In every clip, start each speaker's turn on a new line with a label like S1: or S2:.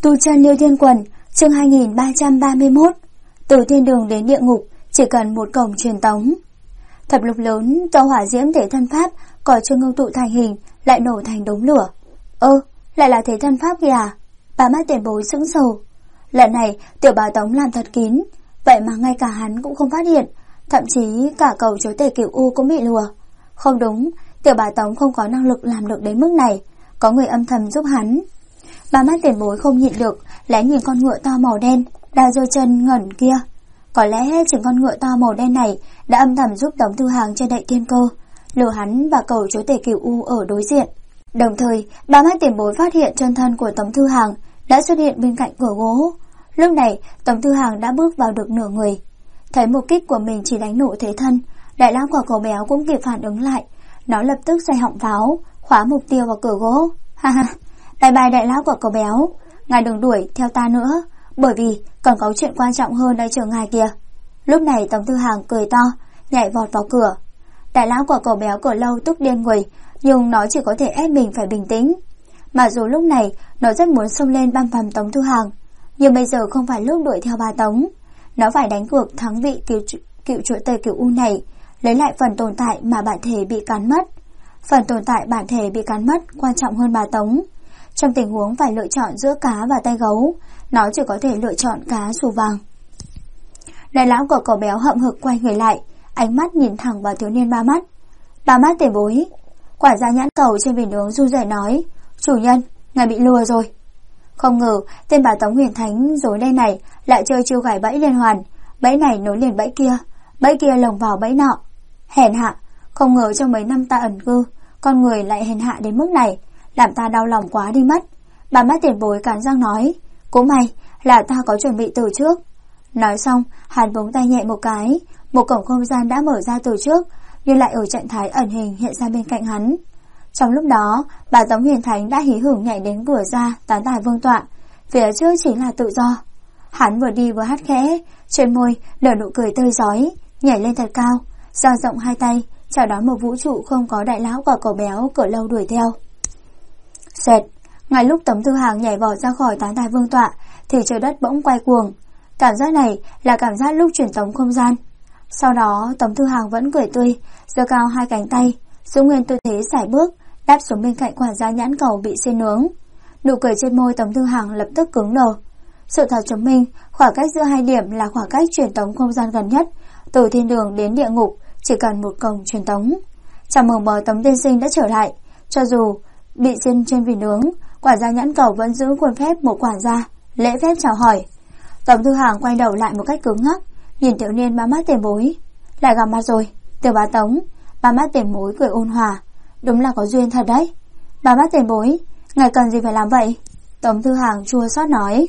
S1: Tu chân Liêu Thiên Quần, chương 2331. Từ thiên đường đến địa ngục, chỉ cần một cổng truyền tống. Thập lục lớn do hỏa diễm thể thân pháp còn chưa ngưng tụ thành hình, lại nổ thành đống lửa. Lại là thế thân pháp kìa. Bà mắt tiền bối sững sờ. Lần này tiểu bà Tống làm thật kín, vậy mà ngay cả hắn cũng không phát hiện, thậm chí cả cầu chúa tể Cửu U cũng bị lừa. Không đúng, tiểu bà Tống không có năng lực làm được đến mức này, có người âm thầm giúp hắn. Bà mắt tiền bối không nhịn được, lén nhìn con ngựa to màu đen đang giơ chân ngẩn kia. Có lẽ chính con ngựa to màu đen này đã âm thầm giúp Tống Thư Hàng che đậy thiên cơ, lừa hắn và cầu chúa tể Cửu U ở đối diện. Đồng thời, bà mắt tiền bối phát hiện chân thân của Tống Thư Hàng đã xuất hiện bên cạnh cửa gỗ. Lúc này, Tống Thư Hàng đã bước vào được nửa người. Thấy một kích của mình chỉ đánh nổ thế thân, đại lão quả cầu béo cũng kịp phản ứng lại. Nó lập tức xoay họng pháo, khóa mục tiêu vào cửa gỗ. Bye bye đại lão quả cầu béo, ngài đừng đuổi theo ta nữa, bởi vì còn có chuyện quan trọng hơn đang chờ ngài kìa. Lúc này Tống Thư Hàng cười to, nhảy vọt vào cửa. Đại lão quả cầu béo cửa lâu tức điên người, nhưng nó chỉ có thể ép mình phải bình tĩnh. Mà dù lúc này nó rất muốn xông lên băm phằm Tống Thư Hàng, nhưng bây giờ không phải lúc đuổi theo bà Tống. Nó phải đánh cược thắng vị cựu chúa tể Cửu U này, lấy lại phần tồn tại mà bản thể bị cắn mất. Phần tồn tại bản thể bị cắn mất quan trọng hơn bà Tống. Trong tình huống phải lựa chọn giữa cá và tay gấu, nó chỉ có thể lựa chọn cá xù vàng. Đại lão của cậu béo hậm hực quay người lại, ánh mắt nhìn thẳng vào thiếu niên ba mắt. Ba mắt tiền bối. Quả ra nhãn cầu trên vỉ nướng run rẩy nói, chủ nhân, ngài bị lừa rồi. Không ngờ tên bà Tống Huyền Thánh rối đen này lại chơi chiêu gài bẫy liên hoàn, bẫy này nối liền bẫy kia lồng vào bẫy nọ. Hèn hạ, không ngờ trong mấy năm ta ẩn cư, con người lại hèn hạ đến mức này, làm ta đau lòng quá đi mất. Bà mắt tiền bối cắn răng nói, cố may là ta có chuẩn bị từ trước. Nói xong, hắn búng tay nhẹ một cái, một cổng không gian đã mở ra từ trước, nhưng lại ở trạng thái ẩn hình hiện ra bên cạnh hắn. Trong lúc đó, bà Tống Huyền Thánh đã hí hửng nhảy đến cửa ra tán tài vương tọa, phía trước chính là tự do. Hắn vừa đi vừa hát khẽ, trên môi nở nụ cười tươi rói, nhảy lên thật cao, dang rộng hai tay, chào đón một vũ trụ không có đại lão quả cầu béo cửa lâu đuổi theo. Xẹt, ngay lúc Tống Thư Hàng nhảy vọt ra khỏi tán tài vương tọa, thì trời đất bỗng quay cuồng. Cảm giác này là cảm giác lúc truyền tống không gian. Sau đó Tống Thư Hàng vẫn cười tươi, giơ cao hai cánh tay, giữ nguyên tư thế sải bước, đáp xuống bên cạnh quả da nhãn cầu bị xiên nướng. Nụ cười trên môi Tống Thư Hàng lập tức cứng đờ. Sự thật chứng minh khoảng cách giữa hai điểm là khoảng cách truyền tống không gian gần nhất, từ thiên đường đến địa ngục chỉ cần một cổng truyền tống. Chào mừng bò Tống tiên sinh đã trở lại. Cho dù bị xiên trên vỉ nướng, quả da nhãn cầu vẫn giữ khuôn phép một quản gia, lễ phép chào hỏi. Tống Thư Hàng quay đầu lại một cách cứng ngắc, nhìn thiếu niên ba mắt tiền bối. Lại gặp mặt rồi, tiểu bá Tống. Ba mắt tiền bối cười ôn hòa, đúng là có duyên thật đấy. Ba mắt tiền bối, ngài cần gì phải làm vậy? Tống Thư Hàng chua xót nói.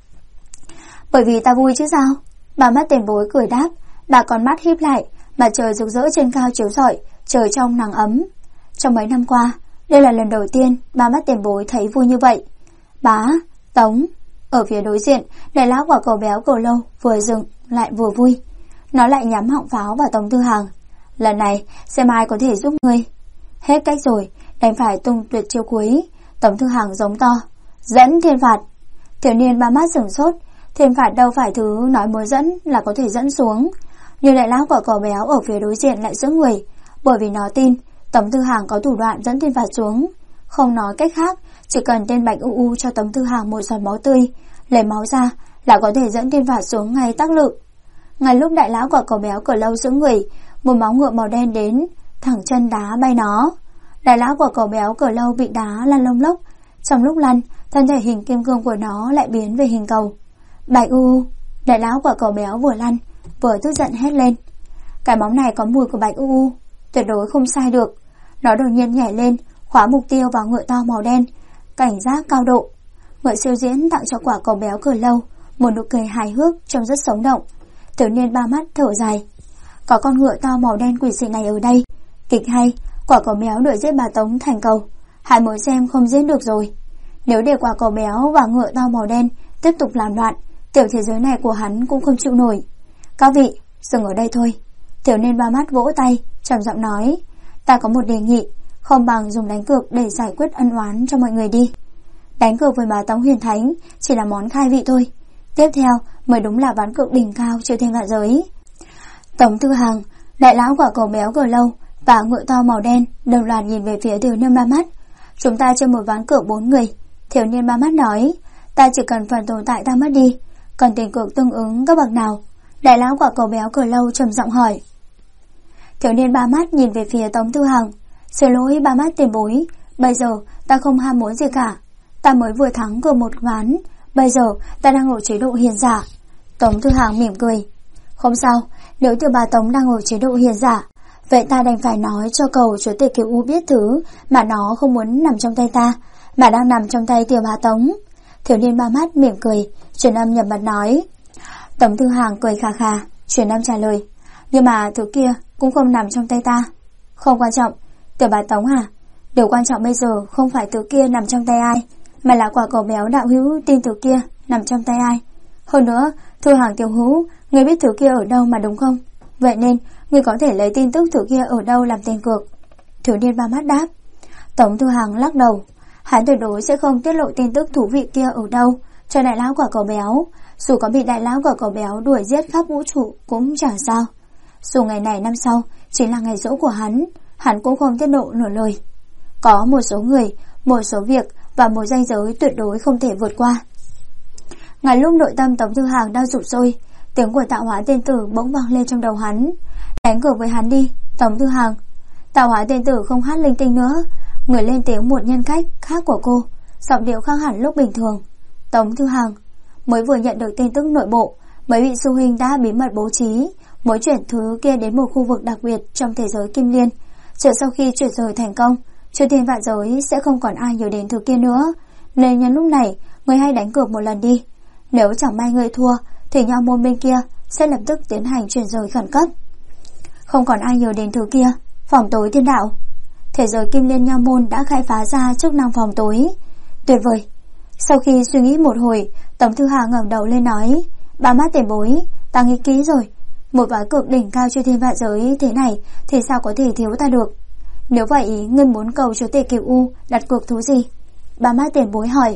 S1: Bởi vì ta vui chứ sao? Ba mắt tiền bối cười đáp, bà con mắt híp lại, mặt trời rực rỡ trên cao chiếu rọi, trời trong nắng ấm. Trong mấy năm qua, đây là lần đầu tiên ba mắt tiền bối thấy vui như vậy. Bá, Tống. Ở phía đối diện, đại lão quả cầu béo cầu lâu vừa dừng lại vừa vui. Nó lại nhắm họng pháo vào Tống Thư Hàng. Lần này xem ai có thể giúp ngươi. Hết cách rồi, đành phải tung tuyệt chiêu cuối. Tống Thư Hàng giống to, dẫn thiên phạt. Thiếu niên ba mắt sửng sốt, thiên phạt đâu phải thứ nói muốn dẫn là có thể dẫn xuống. Nhưng đại lão quả cầu béo ở phía đối diện lại giữ người, bởi vì nó tin Tống Thư Hàng có thủ đoạn dẫn thiên phạt xuống. Không nói cách khác, chỉ cần tên Bạch U cho Tống Thư Hàng một giọt máu tươi, lấy máu ra là có thể dẫn thiên phạt xuống ngay tắc lự. Ngay lúc đại lão quả cầu béo cửa lâu giữ người, một máu ngựa màu đen đến, thẳng chân đá bay nó. Đại lão quả cầu béo cửa lâu bị đá lăn lông lốc. Trong lúc lăn, thân thể hình kim cương của nó lại biến về hình cầu. Bạch U. Đại lão quả cầu béo vừa lăn vừa tức giận hét lên. Cái móng này có mùi của Bạch U, tuyệt đối không sai được. Nó đột nhiên nhảy lên, khóa mục tiêu vào ngựa to màu đen, cảnh giác cao độ. Ngựa siêu diễn tặng cho quả cầu béo cửa lâu một nụ cười hài hước trông rất sống động. Thiếu niên ba mắt thở dài. Có con ngựa to màu đen quỷ dị này ở đây, kịch hay. Quả cầu béo đuổi giết bà Tống thành cầu, hai muốn xem không giết được rồi. Nếu để quả cầu béo và ngựa to màu đen tiếp tục làm loạn, tiểu thế giới này của hắn cũng không chịu nổi. Các vị, dừng ở đây thôi. Thiếu niên ba mắt vỗ tay, trầm giọng nói, ta có một đề nghị, không bằng dùng đánh cược để giải quyết ân oán cho mọi người đi. Đánh cược với bà Tống Huyền Thánh chỉ là món khai vị thôi. Tiếp theo mới đúng là ván cược đỉnh cao chưa thêm vạn giới. Tống Thư Hằng, đại lão quả cầu béo Cờ Lâu và ngựa to màu đen đồng loạt nhìn về phía thiếu niên ba mắt. Chúng ta chơi một ván cược 4 người. Thiếu niên ba mắt nói, ta chỉ cần phần tồn tại ta mất đi, còn tiền cược tương ứng các bậc nào? Đại lão quả cầu béo Cờ Lâu trầm giọng hỏi. Thiếu niên ba mắt nhìn về phía Tống Thư Hằng. Xin lỗi ba mắt tiền bối, bây giờ ta không ham muốn gì cả. Ta mới vừa thắng cược một ván, bây giờ ta đang ở chế độ hiền giả. Tống Thư Hằng mỉm cười. Không sao, nếu tiểu bà Tống đang ở chế độ hiền giả, vậy ta đành phải nói cho cầu chúa tể Kiều U biết thứ mà nó không muốn nằm trong tay ta, mà đang nằm trong tay tiểu bà Tống. Thiếu niên ba mắt mỉm cười, truyền âm nhập mật nói. Tống Thư Hằng cười khà khà, truyền âm trả lời. Nhưng mà thứ kia cũng không nằm trong tay ta. Không quan trọng, tiểu bà Tống à, điều quan trọng bây giờ không phải thứ kia nằm trong tay ai, mà là quả cầu béo đạo hữu tin thứ kia nằm trong tay ai. Hơn nữa, Thư Hằng tiểu hữu, ngươi biết thứ kia ở đâu mà đúng không? Vậy nên, ngươi có thể lấy tin tức thứ kia ở đâu làm tiền cược. Thiếu niên ba mắt đáp. Tống Thư Hằng lắc đầu. Hắn tuyệt đối sẽ không tiết lộ tin tức thú vị kia ở đâu cho đại lão quả cầu béo. Dù có bị đại lão quả cầu béo đuổi giết khắp vũ trụ cũng chẳng sao. Dù ngày này năm sau chính là ngày giỗ của hắn cũng không tiết lộ nửa lời. Có một số người, một số việc và một ranh giới tuyệt đối không thể vượt qua. Ngay lúc nội tâm Tống Thư Hằng đang rụt sôi, tiếng của Tạo Hóa Tiên Tử bỗng vang lên trong đầu hắn. Đánh cược với hắn đi, Tống Thư Hằng. Tạo Hóa Tiên Tử không hát linh tinh nữa, người lên tiếng một nhân cách khác của cô, giọng điệu khác hẳn lúc bình thường. Tống Thư Hằng, mới vừa nhận được tin tức nội bộ, mấy vị sư huynh đã bí mật bố trí muốn chuyển thứ kia đến một khu vực đặc biệt trong thế giới Kim Liên. Chờ sau khi chuyển rời thành công, chư thiên vạn giới sẽ không còn ai nhớ đến thứ kia nữa, nên nhân lúc này người hãy đánh cược một lần đi. Nếu chẳng may người thua thì Nho môn bên kia sẽ lập tức tiến hành chuyển rời khẩn cấp. Không còn ai nhớ đến thứ kia. Phòng tối thiên đạo. Thế giới Kim Liên Nho môn đã khai phá ra chức năng phòng tối. Tuyệt vời. Sau khi suy nghĩ một hồi, Tống Thư Hằng ngẩng đầu lên nói, ba mắt tiền bối, ta nghĩ kỹ rồi. Một ván cược đỉnh cao chư thiên vạn giới thế này thì sao có thể thiếu ta được? Nếu vậy, ngươi muốn cầu chúa tể Kiều U đặt cược thú gì? Ba mắt tiền bối hỏi.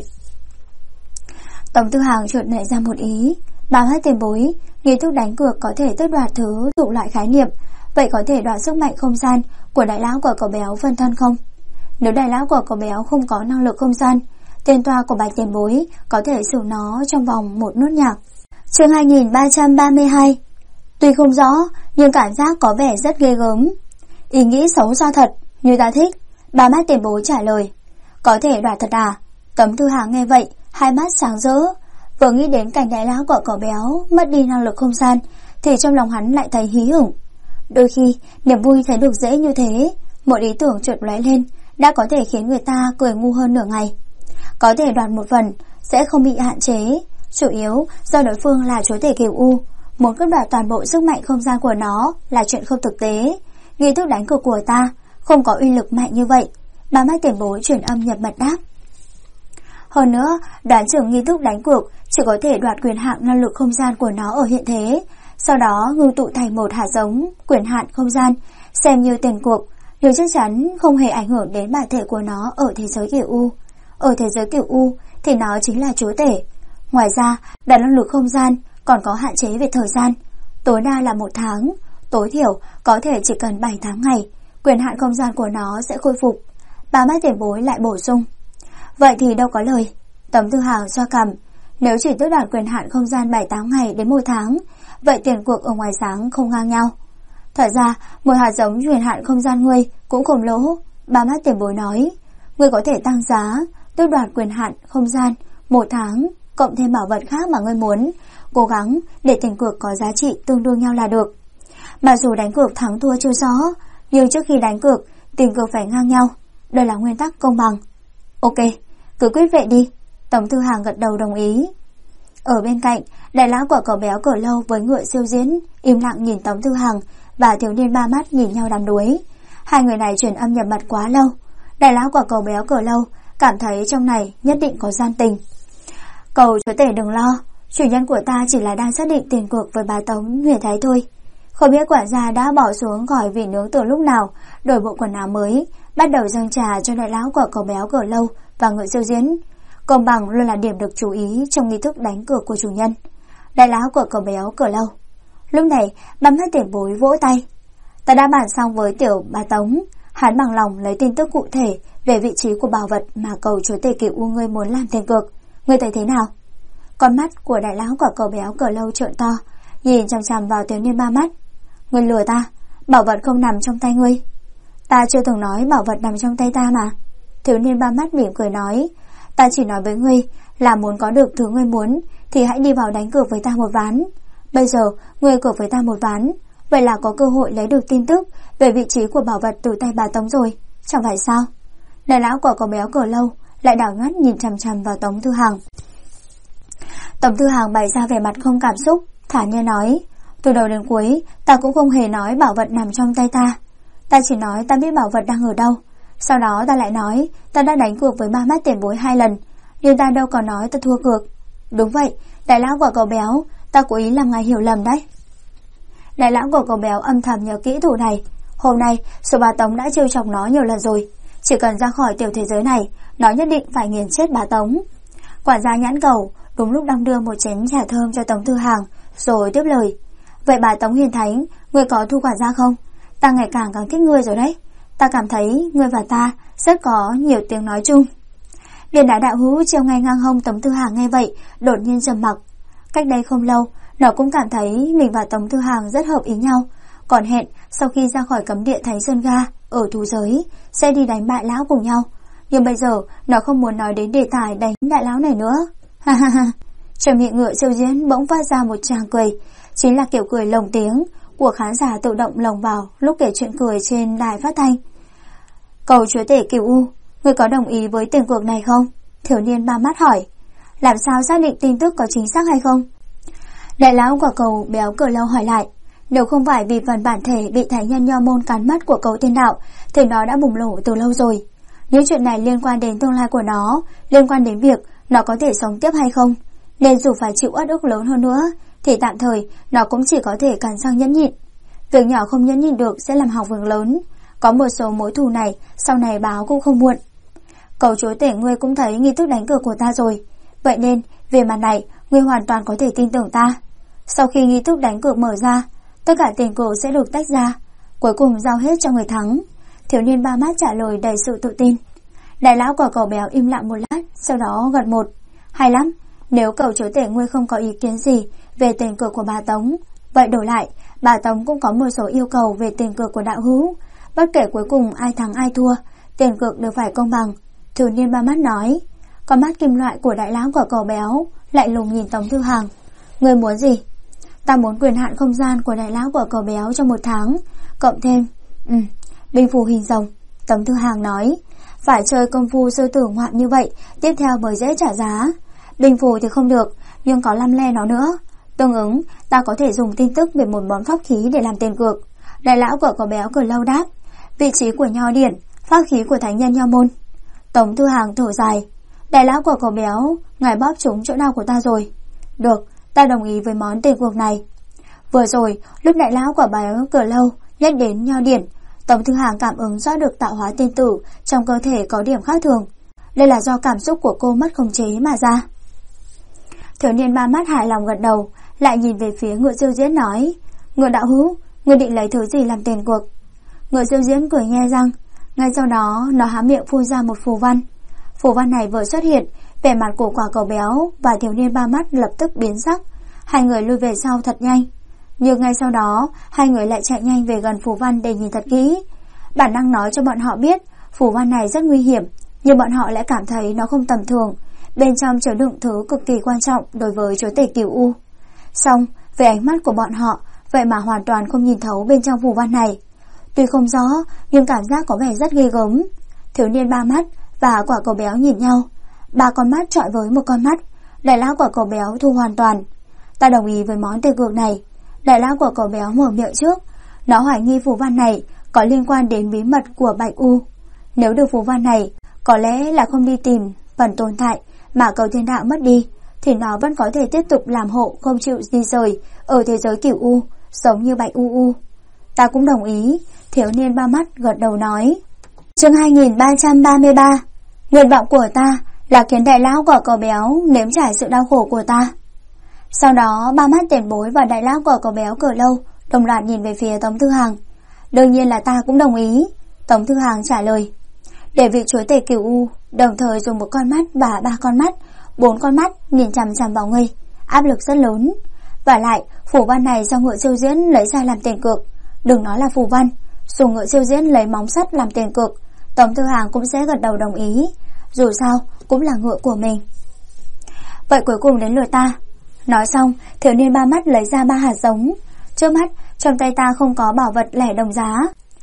S1: Tống Thư Hằng chợt nảy ra một ý. Ba mắt tiền bối, nghi thức đánh cược có thể tước đoạt thứ thuộc loại khái niệm, vậy có thể đoạt sức mạnh không gian của đại lão quả cầu béo phân thân không? Nếu đại lão quả cầu béo không có năng lực không gian, tên toa của bạch tiền bối có thể xử nó trong vòng một nốt nhạc. Chương 2332. Tuy không rõ, nhưng cảm giác có vẻ rất ghê gớm. Ý nghĩ xấu xa thật, như ta thích. Ba mắt tiền bối trả lời. Có thể đoạt thật à? Tống Thư Hằng nghe vậy, hai mắt sáng rỡ. Vừa nghĩ đến cảnh đại lão quả cầu béo mất đi năng lực không gian, thì trong lòng hắn lại thấy hí hửng. Đôi khi, niềm vui thấy được dễ như thế, một ý tưởng chợt lóe lên đã có thể khiến người ta cười ngu hơn nửa ngày. Có thể đoạt một phần sẽ không bị hạn chế, chủ yếu do đối phương là chúa tể Kiều U, muốn cướp đoạt toàn bộ sức mạnh không gian của nó là chuyện không thực tế. Nghi thức đánh cược của ta không có uy lực mạnh như vậy. Ba mắt tiền bối truyền âm nhập mật đáp. Hơn nữa, đoán chừng nghi thức đánh cược chỉ có thể đoạt quyền hạn năng lực không gian của nó ở hiện thế, sau đó ngưng tụ thành một hạt giống quyền hạn không gian, xem như tiền cuộc, nhưng chắc chắn không hề ảnh hưởng đến bản thể của nó ở thế giới Kiều U. Ở thế giới Kiều U thì nó chính là chúa tể. Ngoài ra, đạt năng lực không gian còn có hạn chế về thời gian, tối đa là 1 tháng, tối thiểu có thể chỉ cần 7-8 ngày, quyền hạn không gian của nó sẽ khôi phục. Ba mắt tiền bối lại bổ sung. Vậy thì đâu có lời. Tống Thư Hằng xoa cằm. Nếu chỉ tước đoạt quyền hạn không gian 7-8 ngày đến 1 tháng, vậy tiền cuộc ở ngoài sáng không ngang nhau. Thật ra, một hạt giống quyền hạn không gian ngươi cũng khổng lồ. Ba mắt tiền bối nói, ngươi có thể tăng giá, tước đoạt quyền hạn không gian 1 tháng, cộng thêm bảo vật khác mà ngươi muốn, cố gắng để tiền cược có giá trị tương đương nhau là được. Mà dù đánh cược thắng thua chưa rõ, nhưng trước khi đánh cược, tiền cược phải ngang nhau. Đây là nguyên tắc công bằng. Ok, cứ quyết vậy đi. Tống Thư Hằng gật đầu đồng ý. Ở bên cạnh, đại lão quả cầu béo Cờ Lâu với ngựa siêu diễn im lặng nhìn Tống Thư Hằng và thiếu niên ba mắt nhìn nhau đắm đuối. Hai người này truyền âm nhập mật quá lâu. Đại lão quả cầu béo Cờ Lâu cảm thấy trong này nhất định có gian tình. Cầu chúa tể đừng lo, chủ nhân của ta chỉ là đang xác định tiền cược với bà Tống Huyền Thái thôi. Không biết quản gia đã bỏ xuống khỏi vỉ nướng từ lúc nào, đổi bộ quần áo mới, bắt đầu dâng trà cho đại lão quả cầu béo Cờ Lâu và ngựa siêu diễn. Công bằng luôn là điểm được chú ý trong nghi thức đánh cược của chủ nhân. Đại lão của cậu béo Cờ Lâu. Lúc này, Ba Mắt Tiền Bối vỗ tay. Ta đã bàn xong với tiểu bà Tống, hắn bằng lòng lấy tin tức cụ thể về vị trí của bảo vật mà cầu chúa tể Cửu U ngươi muốn làm tiền cược. Ngươi thấy thế nào? Con mắt của đại lão của cậu béo Cờ Lâu trợn to, nhìn chằm chằm vào thiếu niên Ba Mắt. Ngươi lừa ta, bảo vật không nằm trong tay ngươi. Ta chưa từng nói bảo vật nằm trong tay ta mà. Thiếu niên Ba Mắt mỉm cười nói, ta chỉ nói với ngươi là muốn có được thứ ngươi muốn thì hãy đi vào đánh cược với ta một ván. Bây giờ ngươi cược với ta một ván, vậy là có cơ hội lấy được tin tức về vị trí của bảo vật từ tay bà Tống rồi, chẳng phải sao? Đại lão của cậu béo Cờ Lâu lại đảo mắt nhìn chằm chằm vào Tống Thư Hàng. Tống Thư Hàng bày ra vẻ mặt không cảm xúc, thản nhiên nói, từ đầu đến cuối ta cũng không hề nói bảo vật nằm trong tay ta. Ta chỉ nói ta biết bảo vật đang ở đâu. Sau đó ta lại nói ta đã đánh cược với Ba Mắt Tiền Bối 2 lần, nhưng ta đâu có nói ta thua cược. Đúng vậy, đại lão của cậu béo, ta cố ý làm ngài hiểu lầm đấy. Đại lão của cậu béo âm thầm nhớ kỹ thủ này. Hôm nay số bà Tống đã trêu chọc nó nhiều lần rồi, chỉ cần ra khỏi tiểu thế giới này, nó nhất định phải nghiền chết bà Tống. Quản gia Nhãn Cầu đúng lúc đang đưa một chén trà thơm cho Tống Thư Hàng, rồi tiếp lời. Vậy bà Tống Hiền Thánh, ngươi có thu quản gia không? Ta ngày càng thích ngươi rồi đấy. Ta cảm thấy ngươi và ta rất có nhiều tiếng nói chung. Viên đá đạo hữu treo ngay ngang hông Tống Thư Hàng nghe vậy, đột nhiên trầm mặc. Cách đây không lâu, nó cũng cảm thấy mình và Tống Thư Hàng rất hợp ý nhau, còn hẹn sau khi ra khỏi cấm địa Thánh Sơn Ga ở thú giới sẽ đi đánh bại lão cùng nhau. Nhưng bây giờ nó không muốn nói đến đề tài đánh đại lão này nữa. Ha ha ha. Trong miệng Ngựa Siêu Diễn bỗng phát ra một tràng cười, chính là kiểu cười lồng tiếng của khán giả tự động lồng vào lúc kể chuyện cười trên đài phát thanh. Cầu chúa tể Cửu U, ngươi có đồng ý với tiền cược này không? Thiếu niên Ba Mắt hỏi. Làm sao xác định tin tức có chính xác hay không? Đại lão của cầu béo Cờ Lâu hỏi lại. Nếu không phải vì phần bản thể bị thánh nhân Nho Môn cắn mất của cầu tiên đạo thì nó đã bùng nổ từ lâu rồi. Những chuyện này liên quan đến tương lai của nó, liên quan đến việc nó có thể sống tiếp hay không, nên dù phải chịu uất ức lớn hơn nữa thì tạm thời nó cũng chỉ có thể cắn răng nhẫn nhịn. Việc nhỏ không nhẫn nhịn được sẽ làm hỏng việc lớn. Có một số mối thù này sau này báo cũng không muộn. Cầu chúa tể ngươi cũng thấy nghi thức đánh cược của ta rồi, vậy nên về mặt này ngươi hoàn toàn có thể tin tưởng ta. Sau khi nghi thức đánh cược mở ra, tất cả tiền cược sẽ được tách ra, cuối cùng giao hết cho người thắng. Thiếu niên Ba Mắt trả lời đầy sự tự tin. Đại lão của cậu béo im lặng một lát, sau đó gật một. Hay lắm, nếu cầu chúa tể ngươi không có ý kiến gì về tiền cược của bà Tống, vậy đổi lại bà Tống cũng có một số yêu cầu về tiền cược của đạo hữu. Bất kể cuối cùng ai thắng ai thua, tiền cược đều phải công bằng. Thiếu niên Ba Mắt nói. Con mắt kim loại của đại lão của cậu béo lại lùng nhìn Tống Thư Hàng. Ngươi muốn gì? Ta muốn quyền hạn không gian của đại lão của cậu béo trong 1 tháng, cộng thêm binh phù hình rồng. Tống Thư Hàng nói. Phải chơi công phu sư tử ngoạm như vậy, tiếp theo mới dễ trả giá. Binh phù thì không được, nhưng có 5 le nó nữa. Tương ứng, ta có thể dùng tin tức về một món pháp khí để làm tiền cược. Đại lão của cậu béo Cờ Lâu đáp. Vị trí của Nho Điển, pháp khí của thánh nhân Nho Môn. Tống Thư Hàng thở dài. Đại lão của cậu béo, ngài bóp trúng chỗ đau của ta rồi. Được, ta đồng ý với món tiền cược này. Vừa rồi, lúc đại lão của béo Cờ Lâu nhắc đến Nho Điển, Tống Thư Hàng cảm ứng rõ được tạo hóa tiên tử trong cơ thể có điểm khác thường. Đây là do cảm xúc của cô mất khống chế mà ra. Thiếu niên Ba Mắt hài lòng gật đầu, lại nhìn về phía Ngựa Siêu Diễn nói. Ngựa đạo hữu, ngươi định lấy thứ gì làm tiền cược? Ngựa Siêu Diễn cười nhe răng. Ngay sau đó nó há miệng phun ra một phù văn. Phù văn này vừa xuất hiện, vẻ mặt của quả cầu béo và thiếu niên Ba Mắt lập tức biến sắc. Hai người lui về sau thật nhanh. Nhưng ngay sau đó hai người lại chạy nhanh về gần phù văn để nhìn thật kỹ. Bản năng nói cho bọn họ biết phù văn này rất nguy hiểm, nhưng bọn họ lại cảm thấy nó không tầm thường. Bên trong chứa đựng thứ cực kỳ quan trọng đối với chúa tể Cửu U. Xong, về ánh mắt của bọn họ, vậy mà hoàn toàn không nhìn thấu bên trong phù văn này. Tuy không rõ, nhưng cảm giác có vẻ rất ghê gớm. Thiếu niên Ba Mắt và quả cầu béo nhìn nhau. 3 con mắt chọi với 1 con mắt. Đại lão quả cầu béo thu hoàn toàn. Ta đồng ý với món tiền cược này. Đại lão quả cầu béo mở miệng trước. Nó hoài nghi phù văn này có liên quan đến bí mật của Bạch U. Nếu được phù văn này, có lẽ là không đi tìm phần tồn tại mà cầu thiên đạo mất đi, thì nó vẫn có thể tiếp tục làm hộ không chịu di rời ở thế giới Cửu U, giống như Bạch U. Ta cũng đồng ý. Thiếu niên Ba Mắt gật đầu nói. Chương 2333. Nguyện vọng của ta là khiến đại lão quả cờ béo nếm trải sự đau khổ của ta. Sau đó ba mắt tiền bối và đại lão quả cờ béo Cờ Lâu đồng loạt nhìn về phía Tống Thư Hàng. Đương nhiên là ta cũng đồng ý, Tống Thư Hàng trả lời. Để vị chúa tể Cửu U đồng thời dùng 1 con mắt và 3 con mắt, 4 con mắt nhìn chằm chằm vào ngươi, áp lực rất lớn. Và lại phù văn này do Ngựa Siêu Diễn lấy ra làm tiền cược. Đừng nói là phù văn, dùng Ngựa Siêu Diễn lấy móng sắt làm tiền cược, Tống Thư Hàng cũng sẽ gật đầu đồng ý. Dù sao cũng là ngựa của mình. Vậy cuối cùng đến lượt ta. Nói xong, thiếu niên ba mắt lấy ra 3 hạt giống. Trước mắt, trong tay ta không có bảo vật lẻ đồng giá,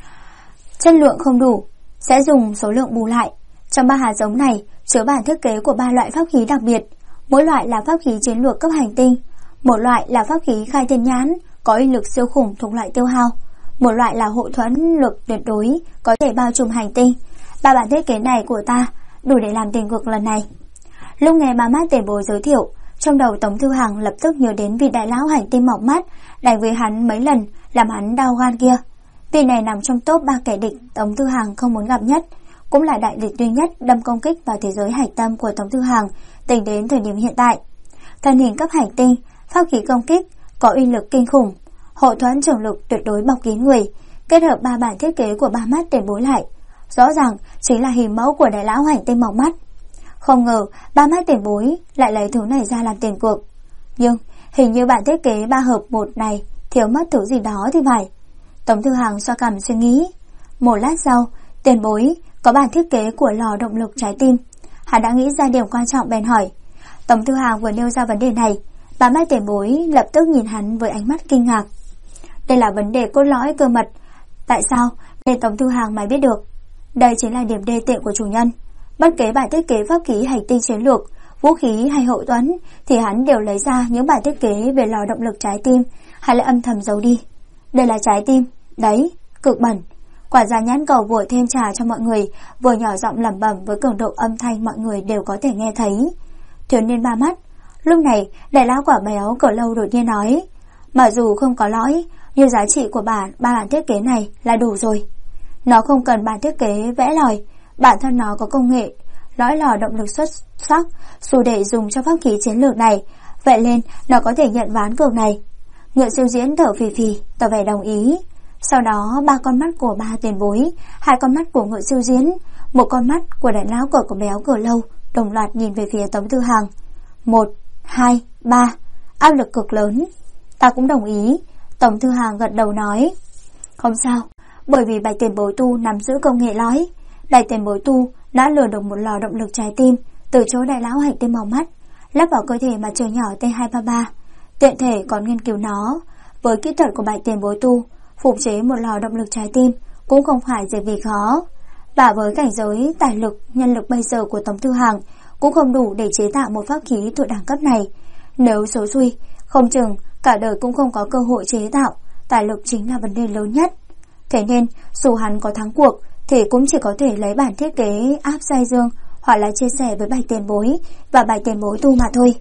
S1: chất lượng không đủ, sẽ dùng số lượng bù lại. Trong 3 hạt giống này chứa bản thiết kế của 3 loại pháp khí đặc biệt. Mỗi loại là pháp khí chiến lược cấp hành tinh, một loại là pháp khí khai thiên nhãn, có uy lực siêu khủng thuộc loại tiêu hao, một loại là hộ thuẫn lực tuyệt đối, có thể bao trùm hành tinh. 3 bản thiết kế này của ta đủ để làm tiền cược lần này. Lúc nghe ba mắt tiền bối giới thiệu, trong đầu Tống Thư Hàng lập tức nhớ đến vị đại lão hành tinh mọc mắt đánh với hắn mấy lần làm hắn đau gan kia. Vị này nằm trong top 3 kẻ địch Tống Thư Hàng không muốn gặp nhất, cũng là đại địch duy nhất đâm công kích vào thế giới hải tâm của Tống Thư Hàng tính đến thời điểm hiện tại. Thân hình cấp hành tinh, pháp khí công kích có uy lực kinh khủng, hộ thuẫn trường lực tuyệt đối bọc kín người, kết hợp 3 bản thiết kế của ba mắt tiền bối lại, rõ ràng chính là hình mẫu của đại lão hành tinh mọc mắt. Không ngờ ba mắt tiền bối lại lấy thứ này ra làm tiền cược. Nhưng hình như bản thiết kế 3 hợp 1 này thiếu mất thứ gì đó thì phải. Tống Thư Hàng xoa cằm suy nghĩ. Một lát sau, tiền bối có bản thiết kế của lò động lực trái tim. Hắn đã nghĩ ra điểm quan trọng bèn hỏi. Tống Thư Hàng vừa nêu ra vấn đề này, ba mắt tiền bối lập tức nhìn hắn với ánh mắt kinh ngạc. Đây là vấn đề cốt lõi cơ mật. Tại sao nên Tống Thư Hàng mới biết được? Đây chính là điểm đê tiện của chủ nhân. Bất kể bản thiết kế pháp khí hành tinh chiến lược, vũ khí hay hậu thuẫn thì hắn đều lấy ra những bản thiết kế về lò động lực trái tim, hay lại âm thầm giấu đi. Đây là trái tim, đấy, cực bẩn. Quản gia Nhãn Cầu vội thêm trà cho mọi người, vừa nhỏ giọng lẩm bẩm với cường độ âm thanh mọi người đều có thể nghe thấy. Thiếu niên ba mắt. Lúc này đại lão quả béo Cờ Lâu đột nhiên nói, mặc dù không có lõi, nhưng giá trị của ba bản thiết kế này là đủ rồi. Nó không cần bản thiết kế vẽ lòi, bản thân nó có công nghệ lõi lò động lực xuất sắc dù để dùng cho pháp khí chiến lược này, vậy nên nó có thể nhận ván cược này. Ngựa Siêu Diễn thở phì phì tỏ vẻ đồng ý. Sau đó 3 con mắt của 3 tiền bối, 2 con mắt của Ngựa Siêu Diễn, 1 con mắt của đại lão của béo Cờ Lâu đồng loạt nhìn về phía Tống Thư Hàng. 1, 2, 3, áp lực cực lớn. Ta cũng đồng ý. Tống Thư Hàng gật đầu nói. Không sao, bởi vì Bạch tiền bối tu nắm giữ công nghệ lõi. Bạch tiền bối tu đã lừa được một lò động lực trái tim từ chỗ đại lão hành tinh màu mắt, lắp vào cơ thể mặt trời nhỏ T233, tiện thể còn nghiên cứu nó. Với kỹ thuật của Bạch tiền bối tu, phục chế một lò động lực trái tim cũng không phải dễ vì khó. Và với cảnh giới tài lực, nhân lực bây giờ của Tống Thư Hàng cũng không đủ để chế tạo một pháp khí thuộc đẳng cấp này. Nếu số suy, không chừng cả đời cũng không có cơ hội chế tạo. Tài lực chính là vấn đề lớn nhất. Thế nên dù hắn có thắng cuộc thì cũng chỉ có thể lấy bản thiết kế áp Giai Dương hoặc là chia sẻ với Bạch tiền bối và Bạch tiền bối tu mà thôi.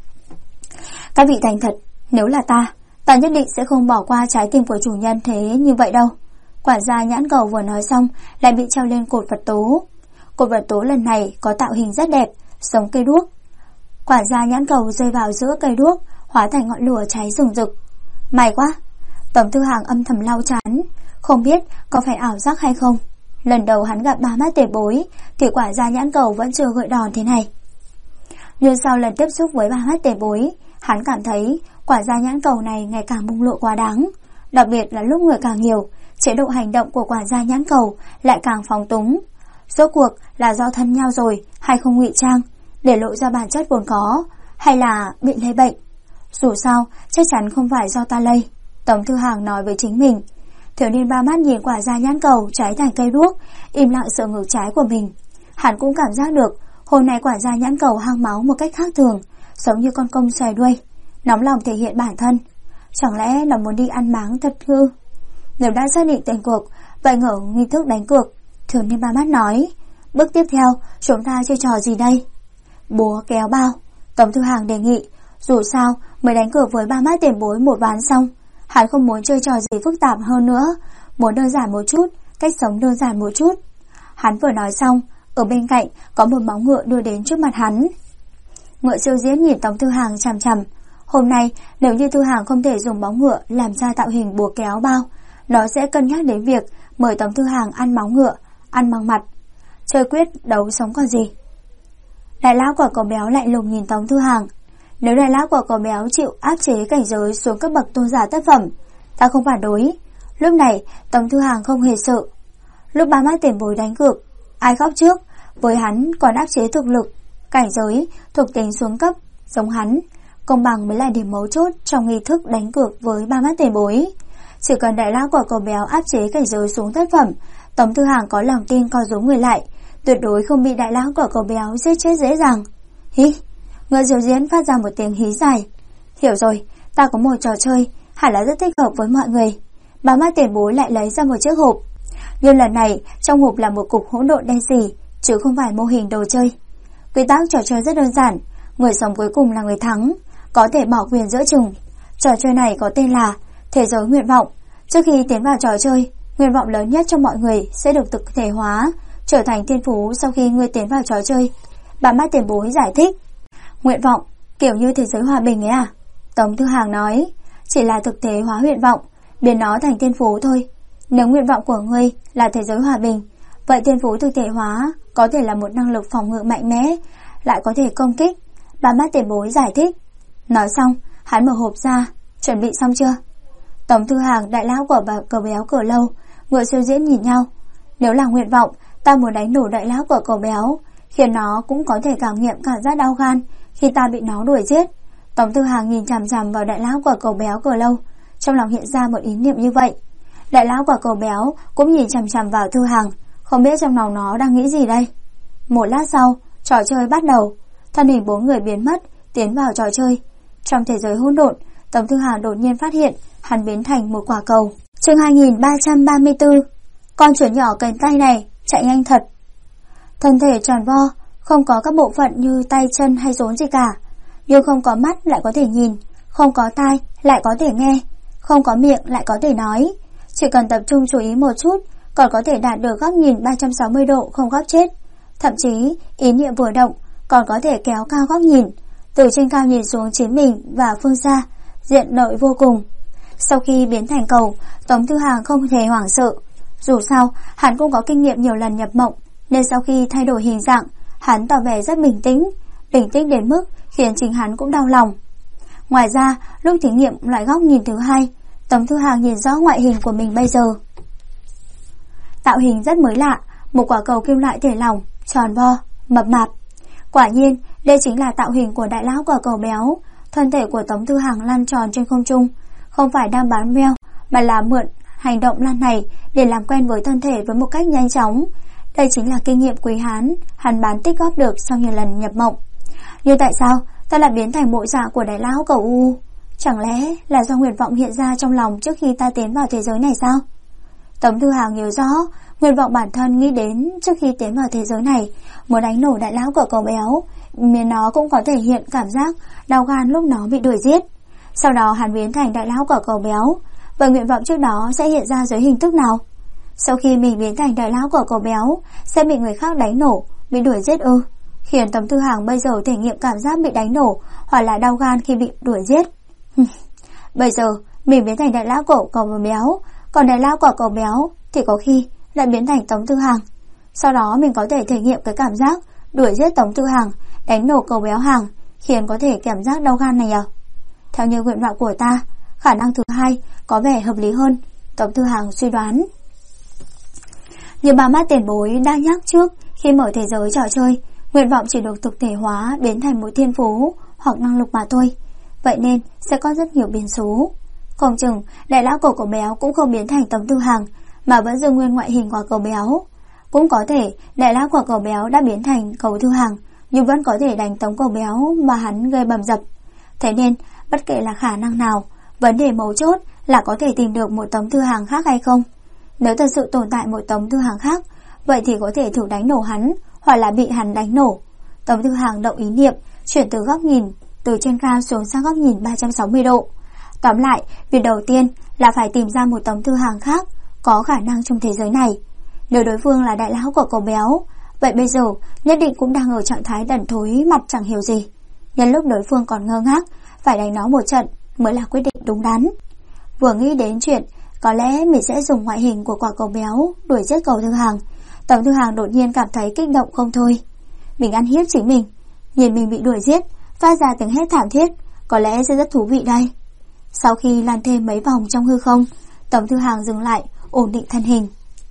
S1: Các vị thành thật, nếu là ta nhất định sẽ không bỏ qua trái tim của chủ nhân thế như vậy đâu. Quản gia Nhãn Cầu vừa nói xong lại bị treo lên cột vật tố. Cột vật tố lần này có tạo hình rất đẹp, giống cây đuốc. Quản gia Nhãn Cầu rơi vào giữa cây đuốc, hóa thành ngọn lửa cháy rừng rực. May quá. Tống Thư Hàng âm thầm lau chán, không biết có phải ảo giác hay không. Lần đầu hắn gặp ba mắt tiền bối thì quản gia Nhãn Cầu vẫn chưa gợi đòn thế này. Nhưng sau lần tiếp xúc với ba mắt tiền bối, hắn cảm thấy quản gia Nhãn Cầu này ngày càng bùng lộ quá đáng. Đặc biệt là lúc người càng nhiều, chế độ hành động của quản gia Nhãn Cầu lại càng phóng túng. Rốt cuộc là do thân nhau rồi hay không ngụy trang để lộ ra bản chất vốn có, hay là bị lây bệnh? Dù sao chắc chắn không phải do ta lây, Tống Thư Hàng nói với chính mình. Thiếu niên ba mắt nhìn quản gia Nhãn Cầu cháy thành cây đuốc, im lặng sờ ngực trái của mình. Hắn cũng cảm giác được hôm nay quản gia Nhãn Cầu hăng máu một cách khác thường, giống như con công xòe đuôi, nóng lòng thể hiện bản thân. Chẳng lẽ nó muốn đi ăn máng thật hư? Nếu đã xác định tiền cuộc, vậy ngờ nghi thức đánh cược. Thiếu niên ba mắt nói, bước tiếp theo chúng ta chơi trò gì đây? Búa kéo bao, Tống Thư Hàng đề nghị. Dù sao mới đánh cược với ba mắt tiền bối một ván xong, hắn không muốn chơi trò gì phức tạp hơn nữa, muốn đơn giản một chút, cách sống đơn giản một chút. Hắn vừa nói xong, Ở bên cạnh có một móng ngựa đưa đến trước mặt hắn. Ngựa siêu diễn nhìn Tống Thư Hàng chằm chằm. Hôm nay nếu như Thư Hàng không thể dùng móng ngựa làm ra tạo hình búa kéo bao, nó sẽ cân nhắc đến việc mời Tống Thư Hàng ăn móng ngựa, ăn bằng mặt. Chơi quyết đấu sống còn gì. Đại lão quả cầu béo lạnh lùng nhìn Tống Thư Hàng. Nếu đại lão quả cầu béo chịu áp chế cảnh giới xuống cấp bậc tôn giả tác phẩm, ta không phản đối. Lúc này Tống Thư Hàng không hề sợ. Lúc ba mắt tiền bối đánh cược, ai khóc trước, với hắn còn áp chế thực lực, cảnh giới, thuộc tính xuống cấp, giống hắn. Công bằng mới là điểm mấu chốt trong nghi thức đánh cược với ba mắt tiền bối. Chỉ cần đại lão quả cầu béo áp chế cảnh giới xuống tác phẩm, Tống Thư Hàng có lòng tin co rúm người lại, tuyệt đối không bị đại lão quả cầu béo giết chết dễ dàng. Hí, ngựa diều diễn phát ra một tiếng hí dài. Hiểu rồi, ta có một trò chơi, hẳn là rất thích hợp với mọi người. Ba mắt tiền bối lại lấy ra một chiếc hộp. Nhưng lần này trong hộp là một cục hỗn độn đen xì, chứ không phải mô hình đồ chơi. Quy tắc trò chơi rất đơn giản, người sống cuối cùng là người thắng, có thể bỏ quyền giữa chừng. Trò chơi này có tên là Thế giới nguyện vọng. Trước khi tiến vào trò chơi, nguyện vọng lớn nhất trong mọi người sẽ được thực thể hóa, trở thành thiên phú sau khi ngươi tiến vào trò chơi. Bà mắt tiền bối giải thích. Nguyện vọng, kiểu như thế giới hòa bình ấy à? Tống Thư Hàng nói, chỉ là thực tế hóa nguyện vọng, biến nó thành thiên phú thôi. Nếu nguyện vọng của ngươi là thế giới hòa bình, vậy thiên phú thực thể hóa có thể là một năng lực phòng ngự mạnh mẽ, lại có thể công kích. Bà mắt tiền bối giải thích. Nói xong, hắn mở hộp ra. Chuẩn bị xong chưa? Tống Thư Hàng, đại lão của cầu béo cửa lâu, ngựa siêu diễn nhìn nhau. Nếu là nguyện vọng, ta muốn đánh đổ đại lão của cầu béo, khiến nó cũng có thể cảm nghiệm cảm giác đau gan khi ta bị nó đuổi giết. Tống Thư Hàng nhìn chằm chằm vào đại lão của cầu béo cửa lâu, trong lòng hiện ra một ý niệm như vậy. Đại lão của cầu béo cũng nhìn chằm chằm vào Thư Hàng, không biết trong lòng nó đang nghĩ gì đây. Một lát sau, trò chơi bắt đầu. Thân hình 4 người biến mất, tiến vào trò chơi. Trong thế giới hỗn độn, Tống Thư Hàng đột nhiên phát hiện hắn biến thành một quả cầu. Chương 2334. Con chuột nhỏ cánh tay này chạy nhanh thật. Thân thể tròn vo, không có các bộ phận như tay chân hay rốn gì cả, nhưng không có mắt lại có thể nhìn, không có tai lại có thể nghe, không có miệng lại có thể nói. Chỉ cần tập trung chú ý một chút, còn có thể đạt được góc nhìn 360 độ không góc chết. Thậm chí, ý niệm vừa động, còn có thể kéo cao góc nhìn, từ trên cao nhìn xuống chính mình và phương xa, diện lợi vô cùng. Sau khi biến thành cầu, Tống Thư Hàng không hề hoảng sợ. Dù sao, hắn cũng có kinh nghiệm nhiều lần nhập mộng, nên sau khi thay đổi hình dạng, hắn tỏ vẻ rất bình tĩnh đến mức khiến chính hắn cũng đau lòng. Ngoài ra, lúc thí nghiệm loại góc nhìn thứ hai, Tống Thư Hàng nhìn rõ ngoại hình của mình bây giờ. Tạo hình rất mới lạ, một quả cầu kim loại thể lỏng, tròn vo, mập mạp. Quả nhiên, đây chính là tạo hình của đại lão quả cầu béo. Thân thể của Tống Thư Hàng lăn tròn trên không trung, không phải đang bám veo, mà là mượn hành động lăn này để làm quen với thân thể với một cách nhanh chóng. Đây chính là kinh nghiệm quý hắn bán tích góp được sau nhiều lần nhập mộng. Nhưng tại sao ta lại biến thành bộ dạng của đại lão cầu u? Chẳng lẽ là do nguyện vọng hiện ra trong lòng trước khi ta tiến vào thế giới này sao? Tống Thư Hàng nhớ rõ, nguyện vọng bản thân nghĩ đến trước khi tiến vào thế giới này, muốn đánh nổ đại lão của cầu béo, nên nó cũng có thể hiện cảm giác đau gan lúc nó bị đuổi giết. Sau đó hắn biến thành đại lão của cầu béo, vậy nguyện vọng trước đó sẽ hiện ra dưới hình thức nào? Sau khi mình biến thành đại lão của cầu béo, sẽ bị người khác đánh nổ, bị đuổi giết ư? Khiến Tống Thư Hàng bây giờ thể nghiệm cảm giác bị đánh nổ, hoặc là đau gan khi bị đuổi giết. Bây giờ mình biến thành đại lão của cầu béo, còn đại lão của cầu béo thì có khi lại biến thành Tống Thư Hàng. Sau đó mình có thể thể nghiệm cái cảm giác đuổi giết Tống Thư Hàng, đánh nổ cầu béo Hàng, khiến có thể cảm giác đau gan này à? Theo như nguyện vọng của ta, khả năng thứ hai có vẻ hợp lý hơn, Tống Thư Hàng suy đoán. Như bà mắt tiền bối đã nhắc trước, khi mở thế giới trò chơi, nguyện vọng chỉ được thực thể hóa biến thành một thiên phú hoặc năng lực mà thôi. Vậy nên sẽ có rất nhiều biến số. Không chừng đại lão của cầu béo cũng không biến thành Tống Thư Hàng, mà vẫn giữ nguyên ngoại hình của cầu béo. Cũng có thể đại lão của cầu béo đã biến thành cầu Thư Hàng, nhưng vẫn có thể đánh Tống cầu béo mà hắn gây bầm dập. Thế nên bất kể là khả năng nào, vấn đề mấu chốt là có thể tìm được một Tống Thư Hàng khác hay không. Nếu thật sự tồn tại một Tống Thư Hàng khác, vậy thì có thể thử đánh nổ hắn, hoặc là bị hắn đánh nổ. Tống Thư Hàng động ý niệm, chuyển từ góc nhìn từ trên cao xuống sang góc nhìn 360 độ. Tóm lại, việc đầu tiên là phải tìm ra một Tống Thư Hàng khác có khả năng trong thế giới này. Nếu đối phương là đại lão của cầu béo, vậy bây giờ nhất định cũng đang ở trạng thái đần thối mặt chẳng hiểu gì. Nhân lúc đối phương còn ngơ ngác, phải đánh nó một trận mới là quyết định đúng đắn. Vừa nghĩ đến chuyện có lẽ mình sẽ dùng ngoại hình của quả cầu béo đuổi giết Cầu Thư Hàng, Tống Thư Hàng đột nhiên cảm thấy kích động không thôi. Mình ăn hiếp chính mình, nhìn mình bị đuổi giết, phát ra tiếng hét thảm thiết, có lẽ sẽ rất thú vị đây. Sau khi lăn thêm mấy vòng trong hư không, Tống Thư Hàng dừng lại, ổn định thân hình.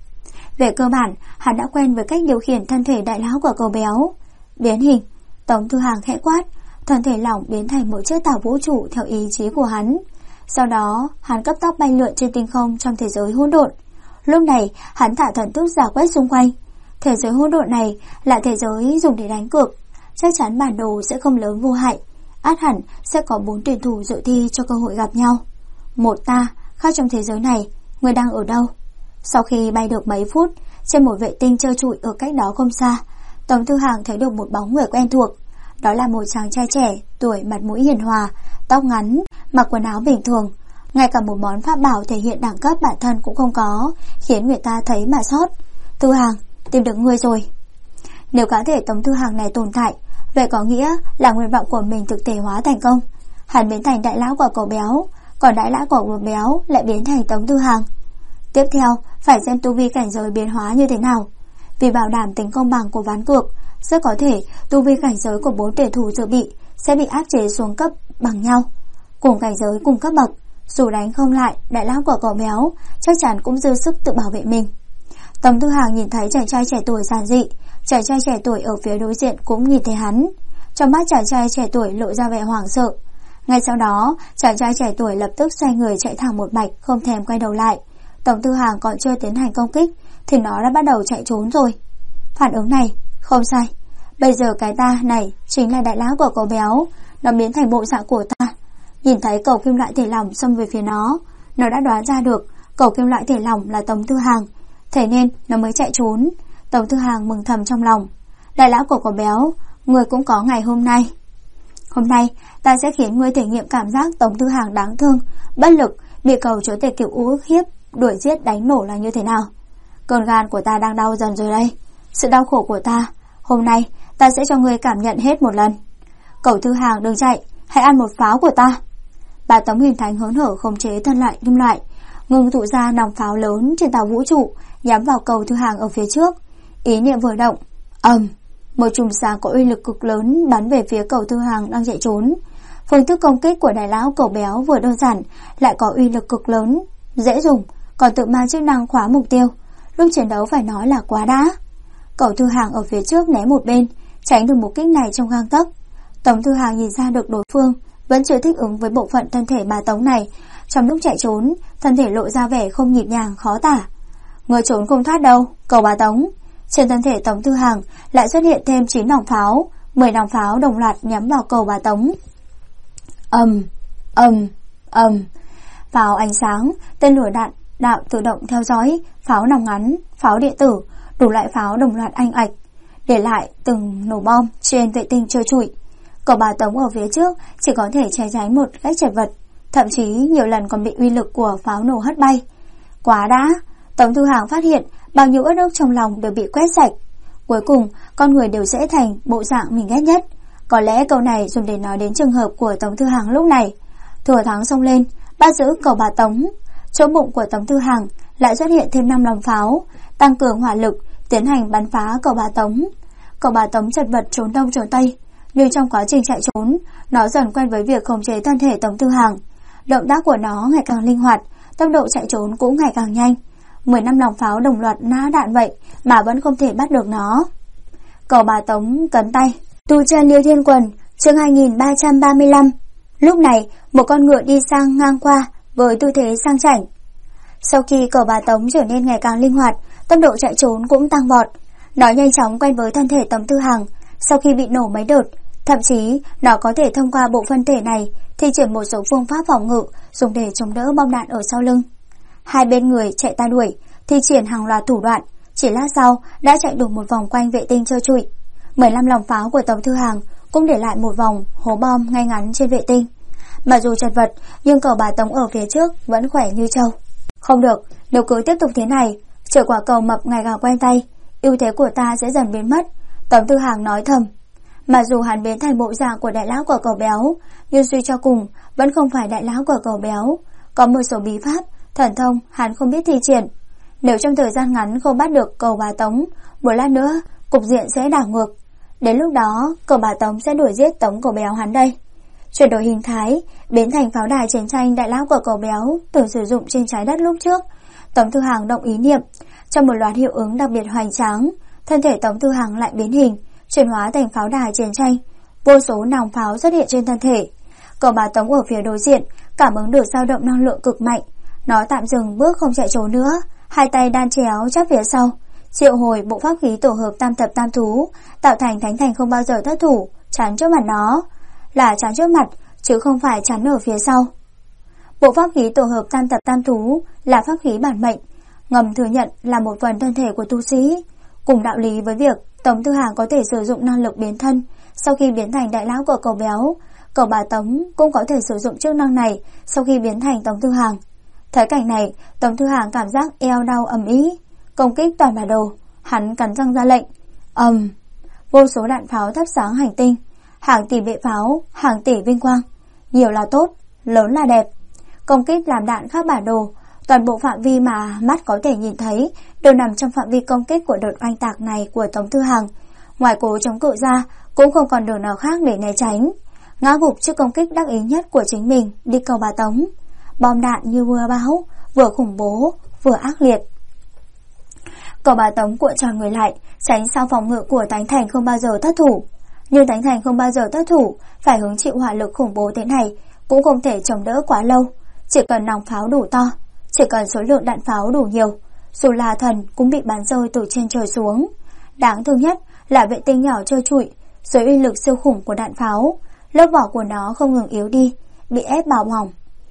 S1: Về cơ bản, hắn đã quen với cách điều khiển thân thể đại lão của cầu béo. Biến hình, Tống Thư Hàng khẽ quát, thân thể lỏng biến thành một chiếc tàu vũ trụ theo ý chí của hắn. Sau đó, hắn cấp tốc bay lượn trên tinh không trong thế giới hỗn độn. Lúc này, hắn thả thần thức dò quét xung quanh. Thế giới hỗn độn này là thế giới dùng để đánh cược, chắc chắn bản đồ sẽ không lớn vô hại. Át hẳn sẽ có 4 tuyển thủ dự thi cho cơ hội gặp nhau. Một ta, khác trong thế giới này, người đang ở đâu? Sau khi bay được mấy phút, trên một vệ tinh trơ trụi ở cách đó không xa, Tống Thư Hàng thấy được một bóng người quen thuộc. Đó là một chàng trai trẻ, tuổi mặt mũi hiền hòa, tóc ngắn, mặc quần áo bình thường, ngay cả một món pháp bảo thể hiện đẳng cấp bản thân cũng không có, khiến người ta thấy mà sót. Thư Hàng, tìm được ngươi rồi. Nếu cá thể Tống Thư Hàng này tồn tại, vậy có nghĩa là nguyện vọng của mình thực thể hóa thành công. Hắn biến thành đại lão của cầu béo, còn đại lão của cầu béo lại biến thành Tống Thư Hàng. Tiếp theo, phải xem tu vi cảnh giới biến hóa như thế nào. Vì bảo đảm tính công bằng của ván cược, rất có thể tu vi cảnh giới của 4 tuyển thủ dự bị sẽ bị áp chế xuống cấp bằng nhau. Cùng cảnh giới cùng cấp bậc, dù đánh không lại đại lão của cầu béo, chắc chắn cũng dư sức tự bảo vệ mình. Tống Thư Hàng nhìn thấy chàng trai trẻ tuổi giản dị, chàng trai trẻ tuổi ở phía đối diện cũng nhìn thấy hắn. Trong mắt chàng trai trẻ tuổi lộ ra vẻ hoảng sợ. Ngay sau đó, chàng trai trẻ tuổi lập tức xoay người chạy thẳng một mạch, không thèm quay đầu lại. Tống Thư Hàng còn chưa tiến hành công kích thì nó đã bắt đầu chạy trốn rồi. Phản ứng này không sai. Bây giờ cái ta này chính là đại lão của cầu béo. Nó biến thành bộ dạng của ta. Nhìn thấy cầu kim loại thể lỏng xông về phía nó đã đoán ra được cầu kim loại thể lỏng là Tống Thư Hàng, thế nên nó mới chạy trốn. Tống Thư Hàng mừng thầm trong lòng. Đại lão của cầu béo, người cũng có ngày hôm nay. Hôm nay ta sẽ khiến ngươi thể nghiệm cảm giác Tống Thư Hàng đáng thương, bất lực, bị cầu chúa tể kiểu ức hiếp, đuổi giết đánh nổ là như thế nào. Cơn gan của ta đang đau dần rồi đây. Sự đau khổ của ta, hôm nay ta sẽ cho ngươi cảm nhận hết một lần. Cầu Thư Hàng đừng chạy, hãy ăn một pháo của ta. Bà Tống Huyền Thánh hớn hở khống chế thân loại kim loại, ngưng tụ ra nòng pháo lớn trên tàu vũ trụ, nhắm vào Cầu Thư Hàng ở phía trước. Ý niệm vừa động, một chùm sáng có uy lực cực lớn bắn về phía Cầu Thư Hàng đang chạy trốn. Phương thức công kích của đại lão cầu béo vừa đơn giản lại có uy lực cực lớn, dễ dùng, còn tự mang chức năng khóa mục tiêu. Lúc chiến đấu phải nói là quá đã. Cầu Thư Hàng ở phía trước né một bên, tránh được một kích này trong gang tấc. Tống Thư Hàng nhìn ra được đối phương vẫn chưa thích ứng với bộ phận thân thể bà Tống này. Trong lúc chạy trốn, thân thể lộ ra vẻ không nhịp nhàng khó tả. Người trốn không thoát đâu, cầu bà Tống. Trên thân thể Tống Thư Hàng lại xuất hiện thêm 9 nòng pháo, 10 nòng pháo đồng loạt nhắm vào cầu bà Tống. Pháo ánh sáng, tên lửa đạn đạo tự động theo dõi, pháo nòng ngắn, pháo điện tử, đủ loại pháo đồng loạt anh ạch, để lại từng nổ bom trên vệ tinh trơ trụi. Cầu bà Tống ở phía trước chỉ có thể né tránh một cách chật vật, thậm chí nhiều lần còn bị uy lực của pháo nổ hất bay. Quá đã, Tống Thư Hàng phát hiện bao nhiêu uất ức trong lòng đều bị quét sạch. Cuối cùng, con người đều sẽ thành bộ dạng mình ghét nhất. Có lẽ câu này dùng để nói đến trường hợp của Tống Thư Hàng lúc này. Thừa thắng xông lên, bắt giữ cầu bà Tống. Chỗ bụng của Tống Thư Hàng lại xuất hiện thêm 5 nòng pháo, tăng cường hỏa lực, tiến hành bắn phá cầu bà Tống. Cầu bà Tống chật vật trốn đông trốn tây, nhưng trong quá trình chạy trốn, nó dần quen với việc khống chế thân thể Tống Thư Hàng. Động tác của nó ngày càng linh hoạt, tốc độ chạy trốn cũng ngày càng nhanh. 15 nòng pháo đồng loạt nã đạn vậy mà vẫn không thể bắt được nó. Cầu bà Tống cấn tay. Tu chân Liêu Thiên Quần, chương 2335. Lúc này, một con ngựa đi sang ngang qua với tư thế sang chảnh. Sau khi cầu bà Tống trở nên ngày càng linh hoạt, tốc độ chạy trốn cũng tăng vọt. Nó nhanh chóng quen với thân thể Tống Thư Hàng. Sau khi bị nổ mấy đợt, thậm chí nó có thể thông qua bộ phân thể này thi triển một số phương pháp phòng ngự dùng để chống đỡ bom đạn ở sau lưng. Hai bên người chạy ta đuổi, thi triển hàng loạt thủ đoạn, chỉ lát sau đã chạy đủ một vòng quanh vệ tinh trơ trụi. 15 lòng pháo của Tống Thư Hàng cũng để lại một vòng hố bom ngay ngắn trên vệ tinh. Mặc dù chật vật, nhưng cầu bà Tống ở phía trước vẫn khỏe như trâu. Không được, nếu cứ tiếp tục thế này, chờ quả cầu mập ngày càng quen tay, ưu thế của ta sẽ dần biến mất, Tống Tư Hàng nói thầm. Mà dù hắn biến thành bộ dạng của đại lão của cậu béo, nhưng suy cho cùng vẫn không phải đại lão của cậu béo. Có một số bí pháp, thần thông hắn không biết thi triển. Nếu trong thời gian ngắn không bắt được cậu bà Tống, một lát nữa cục diện sẽ đảo ngược. Đến lúc đó cậu bà Tống sẽ đuổi giết Tống cậu béo hắn đây. Chuyển đổi hình thái, biến thành pháo đài chiến tranh đại lão của cậu béo từng sử dụng trên trái đất lúc trước. Tống Tư Hàng động ý niệm, trong một loạt hiệu ứng đặc biệt hoành tráng, thân thể Tống Tư Hàng lại biến hình, chuyển hóa thành pháo đài chiến tranh. Vô số nòng pháo xuất hiện trên thân thể. Cậu bà Tống ở phía đối diện cảm ứng được dao động năng lượng cực mạnh, nó tạm dừng bước không chạy trốn nữa, hai tay đan chéo chắp phía sau, triệu hồi bộ pháp khí tổ hợp tam thập tam thú, tạo thành thánh thành không bao giờ thất thủ, chắn trước mặt nó, là chắn trước mặt chứ không phải chắn ở phía sau. Bộ pháp khí tổ hợp tam thập tam thú là pháp khí bản mệnh, ngầm thừa nhận là một phần thân thể của tu sĩ, cùng đạo lý với việc Tống Tư Hàng có thể sử dụng năng lực biến thân. Sau khi biến thành đại lão của cậu béo, cậu bà Tống cũng có thể sử dụng chức năng này sau khi biến thành Tống Tư Hàng. Thấy cảnh này, Tống Tư Hàng cảm giác eo đau ầm ĩ, công kích toàn bản đồ. Hắn cắn răng ra lệnh, vô số đạn pháo thắp sáng hành tinh, hàng tỷ bệ pháo, hàng tỷ vinh quang, nhiều là tốt, lớn là đẹp. Công kích làm đạn khắp bản đồ, toàn bộ phạm vi mà mắt có thể nhìn thấy đều nằm trong phạm vi công kích của đợt oanh tạc này của Tống Tư Hàng. Ngoài cố chống cự ra, cũng không còn đường nào khác để né tránh. Ngã gục trước công kích đắc ý nhất của chính mình, đi cầu bà Tống. Bom đạn như mưa bão, vừa khủng bố, vừa ác liệt. Cầu bà Tống cuộn tròn người lại, tránh sau phòng ngự của Thánh Thành không bao giờ thất thủ. Nhưng Thánh Thành không bao giờ thất thủ, phải hứng chịu hỏa lực khủng bố thế này, cũng không thể chống đỡ quá lâu. Chỉ cần nòng pháo đủ to, chỉ cần số lượng đạn pháo đủ nhiều, dù là thần cũng bị bắn rơi từ trên trời xuống. Đáng thương nhất là vệ tinh nhỏ trơ trụi, dưới uy lực siêu khủng của đạn pháo, lớp vỏ của nó không ngừng yếu đi, bị ép bào mỏng.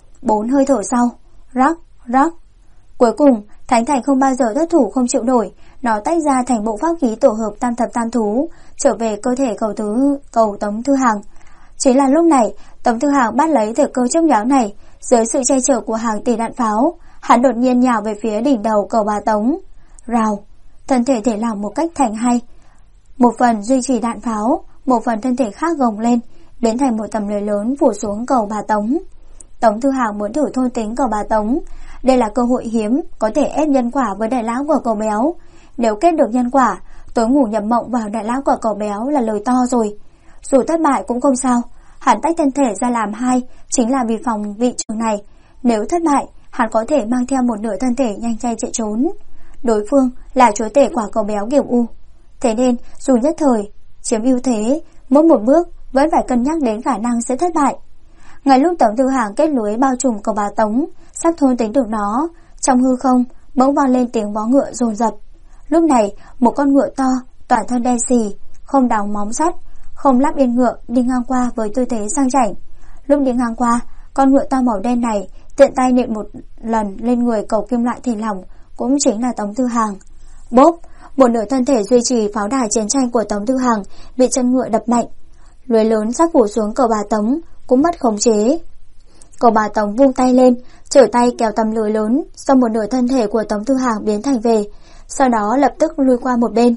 S1: 4 hơi thở sau, rắc, rắc. Cuối cùng, Thánh Thành không bao giờ thất thủ không chịu nổi, nó tách ra thành bộ pháp khí tổ hợp tam thập tam thú, trở về cơ thể cầu Tống Tư Hàng. Chính là lúc này, Tống Tư Hàng bắt lấy thời cơ chớp nhoáng này, dưới sự che chở của hàng tỷ đạn pháo, hắn đột nhiên nhào về phía đỉnh đầu cầu bà Tống. Rào, thân thể thể lỏng một cách thành hay. Một phần duy trì đạn pháo, một phần thân thể khác gồng lên, biến thành một tấm lưới lớn phủ xuống cầu bà Tống. Tống Tư Hàng muốn thử thôn tính cầu bà Tống. Đây là cơ hội hiếm, có thể ép nhân quả với đại lão của cậu béo. Nếu kết được nhân quả, tối ngủ nhập mộng vào đại lão của cậu béo là lời to rồi. Dù thất bại cũng không sao, hắn tách thân thể ra làm hai, chính là vì phòng vị trường này. Nếu thất bại, hắn có thể mang theo một nửa thân thể nhanh tay chạy trốn. Đối phương là chúa tể quả cầu béo Kiều U. Thế nên, dù nhất thời chiếm ưu thế, mỗi một bước vẫn phải cân nhắc đến khả năng sẽ thất bại. Ngay lúc Tống Tư Hàng kết lưới bao trùm cầu bà Tống, sắp thôn tính được nó, trong hư không bỗng vang lên tiếng vó ngựa dồn dập. Lúc này, một con ngựa to, toàn thân đen xì, không đóng móng sắt, không lắp yên ngựa, đi ngang qua với tư thế sang chảnh. Lúc đi ngang qua, con ngựa to màu đen này tiện tay nện một lần lên người cầu kim loại thể lỏng, cũng chính là Tống Tư Hàng. Bốp, một nửa thân thể duy trì pháo đài chiến tranh của Tống Tư Hàng bị chân ngựa đập mạnh. Lưới lớn sắp phủ xuống cầu bà Tống cũng mất khống chế. Cầu bà Tống vung tay lên, trở tay kéo tấm lưới lớn, sau một nửa thân thể của Tống Tư Hàng biến thành về, sau đó lập tức lui qua một bên.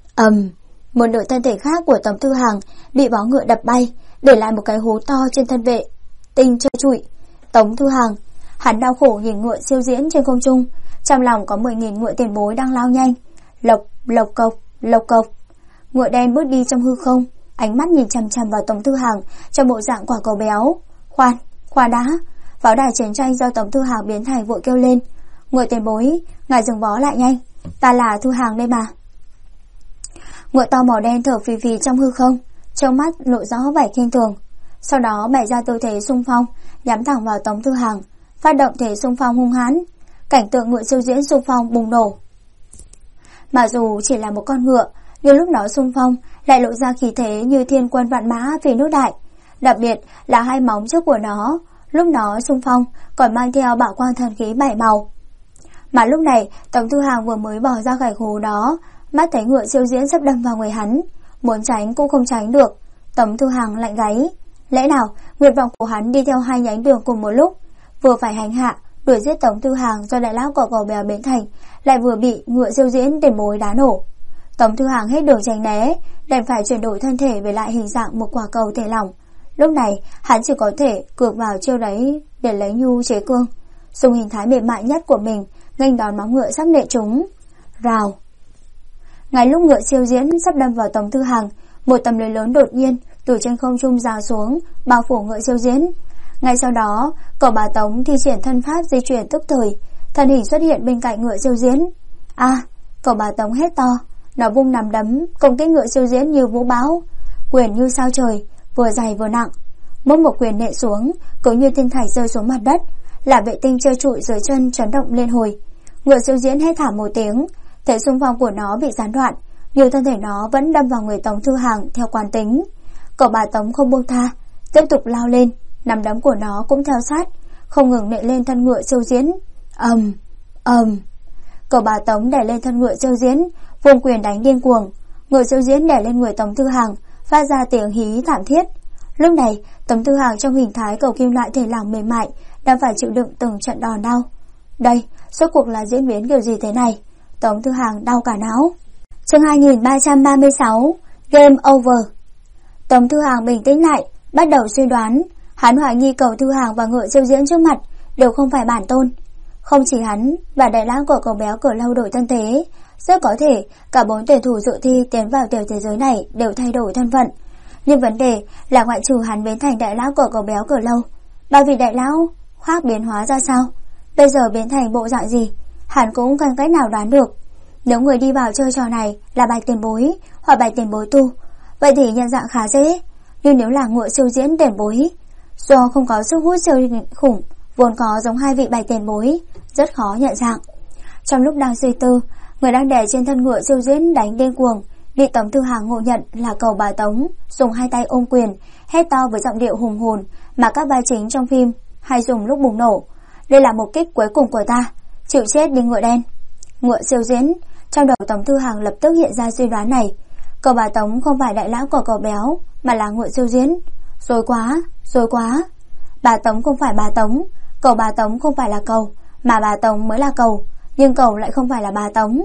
S1: Một nửa thân thể khác của Tống Tư Hàng bị vó ngựa đập bay, để lại một cái hố to trên thân vệ tinh trơ trụi. Tống Tư Hàng, hắn đau khổ nhìn ngựa siêu diễn trên không trung, trong lòng có 10.000 ngựa tiền bối đang lao nhanh. Lộc, lộc cộc, lộc cộc. Ngựa đen bước đi trong hư không, ánh mắt nhìn chằm chằm vào Tống Tư Hàng trong bộ dạng quả cầu béo. Khoan đã. Pháo đài chiến tranh do Tống Tư Hàng biến thành vội kêu lên. Ngựa tiền bối, ngài dừng vó lại nhanh, ta là Tư Hàng đây mà. Ngựa to màu đen thở phì phì trong hư không, trong mắt lộ rõ vẻ khinh thường. Sau đó bày ra tư thế xung phong, nhắm thẳng vào Tống Tư Hàng, phát động thế xung phong hung hãn. Cảnh tượng ngựa siêu diễn xung phong bùng nổ. Mà dù chỉ là một con ngựa, nhưng lúc nó xung phong lại lộ ra khí thế như thiên quân vạn mã vì nước đại. Đặc biệt là hai móng trước của nó, lúc nó xung phong còn mang theo bảo quang thần khí 7 màu. Mà lúc này Tống Tư Hàng vừa mới bỏ ra gạch hố đó, mắt thấy ngựa siêu diễn sắp đâm vào người hắn, muốn tránh cũng không tránh được. Tống Tư Hàng lạnh gáy. Lẽ nào nguyện vọng của hắn đi theo hai nhánh đường cùng một lúc, vừa phải hành hạ đuổi giết Tống Tư Hàng do đại lão của cậu béo biến thành, lại vừa bị ngựa siêu diễn tiền bối đá nổ. Tống Thư Hàng hết đường tránh né, đành phải chuyển đổi thân thể về lại hình dạng một quả cầu thể lỏng. Lúc này, hắn chỉ có thể cược vào chiêu đấy để lấy nhu chế cương, dùng hình thái mềm mại nhất của mình nghênh đón móng ngựa sắp nện chúng. Rào. Ngay lúc ngựa siêu diễn sắp đâm vào Tống Thư Hàng, một tấm lưới lớn đột nhiên từ trên không trung giáng xuống, bao phủ ngựa siêu diễn. Ngay sau đó, cậu bà Tống thi triển thân pháp di chuyển tức thời, thân hình xuất hiện bên cạnh ngựa siêu diễn. Cậu bà Tống hét to, nó vung nắm đấm công kích ngựa siêu diễn như vũ bão, quyền như sao trời, vừa dày vừa nặng. Mỗi một quyền nện xuống, cứ như thiên thạch rơi xuống mặt đất, là vệ tinh trơ trụi dưới chân chấn động liên hồi. Ngựa siêu diễn hét thảm một tiếng, thế xung phong của nó bị gián đoạn, nhưng thân thể nó vẫn đâm vào người Tống Thư Hàng theo quán tính. Cậu bà Tống không buông tha, tiếp tục lao lên, nắm đấm của nó cũng theo sát, không ngừng nện lên thân ngựa siêu diễn. Cậu bà Tống đè lên thân ngựa siêu diễn, vung quyền đánh điên cuồng. Ngựa siêu diễn đè lên người Tống Thư Hàng, phát ra tiếng hí thảm thiết. Lúc này, Tống Thư Hàng trong hình thái cầu kim loại thể lỏng mềm mại đang phải chịu đựng từng trận đòn đau. Đây, rốt cuộc là diễn biến kiểu gì thế này? Tống Thư Hàng đau cả não. Chương 2336, Game Over. Tống Thư Hàng bình tĩnh lại, bắt đầu suy đoán. Hắn hoài nghi cậu Thư Hàng và ngựa siêu diễn trước mặt đều không phải bản tôn. Không chỉ hắn và đại lão của cậu béo Cửu Lâu đổi thân thế, rất có thể cả 4 tuyển thủ dự thi tiến vào tiểu thế giới này đều thay đổi thân phận. Nhưng vấn đề là ngoại trừ hắn biến thành đại lão của cậu béo Cửu Lâu, ba vị đại lão khác biến hóa ra sao? Bây giờ biến thành bộ dạng gì? Hắn cũng không cách nào đoán được. Nếu người đi vào chơi trò này là Bạch Tiền Bối hoặc Bạch Tiền Bối tu, vậy thì nhận dạng khá dễ. Nhưng nếu là ngựa siêu diễn Tiền Bối, do không có sức hút siêu khủng vốn có giống hai vị Bạch Tiền Bối, rất khó nhận dạng. Trong lúc đang suy tư, người đang đè trên thân ngựa siêu diễn đánh điên cuồng bị Tống Thư Hàng ngộ nhận là cậu bà Tống, dùng hai tay ôm quyền, hét to với giọng điệu hùng hồn mà các vai chính trong phim hay dùng lúc bùng nổ. Đây là một kích cuối cùng của ta, chịu chết đi ngựa đen. Ngựa siêu diễn. Trong đầu Tống Thư Hàng lập tức hiện ra suy đoán này. Cậu bà Tống không phải đại lão của cậu béo, mà là ngựa siêu diễn. Rồi quá. Bà Tống không phải bà Tống, cậu bà Tống không phải là cầu, mà bà Tống mới là cầu, nhưng cầu lại không phải là bà Tống.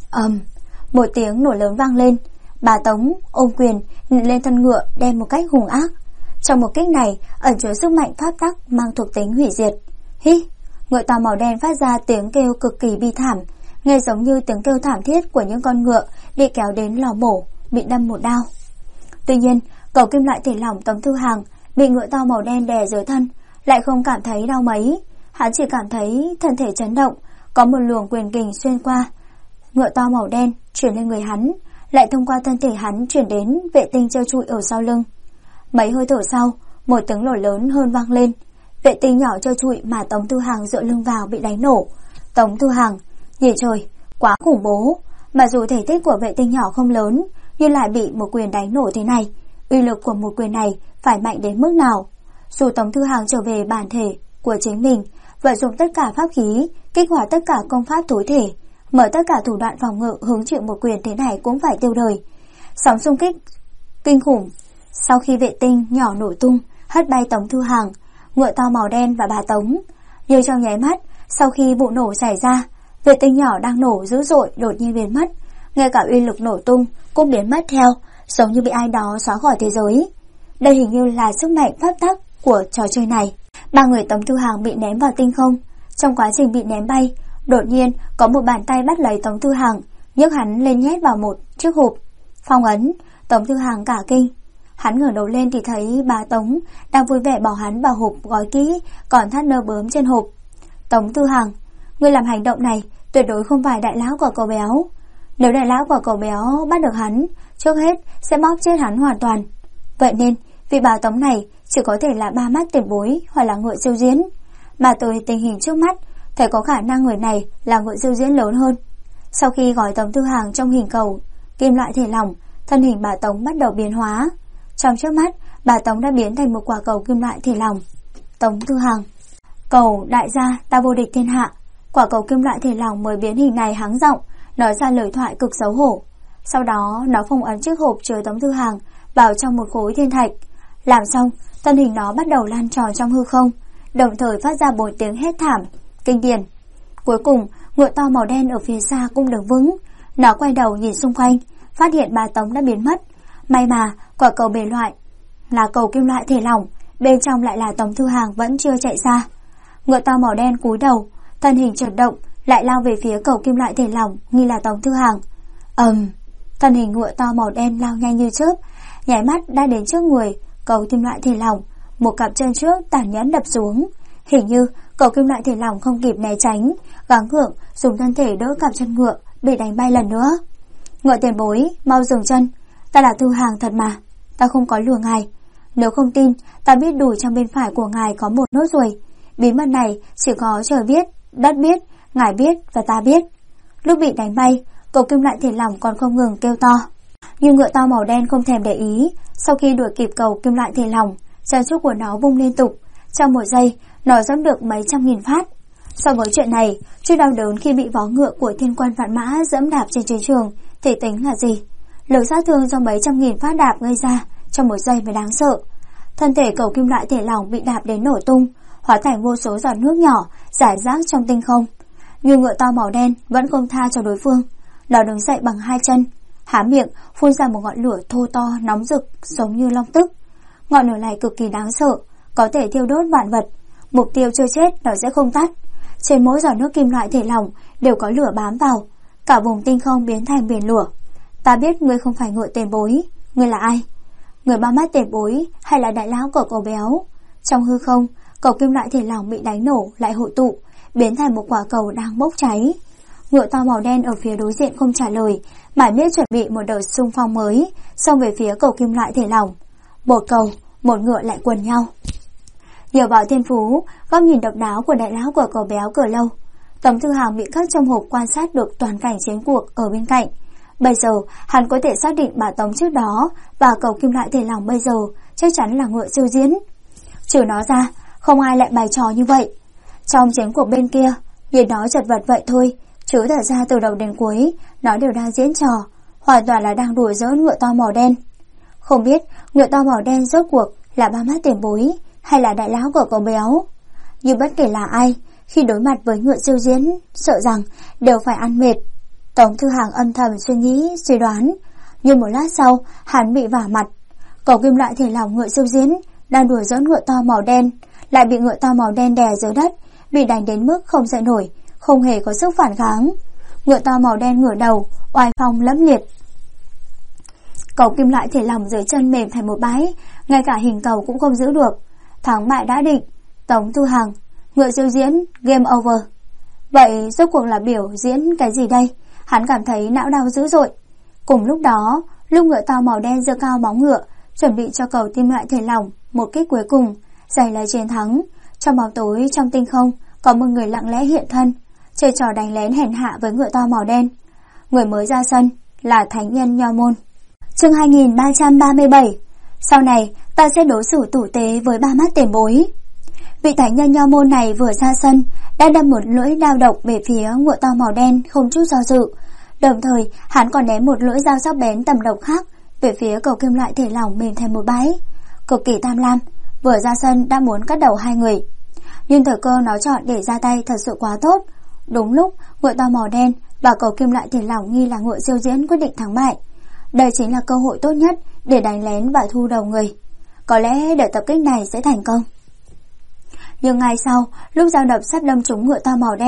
S1: Một tiếng nổ lớn vang lên. Bà Tống ôm quyền nện lên thân ngựa đen một cách hung ác. Trong một kích này ẩn chứa sức mạnh pháp tắc mang thuộc tính hủy diệt. Hí! Ngựa to màu đen phát ra tiếng kêu cực kỳ bi thảm, nghe giống như tiếng kêu thảm thiết của những con ngựa bị kéo đến lò mổ, bị đâm một đao. Tuy nhiên, cầu kim loại thể lỏng Tống Thư Hàng bị ngựa to màu đen đè dưới thân lại không cảm thấy đau mấy. Hắn chỉ cảm thấy thân thể chấn động, có một luồng quyền kình xuyên qua ngựa to màu đen chuyển lên người hắn, lại thông qua thân thể hắn chuyển đến vệ tinh trơ trụi ở sau lưng. Mấy hơi thở sau, một tiếng nổ lớn hơn vang lên. Vệ tinh nhỏ trơ trụi mà Tống Thư Hàng dựa lưng vào bị đánh nổ. Tống Thư Hàng, nhỉ trời, quá khủng bố. Mà dù thể tích của vệ tinh nhỏ không lớn, nhưng lại bị một quyền đánh nổ thế này, uy lực của một quyền này phải mạnh đến mức nào? Dù Tống Thư Hàng trở về bản thể của chính mình, vận dụng tất cả pháp khí, kích hoạt tất cả công pháp tối thể, mở tất cả thủ đoạn phòng ngự hứng chịu một quyền thế này cũng phải tiêu đời. Sóng xung kích kinh khủng. Sau khi vệ tinh nhỏ nổ tung, hất bay Tống Thư Hàng, ngựa to màu đen và bà Tống. Như trong nháy mắt, sau khi vụ nổ xảy ra, vệ tinh nhỏ đang nổ dữ dội đột nhiên biến mất, ngay cả uy lực nổ tung cũng biến mất theo, giống như bị ai đó xóa khỏi thế giới. Đây hình như là sức mạnh pháp tắc của trò chơi này. Ba người Tống Thư Hàng bị ném vào tinh không. Trong quá trình bị ném bay, đột nhiên có một bàn tay bắt lấy Tống Thư Hàng, nhấc hắn lên nhét vào một chiếc hộp phong ấn. Tống Thư Hàng cả kinh. Hắn ngẩng đầu lên thì thấy bà Tống đang vui vẻ bỏ hắn vào hộp gói kỹ, còn thắt nơ bướm trên hộp. Tống Thư Hàng, ngươi làm hành động này tuyệt đối không phải đại lão của cậu béo. Nếu đại lão của cậu béo bắt được hắn, trước hết sẽ bóp chết hắn hoàn toàn. Vậy nên vị bà Tống này chỉ có thể là ba mắt Tiền Bối hoặc là ngựa siêu diễn. Mà từ tình hình trước mắt, thấy có khả năng người này là ngựa siêu diễn lớn hơn. Sau khi gói Tống Thư Hàng trong hình cầu kim loại thể lỏng, thân hình bà Tống bắt đầu biến hóa. Trong trước mắt, bà Tống đã biến thành một quả cầu kim loại thể lỏng. Tống Thư Hàng, cầu đại gia ta vô địch thiên hạ. Quả cầu kim loại thể lỏng mới biến hình này hắng giọng, nói ra lời thoại cực xấu hổ. Sau đó nó phong ấn chiếc hộp chứa Tống Thư Hàng vào trong một khối thiên thạch. Làm xong, thân hình nó bắt đầu lan tròn trong hư không, đồng thời phát ra một tiếng hét thảm kinh điển. Cuối cùng, ngựa to màu đen ở phía xa cũng đứng vững. Nó quay đầu nhìn xung quanh, phát hiện bà Tống đã biến mất. May mà quả cầu bề loại là cầu kim loại thể lỏng, bên trong lại là Tống Thư Hàng vẫn chưa chạy ra. Ngựa to màu đen cúi đầu, thân hình chợt động, lại lao về phía cầu kim loại thể lỏng nghi là Tống Thư Hàng. Thân hình ngựa to màu đen lao nhanh như chớp, nháy mắt đã đến trước người cầu kim loại thể lỏng, một cặp chân trước tàn nhẫn đập xuống. Hình như cầu kim loại thể lỏng không kịp né tránh, gắng gượng dùng thân thể đỡ cặp chân ngựa, bị đánh bay lần nữa. Ngựa tiền bối, mau dừng chân, ta là Thư Hàng thật mà, ta không có lừa ngài. Nếu không tin, ta biết đùi trong bên phải của ngài có một nốt ruồi. Bí mật này chỉ có trời biết, đất biết, ngài biết và ta biết. Lúc bị đánh bay, cầu kim loại thể lỏng còn không ngừng kêu to. Nhưng ngựa to màu đen không thèm để ý. Sau khi đuổi kịp cầu kim loại thể lỏng, chân trước của nó vung liên tục. Trong một giây, nó giẫm được mấy trăm nghìn phát. So với chuyện này, chút đau đớn khi bị vó ngựa của thiên quân vạn mã giẫm đạp trên chiến trường thì tính là gì? Lực sát thương do mấy trăm nghìn phát đạp gây ra trong một giây mới đáng sợ. Thân thể cầu kim loại thể lỏng bị đạp đến nổ tung, hóa thành vô số giọt nước nhỏ rải rác trong tinh không. Nhưng ngựa to màu đen vẫn không tha cho đối phương. Nó đứng dậy bằng hai chân, há miệng phun ra một ngọn lửa thô to nóng rực giống như long tức. Ngọn lửa này cực kỳ đáng sợ, có thể thiêu đốt vạn vật. Mục tiêu chưa chết nó sẽ không tắt. Trên mỗi giọt nước kim loại thể lỏng đều có lửa bám vào, cả vùng tinh không biến thành biển lửa. Ta biết ngươi không phải ngựa tiền bối. Ngươi là ai? Người ba mắt tiền bối hay là đại lão của cầu béo? Trong hư không, cầu kim loại thể lỏng bị đánh nổ lại hội tụ, biến thành một quả cầu đang bốc cháy. Ngựa to màu đen ở phía đối diện không trả lời, mải miết chuẩn bị một đợt xung phong mới, xông về phía cầu kim loại thể lỏng. Một cầu, một ngựa lại quần nhau. Nhờ vào thiên phú, góc nhìn độc đáo của đại lão của cầu béo Cờ Lâu, Tống Thư Hàng bị cất trong hộp quan sát được toàn cảnh chiến cuộc ở bên cạnh. Bây giờ, hắn có thể xác định bà Tống trước đó và cầu kim loại thể lỏng bây giờ chắc chắn là ngựa siêu diễn. Trừ nó ra, không ai lại bày trò như vậy. Trong chiến cuộc bên kia, nhìn nó chật vật vậy thôi, chứ thật ra từ đầu đến cuối, nó đều đang diễn trò, hoàn toàn là đang đùa giỡn ngựa to màu đen. Không biết ngựa to màu đen rốt cuộc là ba mắt tiền bối hay là đại lão của cầu béo. Nhưng bất kể là ai, khi đối mặt với ngựa siêu diễn, sợ rằng đều phải ăn mệt. Tống Thư Hàng âm thầm suy nghĩ, suy đoán. Nhưng một lát sau, hắn bị vả mặt. Cầu kim loại thể lỏng ngựa siêu diễn đang đùa giỡn ngựa to màu đen, lại bị ngựa to màu đen đè dưới đất, bị đánh đến mức không dậy nổi, không hề có sức phản kháng. Ngựa to màu đen ngửa đầu, oai phong lẫm liệt. Cầu kim loại thể lỏng dưới chân mềm thành một bãi, ngay cả hình cầu cũng không giữ được. Thắng bại đã định. Tống Thư Hàng, ngựa siêu diễn, game over. Vậy rốt cuộc là biểu diễn cái gì đây? Hắn cảm thấy não đau dữ dội. Cùng lúc đó, lúc ngựa to màu đen giơ cao móng ngựa, chuẩn bị cho cầu kim loại thể lỏng một kích cuối cùng, giành lấy chiến thắng. Trong bóng tối trong tinh không, có một người lặng lẽ hiện thân, chơi trò đánh lén hèn hạ với ngựa to màu đen. Người mới ra sân là thánh nhân Nho Môn. Chương 2337. Sau này ta sẽ đối xử tử tế với ba mắt tiền bối. Vị thánh nhân Nho Môn này vừa ra sân đã đâm một lưỡi đao độc về phía ngựa to màu đen không chút do dự. Đồng thời hắn còn ném một lưỡi dao sắc bén tầm độc khác về phía cầu kim loại thể lỏng mềm thành một bãi. Cực kỳ tham lam, vừa ra sân đã muốn cắt đầu hai người. Nhưng thời cơ nó chọn để ra tay thật sự quá tốt. Đúng lúc ngựa to màu đen và cầu kim loại thể lỏng nghi là ngựa siêu diễn quyết định thắng bại. Đây chính là cơ hội tốt nhất để đánh lén và thu đầu người. Có lẽ đợt tập kích này sẽ thành công. Nhưng ngay sau, lúc dao đập sắp đâm trúng ngựa to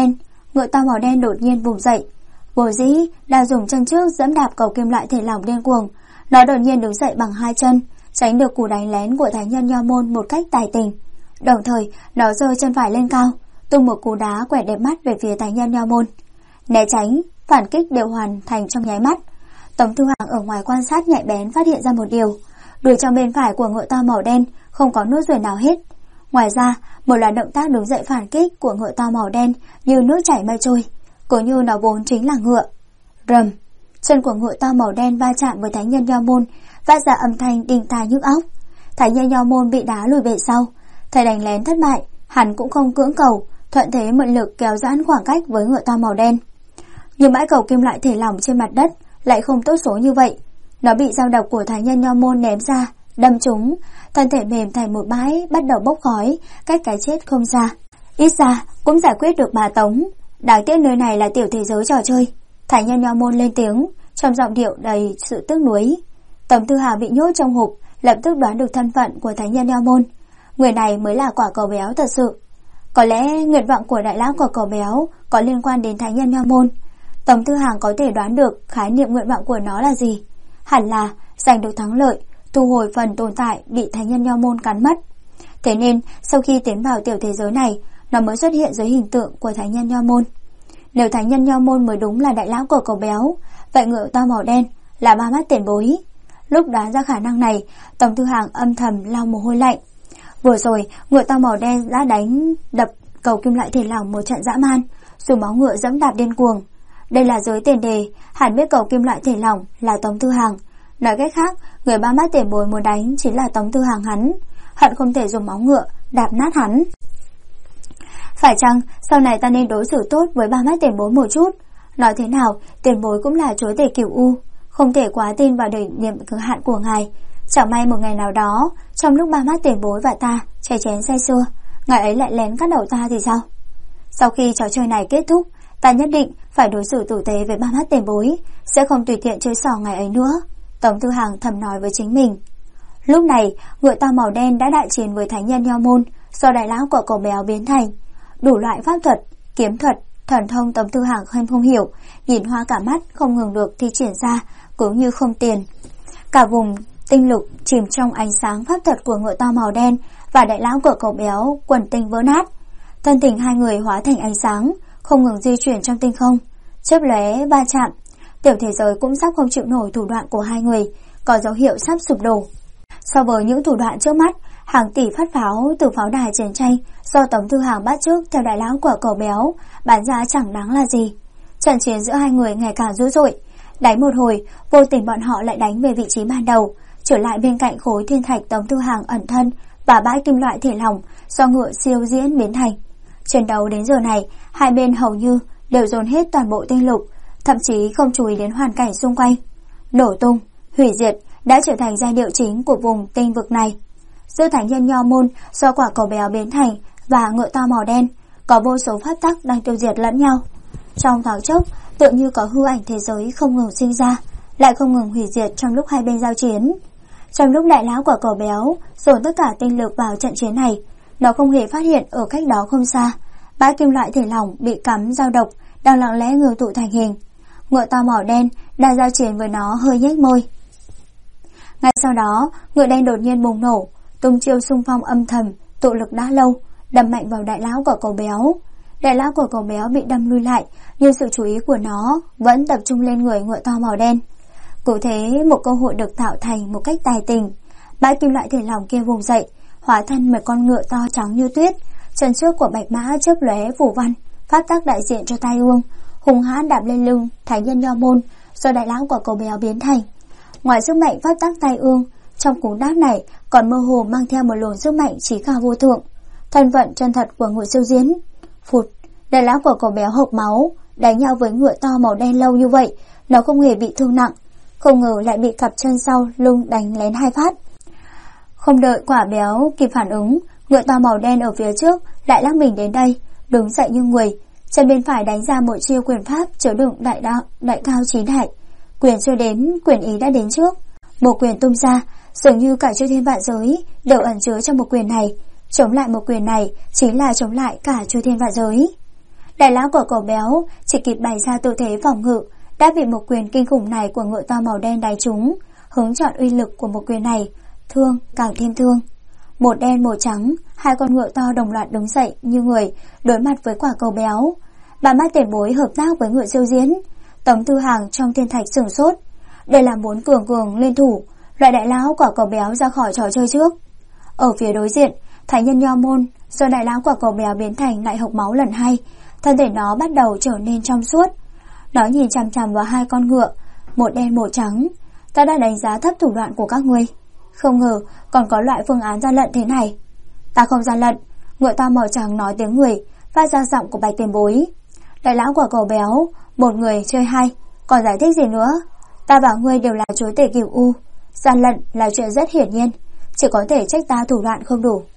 S1: màu đen đột nhiên vùng dậy. Vô dĩ đang dùng chân trước giẫm đạp cầu kim loại thể lỏng điên cuồng. Nó đột nhiên đứng dậy bằng hai chân, tránh được cú đánh lén của thánh nhân Nho Môn một cách tài tình. Đồng thời, nó giơ chân phải lên cao, tung một cú đá quẹt đẹp mắt về phía thánh nhân Nho Môn. Né tránh, phản kích đều hoàn thành trong nháy mắt. Tống Thư Hàng ở ngoài quan sát nhạy bén phát hiện ra một điều: đùi trong bên phải của ngựa to màu đen không có nốt ruồi nào hết. Ngoài ra, một loạt động tác đứng dậy phản kích của ngựa to màu đen như nước chảy mây trôi, cũng như nó vốn chính là ngựa. Rầm, chân của ngựa to màu đen va chạm với thánh nhân Nho Môn, phát ra âm thanh đinh tai nhức óc. Thánh nhân Nho Môn bị đá lùi về sau. Thấy đánh lén thất bại, hắn cũng không cưỡng cầu, thuận thế mượn lực kéo giãn khoảng cách với ngựa to màu đen. Nhưng bãi cầu kim loại thể lỏng trên mặt đất lại không tốt số như vậy. Nó bị dao độc của thánh nhân Nho Môn ném ra, đâm trúng, thân thể mềm thành một bãi, bắt đầu bốc khói, cách cái chết không xa. Ít ra cũng giải quyết được bà Tống. Đáng tiếc nơi này là tiểu thế giới trò chơi. Thánh nhân Nho Môn lên tiếng, trong giọng điệu đầy sự tiếc nuối. Tống Tư Hằng bị nhốt trong hộp, lập tức đoán được thân phận của thánh nhân Nho Môn. Người này mới là quả cầu béo thật sự. Có lẽ nguyện vọng của đại lão quả cầu béo có liên quan đến thánh nhân Nho Môn. Tống Tư Hằng có thể đoán được khái niệm nguyện vọng của nó là gì. Hẳn là giành được thắng lợi, thu hồi phần tồn tại bị thánh nhân Nho Môn cắn mất. Thế nên sau khi tiến vào tiểu thế giới này, nó mới xuất hiện dưới hình tượng của thánh nhân Nho Môn. Nếu thánh nhân Nho Môn mới đúng là đại lão quả cầu béo, vậy ngựa to màu đen là ba mắt tiền bối. Lúc đoán ra khả năng này, Tống Tư Hằng âm thầm lau mồ hôi lạnh. Vừa rồi, ngựa to màu đen đã đánh đập cầu kim loại thể lỏng một trận dã man, dùng máu ngựa dẫm đạp điên cuồng. Đây là giới tiền đề, hẳn biết cầu kim loại thể lỏng là Tống Tư Hằng. Nói cách khác, người ba mắt tiền bối muốn đánh chính là Tống Tư Hằng hắn, hận không thể dùng máu ngựa đạp nát hắn. Phải chăng sau này ta nên đối xử tốt với ba mắt tiền bối một chút? Nói thế nào, tiền bối cũng là chúa tể Cửu U, không thể quá tin vào đời niệm cực hạn của ngài. Chẳng may một ngày nào đó, trong lúc ba mắt tiền bối và ta chè chén say sưa, ngài ấy lại lén cắt đầu ta thì sao? Sau khi trò chơi này kết thúc, ta nhất định phải đối xử tử tế với ba mắt tiền bối, sẽ không tùy tiện chơi xỏ ngài ấy nữa. Tống Tư Hằng thầm nói với chính mình. Lúc này, ngựa to màu đen đã đại chiến với thánh nhân Nho Môn do đại lão của cầu béo biến thành. Đủ loại pháp thuật, kiếm thuật, thần thông Tống Tư Hằng không hiểu, nhìn hoa cả mắt không ngừng được thi triển ra, cũng như không tiền. Cả vùng tinh lục chìm trong ánh sáng pháp thuật của ngựa to màu đen và đại lão của cầu béo quần tinh vỡ nát. Thân hình hai người hóa thành ánh sáng, không ngừng di chuyển trong tinh không, chớp lóe va chạm. Tiểu thế giới cũng sắp không chịu nổi thủ đoạn của hai người, có dấu hiệu sắp sụp đổ. So với những thủ đoạn trước mắt, hàng tỷ phát pháo từ pháo đài chiến tranh do Tống Tư Hằng bắt chước theo đại lão của cầu béo bán ra chẳng đáng là gì. Trận chiến giữa hai người ngày càng dữ dội. Đánh một hồi, vô tình bọn họ lại đánh về vị trí ban đầu, trở lại bên cạnh khối thiên thạch Tống Tư Hằng ẩn thân và bãi kim loại thể lỏng do ngựa siêu diễn biến thành. Chiến đấu đến giờ này, hai bên hầu như đều dồn hết toàn bộ tinh lục, thậm chí không chú ý đến hoàn cảnh xung quanh. Nổ tung, hủy diệt đã trở thành giai điệu chính của vùng tinh vực này. Giữa thánh nhân Nho Môn do quả cầu béo biến thành và ngựa to màu đen, có vô số pháp tắc đang tiêu diệt lẫn nhau. Trong thoáng chốc, tựa như có hư ảnh thế giới không ngừng sinh ra, lại không ngừng hủy diệt trong lúc hai bên giao chiến. Trong lúc đại lão quả cầu béo dồn tất cả tinh lực vào trận chiến này, nó không hề phát hiện ở cách đó không xa, bãi kim loại thể lỏng bị cắm dao độc đang lặng lẽ ngưng tụ thành hình. Ngựa to màu đen đang giao chiến với nó hơi nhếch môi. Ngay sau đó, ngựa đen đột nhiên bùng nổ, tung chiêu xung phong âm thầm, tụ lực đã lâu, đâm mạnh vào đại lão của cầu béo. Đại lão của cầu béo bị đâm lui lại, nhưng sự chú ý của nó vẫn tập trung lên người ngựa to màu đen. Cụ thế, một cơ hội được tạo thành một cách tài tình. Bãi kim loại thể lỏng kia vùng dậy, hóa thân một con ngựa to trắng như tuyết. Chân trước của bạch mã chớp lóe phù văn, pháp tắc đại diện cho tai ương, hùng hãn đạp lên lưng thánh nhân Nho Môn do đại lão của cầu béo biến thành. Ngoài sức mạnh pháp tắc tai ương, trong cú đáp này còn mơ hồ mang theo một luồng sức mạnh chí cao vô thượng, thân phận chân thật của ngựa siêu diễn. Phụt, đại lão của cầu béo hộc máu, đánh nhau với ngựa to màu đen lâu như vậy, nó không hề bị thương nặng, không ngờ lại bị cặp chân sau lưng đánh lén hai phát. Không đợi quả béo kịp phản ứng, ngựa to màu đen ở phía trước lại lắc mình đến đây, đứng dậy như người, chân bên phải đánh ra một chiêu quyền pháp chứa đựng đại cao chí đại. Quyền chưa đến, quyền ý đã đến trước. Một quyền tung ra, dường như cả chư thiên vạn giới đều ẩn chứa trong một quyền này. Chống lại một quyền này chính là chống lại cả chư thiên vạn giới. Đại lão của cầu béo chỉ kịp bày ra tư thế phòng ngự, đã bị một quyền kinh khủng này của ngựa to màu đen đánh trúng. Hứng chọn uy lực của một quyền này, thương càng thêm thương. Một đen một trắng, hai con ngựa to đồng loạt đứng dậy như người, đối mặt với quả cầu béo. Ba mắt tiền bối hợp tác với ngựa siêu diễn. Tống Tư Hằng trong thiên thạch sửng sốt. Đây là muốn cường lên thủ, loại đại lão quả cầu béo ra khỏi trò chơi trước. Ở phía đối diện, thánh nhân Nho Môn do đại lão quả cầu béo biến thành lại hộc máu lần hai, thân thể nó bắt đầu trở nên trong suốt. Nó nhìn chằm chằm vào hai con ngựa, một đen một trắng. Ta đã đánh giá thấp thủ đoạn của các ngươi, không ngờ còn có loại phương án gian lận thế này. Ta không gian lận, ngựa to màu trắng nói tiếng người, phát ra giọng của bạch tiền bối. Đại lão quả cầu béo, một người chơi hai, còn giải thích gì nữa? Ta và ngươi đều là chúa tể Cửu U, gian lận là chuyện rất hiển nhiên, chỉ có thể trách ta thủ đoạn không đủ.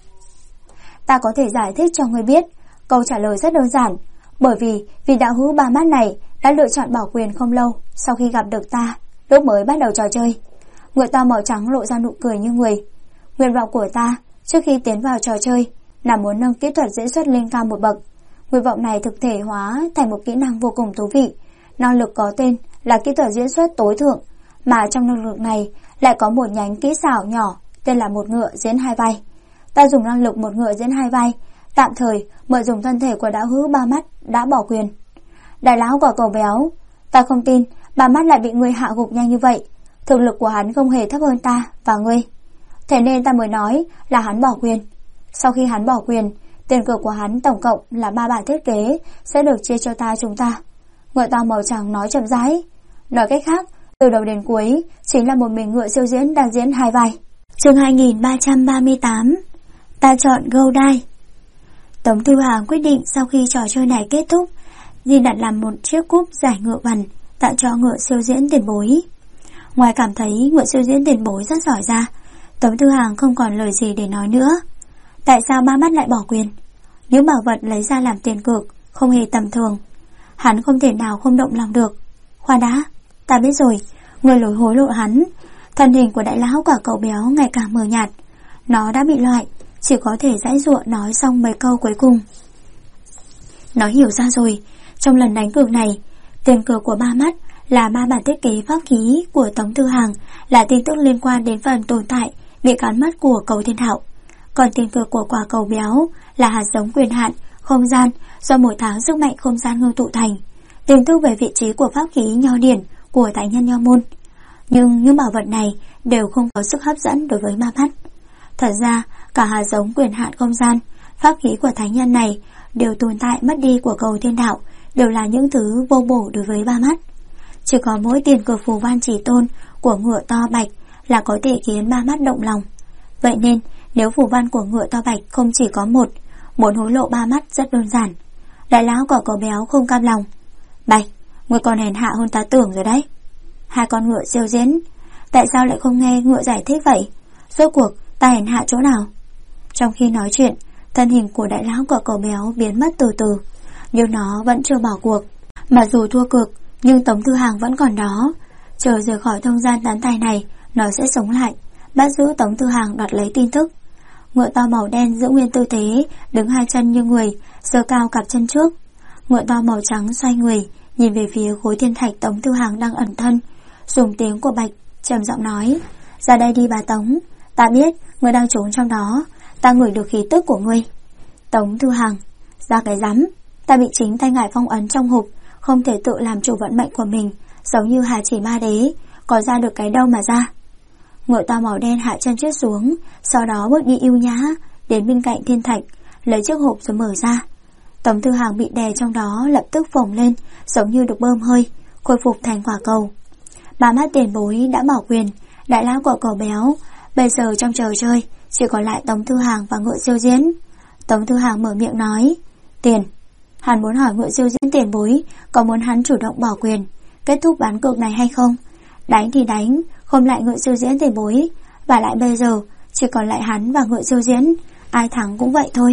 S1: Ta có thể giải thích cho ngươi biết, câu trả lời rất đơn giản, bởi vì đạo hữu ba mắt này đã lựa chọn bỏ quyền không lâu sau khi gặp được ta, lúc mới bắt đầu trò chơi. Ngựa to màu trắng lộ ra nụ cười như người. Nguyện vọng của ta trước khi tiến vào trò chơi là muốn nâng kỹ thuật diễn xuất lên cao một bậc. Nguyện vọng này thực thể hóa thành một kỹ năng vô cùng thú vị. Năng lực có tên là kỹ thuật diễn xuất tối thượng, mà trong năng lực này lại có một nhánh kỹ xảo nhỏ tên là một ngựa diễn hai vai. Ta dùng năng lực một ngựa diễn hai vai, tạm thời mượn dùng thân thể của đạo hữu Ba Mắt đã bỏ quyền. Đại lão quả cầu béo, ta không tin Ba Mắt lại bị ngươi hạ gục nhanh như vậy. Thực lực của hắn không hề thấp hơn ta và ngươi, thế nên ta mới nói là hắn bỏ quyền. Sau khi hắn bỏ quyền, tiền cược của hắn tổng cộng là 3 bản thiết kế sẽ được chia cho chúng ta. Ngựa to màu trắng nói chậm rãi. Nói cách khác, từ đầu đến cuối chính là một mình ngựa siêu diễn đang diễn hai vai. Chương 2338. Ta chọn Gâu Đai. Tống Thư Hàng quyết định sau khi trò chơi này kết thúc, Di đặt làm một chiếc cúp giải ngựa vằn tặng cho ngựa siêu diễn tiền bối. Ngoài cảm thấy ngựa siêu diễn tiền bối rất giỏi ra, Tống Thư Hàng không còn lời gì để nói nữa. Tại sao Ba Mắt lại bỏ quyền? Những bảo vật lấy ra làm tiền cược không hề tầm thường, hắn không thể nào không động lòng được. Khoan đã, ta biết rồi, người lối hối lộ hắn. Thân hình của đại lão quả cầu béo ngày càng mờ nhạt, nó đã bị loại, chỉ có thể giãy giụa nói xong mấy câu cuối cùng. Nó hiểu ra rồi, trong lần đánh cược này, tiền cược của Ba Mắt là 3 bản thiết kế pháp khí của Tống Thư Hàng, là tin tức liên quan đến phần tồn tại bị cắn mất của cầu thiên thảo. Còn tiền cược của quả cầu béo là hạt giống quyền hạn không gian do một tháng sức mạnh không gian ngưng tụ thành, tin tức về vị trí của pháp khí nho điển của thánh nhân Nho Môn. Nhưng những bảo vật này đều không có sức hấp dẫn đối với Ba Mắt. Thật ra cả hạt giống quyền hạn không gian, pháp khí của thánh nhân này đều tồn tại mất đi của cầu thiên đạo, đều là những thứ vô bổ đối với Ba Mắt. Chỉ có mỗi tiền cược phù văn chỉ tôn của ngựa to bạch là có thể khiến Ba Mắt động lòng. Vậy nên nếu phù văn của ngựa to bạch không chỉ có một, muốn hối lộ Ba Mắt rất đơn giản. Đại lão quả cầu béo không cam lòng. Bạch, ngươi còn hèn hạ hơn ta tưởng rồi đấy. Hai con ngựa siêu diễn, tại sao lại không nghe ngựa giải thích vậy? Rốt cuộc ta hèn hạ chỗ nào? Trong khi nói chuyện, thân hình của đại lão quả cầu béo biến mất từ từ, nhưng nó vẫn chưa bỏ cuộc. Mà dù thua cược, nhưng Tống Thư Hàng vẫn còn đó. Chờ rời khỏi không gian tán tài này, nó sẽ sống lại, bắt giữ Tống Thư Hàng đoạt lấy tin tức. Ngựa to màu đen giữ nguyên tư thế, đứng hai chân như người, giơ cao cặp chân trước. Ngựa to màu trắng xoay người, nhìn về phía khối thiên thạch Tống Thư Hàng đang ẩn thân, dùng tiếng của bạch trầm giọng nói: ra đây đi bà Tống, ta biết ngươi đang trốn trong đó, ta ngửi được khí tức của ngươi. Tống Thư Hàng: ra cái rắm, ta bị chính tay ngải phong ấn trong hộp, không thể tự làm chủ vận mệnh của mình, giống như Hà Chỉ Ma Đế, có ra được cái đâu mà ra. Ngựa to màu đen hạ chân trước xuống, sau đó bước đi yêu nhã đến bên cạnh thiên thạch, lấy chiếc hộp rồi mở ra. Tống Thư Hàng bị đè trong đó lập tức phồng lên, giống như được bơm hơi, khôi phục thành quả cầu. Ba Mắt tiền bối đã bỏ quyền, đại lão của cầu béo, bây giờ trong trò chơi chỉ còn lại Tống Thư Hàng và ngựa siêu diễn. Tống Thư Hàng mở miệng nói: tiền. Hắn muốn hỏi ngựa siêu diễn tiền bối có muốn hắn chủ động bỏ quyền, kết thúc ván cược này hay không. Đánh thì đánh, không lại ngựa siêu diễn tiền bối, và lại bây giờ chỉ còn lại hắn và ngựa siêu diễn, ai thắng cũng vậy thôi.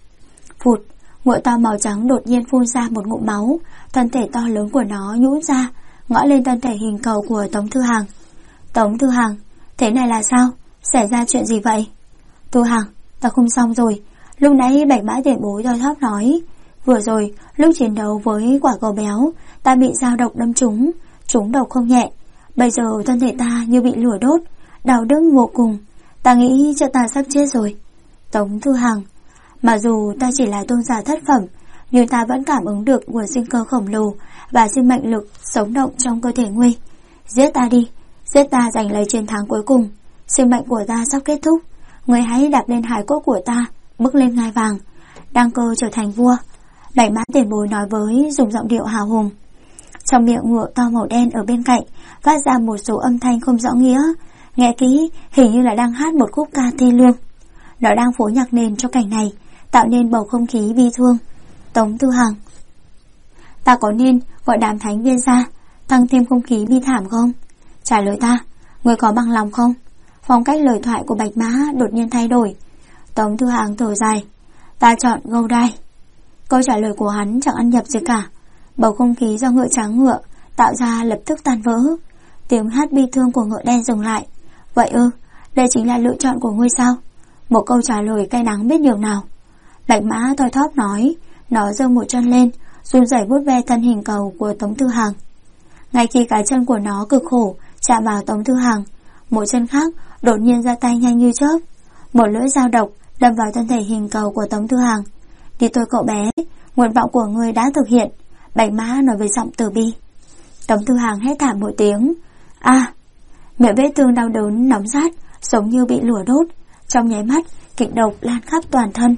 S1: Phụt, ngựa to màu trắng đột nhiên phun ra một ngụm máu, thân thể to lớn của nó nhũn ra, ngõ lên thân thể hình cầu của Tống Thư Hàng. Tống Thư Hàng, thế này là sao? Xảy ra chuyện gì vậy? Thư Hàng, ta không xong rồi. Lúc nãy Bạch Mã tiền bối đo thóp nói, vừa rồi lúc chiến đấu với quả cầu béo, ta bị dao độc đâm trúng độc không nhẹ. Bây giờ thân thể ta như bị lửa đốt, đau đớn vô cùng. Ta nghĩ cho ta sắp chết rồi. Tống Thư Hàng, mà dù ta chỉ là tôn giả thất phẩm, nhưng ta vẫn cảm ứng được nguồn sinh cơ khổng lồ và sinh mệnh lực sống động trong cơ thể ngươi. Giết ta đi, giết ta giành lấy chiến thắng cuối cùng. Sinh mệnh của ta sắp kết thúc, ngươi hãy đạp lên hài cốt của ta, bước lên ngai vàng, đăng cơ trở thành vua. Bạch Mã tiền bối nói với dùng giọng điệu hào hùng. Trong miệng ngựa to màu đen ở bên cạnh phát ra một số âm thanh không rõ nghĩa, nghe kỹ hình như là đang hát một khúc ca thê lương. Nó đang phối nhạc nền cho cảnh này, tạo nên bầu không khí bi thương. Tống Thư Hàng, ta có nên gọi đám thánh viên ra, tăng thêm không khí bi thảm không? Trả lời ta, người có bằng lòng không? Phong cách lời thoại của Bạch Mã đột nhiên thay đổi. Tống Thư Hàng thở dài: ta chọn Gâu Đai. Câu trả lời của hắn chẳng ăn nhập gì cả. Bầu không khí do ngựa trắng ngựa tạo ra lập tức tan vỡ. Tiếng hát bi thương của ngựa đen dừng lại. Vậy ư, đây chính là lựa chọn của ngươi sao? Một câu trả lời cay đắng biết nhường nào. Bạch mã thoi thóp nói. Nó giơ một chân lên, run rẩy vuốt ve thân hình cầu của Tống Tư Hằng. Ngay khi cái chân của nó cực khổ chạm vào Tống Tư Hằng, một chân khác đột nhiên ra tay nhanh như chớp. Một lưỡi dao độc đâm vào thân thể hình cầu của Tống Tư Hằng. Đi thôi cậu bé, nguyện vọng của ngươi đã thực hiện. Bạch mã nói với giọng từ bi. Tống Tư Hằng hét thảm một tiếng. Miệng vết thương đau đớn nóng rát, giống như bị lửa đốt. Trong nháy mắt, kịch độc lan khắp toàn thân.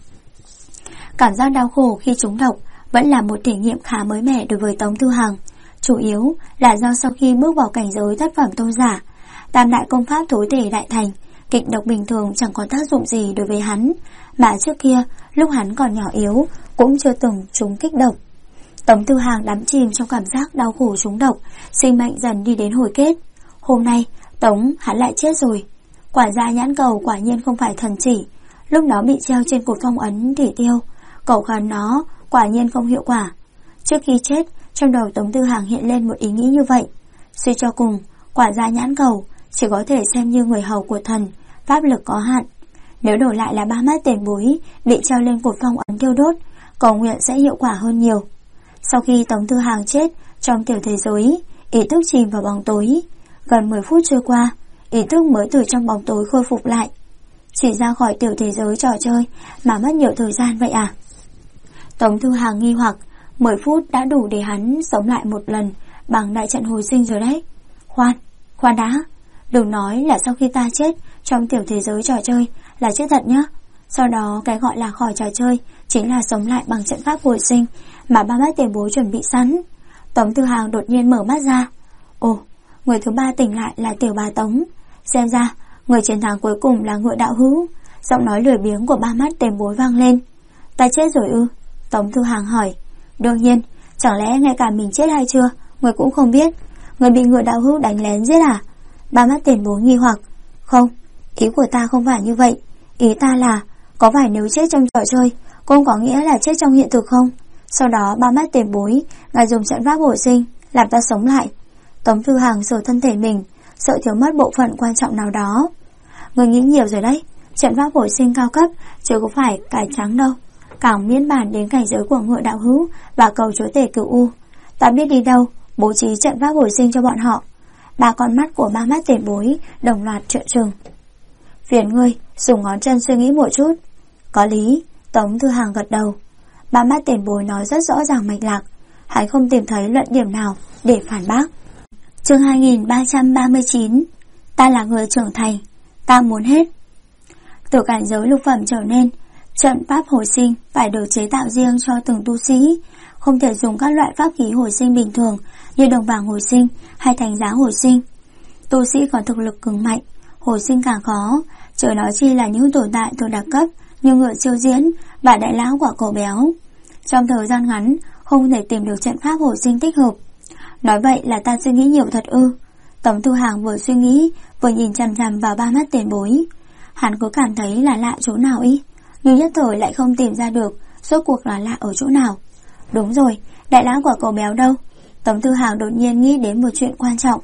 S1: Cảm giác đau khổ khi trúng độc vẫn là một trải nghiệm khá mới mẻ đối với Tống Tư Hằng. Chủ yếu là do sau khi bước vào cảnh giới thất phẩm tôn giả, tam đại công pháp thối thể đại thành, kịch độc bình thường chẳng có tác dụng gì đối với hắn, mà trước kia lúc hắn còn nhỏ yếu cũng chưa từng trúng kích độc. Tống Tư Hằng đắm chìm trong cảm giác đau khổ trúng độc, sinh mệnh dần đi đến hồi kết. Hôm nay Tống hắn lại chết rồi. Quản gia nhãn cầu quả nhiên không phải thần chỉ. Lúc nó bị treo trên cột phong ấn thủy tiêu, cầu khẩn nó quả nhiên không hiệu quả. Trước khi chết, trong đầu Tống Tư Hằng hiện lên một ý nghĩ như vậy. Suy cho cùng, quản gia nhãn cầu chỉ có thể xem như người hầu của thần, pháp lực có hạn. Nếu đổi lại là ba mắt tiền bối bị treo lên cột phong ấn thiêu đốt, cầu nguyện sẽ hiệu quả hơn nhiều. Sau khi Tống Tư Hằng chết trong tiểu thế giới, ý thức chìm vào bóng tối. Gần 10 phút trôi qua, ý thức mới từ trong bóng tối khôi phục lại. Chỉ ra khỏi tiểu thế giới trò chơi mà mất nhiều thời gian vậy à? Tống Tư Hằng nghi hoặc, 10 phút đã đủ để hắn sống lại một lần bằng đại trận hồi sinh rồi đấy. Khoan đã, đừng nói là sau khi ta chết trong tiểu thế giới trò chơi là chết thật nhá. Sau đó cái gọi là khỏi trò chơi chính là sống lại bằng trận pháp hồi sinh mà ba mắt tiền bối chuẩn bị sẵn. Tống Tư Hằng đột nhiên mở mắt ra. Ồ, người thứ ba tỉnh lại là tiểu bà Tống. Xem ra người chiến thắng cuối cùng là Ngựa đạo hữu. Giọng nói lười biếng của ba mắt tiền bối vang lên. Ta chết rồi ư? Tống Tư Hằng hỏi. Đương nhiên, chẳng lẽ ngay cả mình chết hay chưa người cũng không biết? Người bị Ngựa đạo hữu đánh lén giết à? Ba mắt tiền bối nghi hoặc. Không, ý của ta không phải như vậy. Ý ta là có phải nếu chết trong trò chơi cũng có nghĩa là chết trong hiện thực không? Sau đó ba mắt tiền bối ngài dùng trận pháp hồi sinh làm ta sống lại. Tống Tư Hằng sờ thân thể mình, sợ thiếu mất bộ phận quan trọng nào đó. Người nghĩ nhiều rồi đấy. Trận pháp hồi sinh cao cấp chứ có phải cải trắng đâu. Càng miễn bàn đến cảnh giới của Ngựa đạo hữu và cầu chúa tể cửu u, ta biết đi đâu bố trí trận pháp hồi sinh cho bọn họ. Ba con mắt của ba mắt tiền bối đồng loạt trợn trừng. Phiền ngươi dùng ngón chân suy nghĩ một chút. Có lý. Tống Tư Hằng gật đầu. Ba mắt tiền bối nói rất rõ ràng mạch lạc, hắn không tìm thấy luận điểm nào để phản bác. Chương 2339. Ta là người trưởng thành, ta muốn hết. Từ cảnh giới lục phẩm trở nên, trận pháp hồi sinh phải được chế tạo riêng cho từng tu sĩ, không thể dùng các loại pháp khí hồi sinh bình thường như đồng bảng hồi sinh hay thành giá hồi sinh. Tu sĩ còn thực lực cường mạnh, hồi sinh càng khó, chớ nói chi là những tồn tại thuộc đặc cấp như Ngựa Siêu Diễn và đại lão Quả Cầu Béo. Trong thời gian ngắn không thể tìm được trận pháp hồi sinh thích hợp. Nói vậy là ta suy nghĩ nhiều thật ư? Tống Tư Hằng vừa suy nghĩ vừa nhìn chằm chằm vào ba mắt tiền bối. Hắn cứ cảm thấy là lạ chỗ nào ý, nhưng nhất thời lại không tìm ra được rốt cuộc là lạ ở chỗ nào. Đúng rồi, đại lão Quả Cầu Béo đâu? Tống Tư Hằng đột nhiên nghĩ đến một chuyện quan trọng.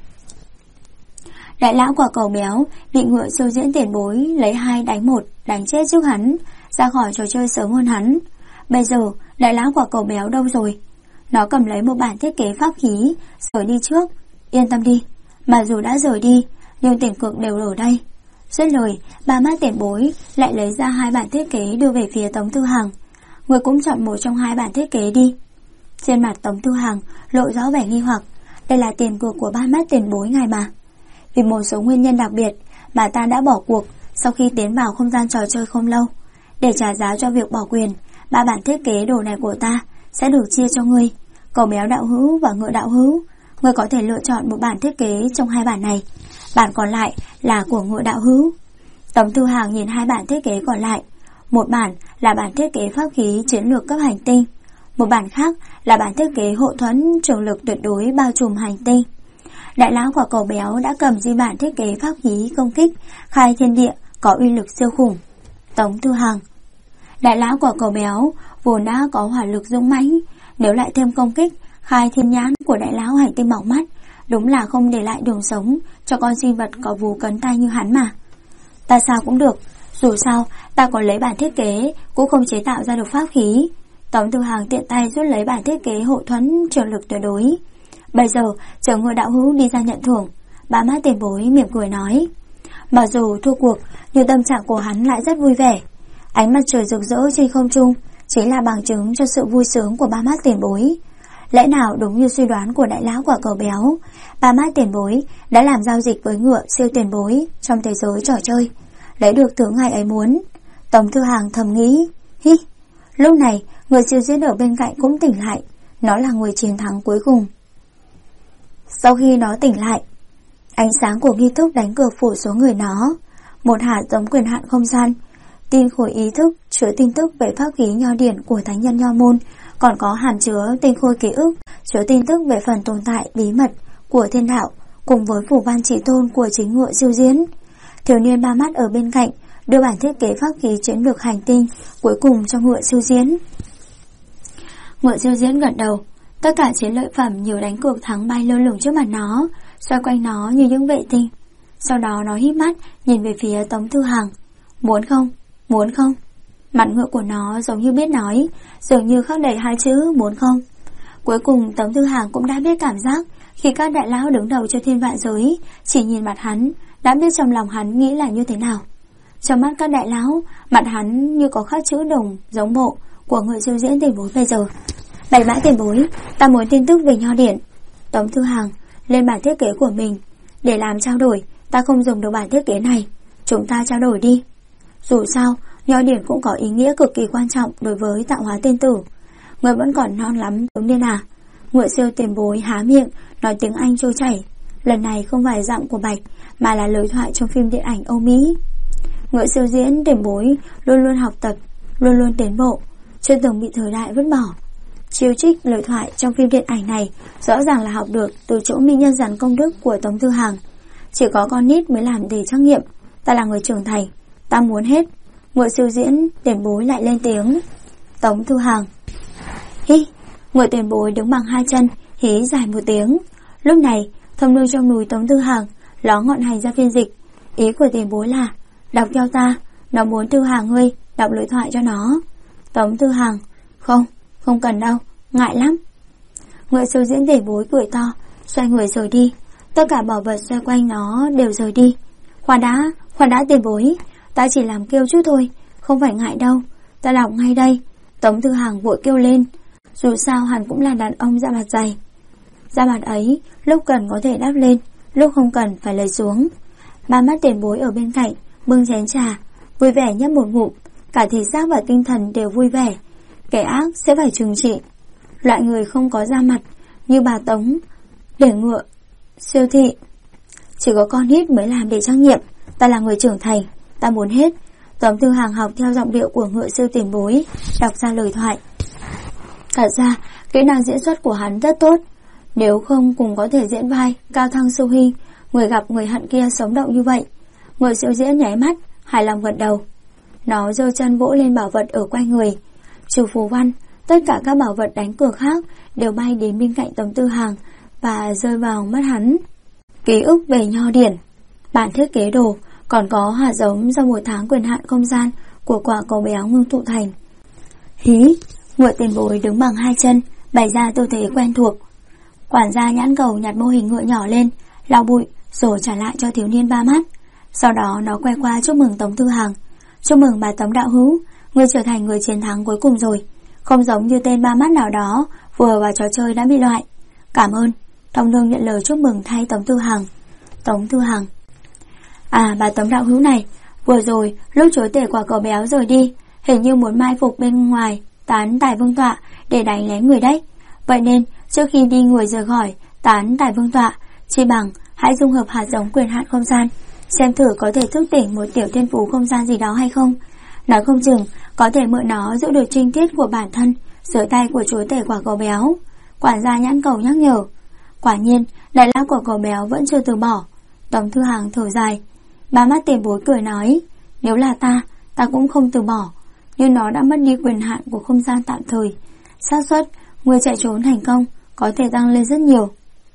S1: Đại lão Quả Cầu Béo bị Ngựa Siêu Diễn tiền bối lấy 2 đánh 1 đánh chết trước hắn, ra khỏi trò chơi sớm hơn hắn. Bây giờ đại lão Quả Cầu Béo đâu rồi? Nó cầm lấy một bản thiết kế pháp khí rời đi trước. Yên tâm đi, mà dù đã rời đi nhưng tiền cược đều ở đây. Dứt lời, ba mắt tiền bối lại lấy ra 2 bản thiết kế đưa về phía Tống Tư Hằng. Người cũng chọn một trong 2 bản thiết kế đi. Trên mặt Tống Tư Hằng lộ rõ vẻ nghi hoặc. Đây là tiền cược của ba mắt tiền bối ngài mà. Vì một số nguyên nhân đặc biệt mà ta đã bỏ cuộc sau khi tiến vào không gian trò chơi không lâu. Để trả giá cho việc bỏ quyền, 3 bản thiết kế đồ này của ta sẽ được chia cho ngươi, Cầu Béo đạo hữu và Ngựa đạo hữu. Ngươi có thể lựa chọn một bản thiết kế trong 2 bản này, bản còn lại là của Ngựa đạo hữu. Tống Tư Hằng nhìn 2 bản thiết kế còn lại. Một bản là bản thiết kế pháp khí chiến lược cấp hành tinh, một bản khác là bản thiết kế hộ thuẫn trường lực tuyệt đối bao trùm hành tinh. Đại lão Quả Cầu Béo đã cầm di bản thiết kế pháp khí công kích khai thiên địa có uy lực siêu khủng. Tống Tư Hằng. Đại lão Quả Cầu Béo vốn đã có hỏa lực dũng mãnh, nếu lại thêm công kích Khai thiên nhãn của đại lão hành tinh bỏng mắt đúng là không để lại đường sống cho con sinh vật có vú cấn tay như hắn mà. Ta sao cũng được, dù sao ta còn lấy bản thiết kế cũng không chế tạo ra được pháp khí. Tống Tư Hằng tiện tay rút lấy bản thiết kế hộ thuẫn trường lực tuyệt đối. Bây giờ chờ Ngựa đạo hữu đi ra nhận thưởng. Ba Mắt tiền bối mỉm cười nói. Mặc dù thua cuộc nhưng tâm trạng của hắn lại rất vui vẻ. Ánh mặt trời rực rỡ trên không trung chính là bằng chứng cho sự vui sướng của Ba Mắt tiền bối. Lẽ nào đúng như suy đoán của đại lão quả cờ béo, Ba Mắt tiền bối đã làm giao dịch với Ngựa siêu tiền bối trong thế giới trò chơi, lấy được thứ ngài ấy muốn. Tống Tư Hằng thầm nghĩ. Hi. Lúc này người siêu diễn ở bên cạnh cũng tỉnh lại. Nó là người chiến thắng cuối cùng. Sau khi nó tỉnh lại, ánh sáng của nghi thức đánh cược phủ xuống người nó. Một hạt giống quyền hạn không gian, tin khối ý thức chứa tin tức về pháp khí nho điển của thánh nhân nho môn, còn có hàm chứa tinh khôi ký ức chứa tin tức về phần tồn tại bí mật của thiên đạo, cùng với phủ văn chỉ tôn của chính Ngựa siêu diễn. Thiếu niên Ba Mắt ở bên cạnh đưa bản thiết kế pháp khí chiến lược hành tinh cuối cùng cho Ngựa siêu diễn. Ngựa siêu diễn gật đầu. Tất cả chiến lợi phẩm nhiều đánh cược thắng bay lơ lửng trước mặt nó, xoay quanh nó như những vệ tinh. Sau đó nó híp mắt nhìn về phía Tống Tư Hằng. Muốn không? Muốn không? Mặt Ngựa của nó giống như biết nói, dường như khắc đầy hai chữ muốn không. Cuối cùng Tống Tư Hằng cũng đã biết cảm giác khi các đại lão đứng đầu cho thiên vạn giới chỉ nhìn mặt hắn đã biết trong lòng hắn nghĩ là như thế nào. Trong mắt các đại lão, mặt hắn như có khắc chữ đồng giống bộ của Ngựa siêu diễn tiền bối bây giờ. Bảy Mã tiền bối, ta muốn tin tức về nho điển. Tống Tư Hằng lên bản thiết kế của mình. Để làm trao đổi, ta không dùng được bản thiết kế này. Chúng ta trao đổi đi. Dù sao, nho điển cũng có ý nghĩa cực kỳ quan trọng đối với tạo hóa tiên tử. Người vẫn còn non lắm đúng nên à? Ngựa siêu tiền bối há miệng nói tiếng Anh trôi chảy. Lần này không phải giọng của Bạch, mà là lời thoại trong phim điện ảnh Âu Mỹ. Ngựa siêu diễn tiền bối luôn luôn học tập, luôn luôn tiến bộ, chưa từng bị thời đại vứt bỏ. Chiêu trích lời thoại trong phim điện ảnh này rõ ràng là học được từ chỗ mỹ nhân giản công đức của Tống Tư Hằng. Chỉ có con nít mới làm để trắc nghiệm. Ta là người trưởng thành, ta muốn hết. Ngựa siêu diễn tiền bối lại lên tiếng. Tống Tư Hằng. Hi. Ngựa tiền bối đứng bằng hai chân, hí dài một tiếng. Lúc này thâm nuôi trong núi Tống Tư Hằng ló ngọn hành ra phiên dịch. Ý của tiền bối là đọc cho ta. Nó muốn Tư Hằng ngươi đọc lời thoại cho nó. Tống Tư Hằng. Không cần đâu, ngại lắm. Ngựa siêu diễn tiền bối cười to, xoay người rời đi. Tất cả bảo vật xoay quanh nó đều rời đi. Khoan đã tiền bối, ta chỉ làm kêu chút thôi, không phải ngại đâu, ta đọc ngay đây. Tống Tư Hằng vội kêu lên. Dù sao hắn cũng là đàn ông da mặt dày. Da mặt ấy lúc cần có thể đắp lên, lúc không cần phải lấy xuống. Ba Mắt tiền bối ở bên cạnh bưng chén trà, vui vẻ nhấp một ngụm. Cả thể xác và tinh thần đều vui vẻ. Kẻ ác sẽ phải trừng trị. Loại người không có da mặt như bà Tống để Ngựa siêu thị. Chỉ có con nít mới làm để trắc nghiệm. Ta là người trưởng thành, ta muốn hết. Tống Tư Hằng học theo giọng điệu của Ngựa siêu tiền bối, đọc ra lời thoại. Thật ra kỹ năng diễn xuất của hắn rất tốt. Nếu không cùng có thể diễn vai Cao Thăng Sư Huy, người gặp người hận kia sống động như vậy. Ngựa siêu diễn nháy mắt, hài lòng gật đầu. Nó giơ chân vỗ lên bảo vật ở quanh người. Trừ phù văn, tất cả các bảo vật đánh cược khác đều bay đến bên cạnh Tống Tư Hằng và rơi vào mắt hắn. Ký ức về nho điển, bản thiết kế đồ, còn có hạt giống do một tháng quyền hạn không gian của quả cầu béo ngưng tụ thành. Hí. Ngựa tiền bối đứng bằng hai chân, bày ra tư thế quen thuộc. Quản gia nhãn cầu nhặt mô hình ngựa nhỏ lên, lau bụi rồi trả lại cho thiếu niên Ba Mắt. Sau đó nó quay qua chúc mừng Tống Tư Hằng. Chúc mừng bà Tống đạo hữu, ngươi trở thành người chiến thắng cuối cùng rồi. Không giống như tên Ba Mắt nào đó vừa vào trò chơi đã bị loại. Cảm ơn. Thông nương nhận lời chúc mừng thay Tống Tư Hằng. Tống Tư Hằng. À, bà Tống đạo hữu này, vừa rồi lúc chúa tể quả cầu béo rời đi, hình như muốn mai phục bên ngoài tán tài vương tọa để đánh lén người đấy. Vậy nên trước khi đi người rời khỏi tán tài vương tọa, chi bằng hãy dung hợp hạt giống quyền hạn không gian, xem thử có thể thức tỉnh một tiểu thiên phú không gian gì đó hay không. Nói không chừng có thể mượn nó giữ được trinh tiết của bản thân dưới tay của chúa tể quả cầu béo. Quản gia nhãn cầu nhắc nhở. Quả nhiên đại lão quả cầu béo vẫn chưa từ bỏ. Tống Tư Hằng thở dài. Ba Mắt tiền bối cười nói. Nếu là ta cũng không từ bỏ. Nhưng nó đã mất đi quyền hạn của không gian tạm thời. Xác suất người chạy trốn thành công có thể tăng lên rất nhiều.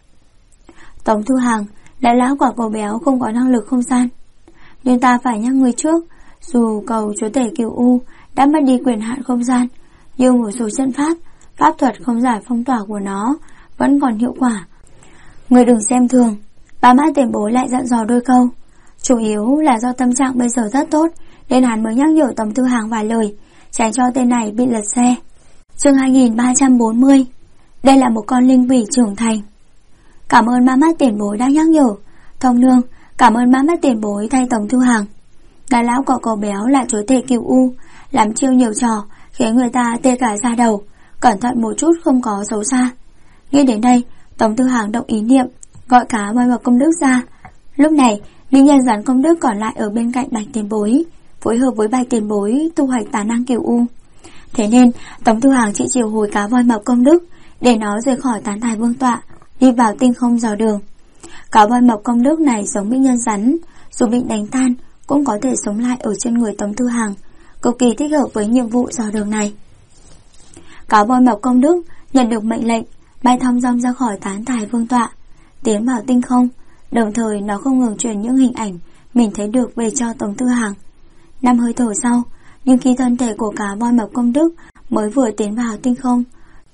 S1: Tống Thư Hàng, đại lão quả cầu béo không có năng lực không gian. Nhưng ta phải nhắc người trước, dù cầu chúa tể Cửu U đã mất đi quyền hạn không gian, nhưng một số trận pháp thuật không giải phong tỏa của nó vẫn còn hiệu quả. Người đừng xem thường. Ba Mã Tiền Bối lại dặn dò đôi câu. Chủ yếu là do tâm trạng bây giờ rất tốt, nên hắn mới nhắc nhở Tống Thư Hàng vài lời, tránh cho tên này bị lật xe. Chương 2340. Đây là một con linh quỷ trưởng thành. Cảm ơn Ba Mã Tiền Bối đã nhắc nhở. Thông nương, cảm ơn Ba Mã Tiền Bối thay Tống Thư Hàng. Đại lão cỏ cầu béo là chúa tể Cửu U, làm chiêu nhiều trò, khiến người ta tê cả da đầu. Cẩn thận một chút không có xấu xa. Nghe đến đây, Tống Thư Hàng động ý niệm, gọi cá voi mập công đức ra. Lúc này, mỹ nhân rắn công đức còn lại ở bên cạnh Bạch Tiền Bối, phối hợp với Bạch Tiền Bối tu hoạch tà năng Cửu U. Thế nên, Tống Thư Hàng chỉ chiều hồi cá voi mập công đức, để nó rời khỏi tán tài vương tọa, đi vào tinh không dò đường. Cá voi mập công đức này giống mỹ nhân rắn, dù bị đánh tan cũng có thể sống lại ở trên người Tống Thư Hàng, cực kỳ thích hợp với nhiệm vụ dò đường này. Cá voi mập công đức nhận được mệnh lệnh, bay thong dong ra khỏi tán tài vương tọa, tiến vào tinh không, đồng thời nó không ngừng truyền những hình ảnh mình thấy được về cho Tống Thư Hàng. 5 hơi thở sau, nhưng khi thân thể của cá voi mập công đức mới vừa tiến vào tinh không,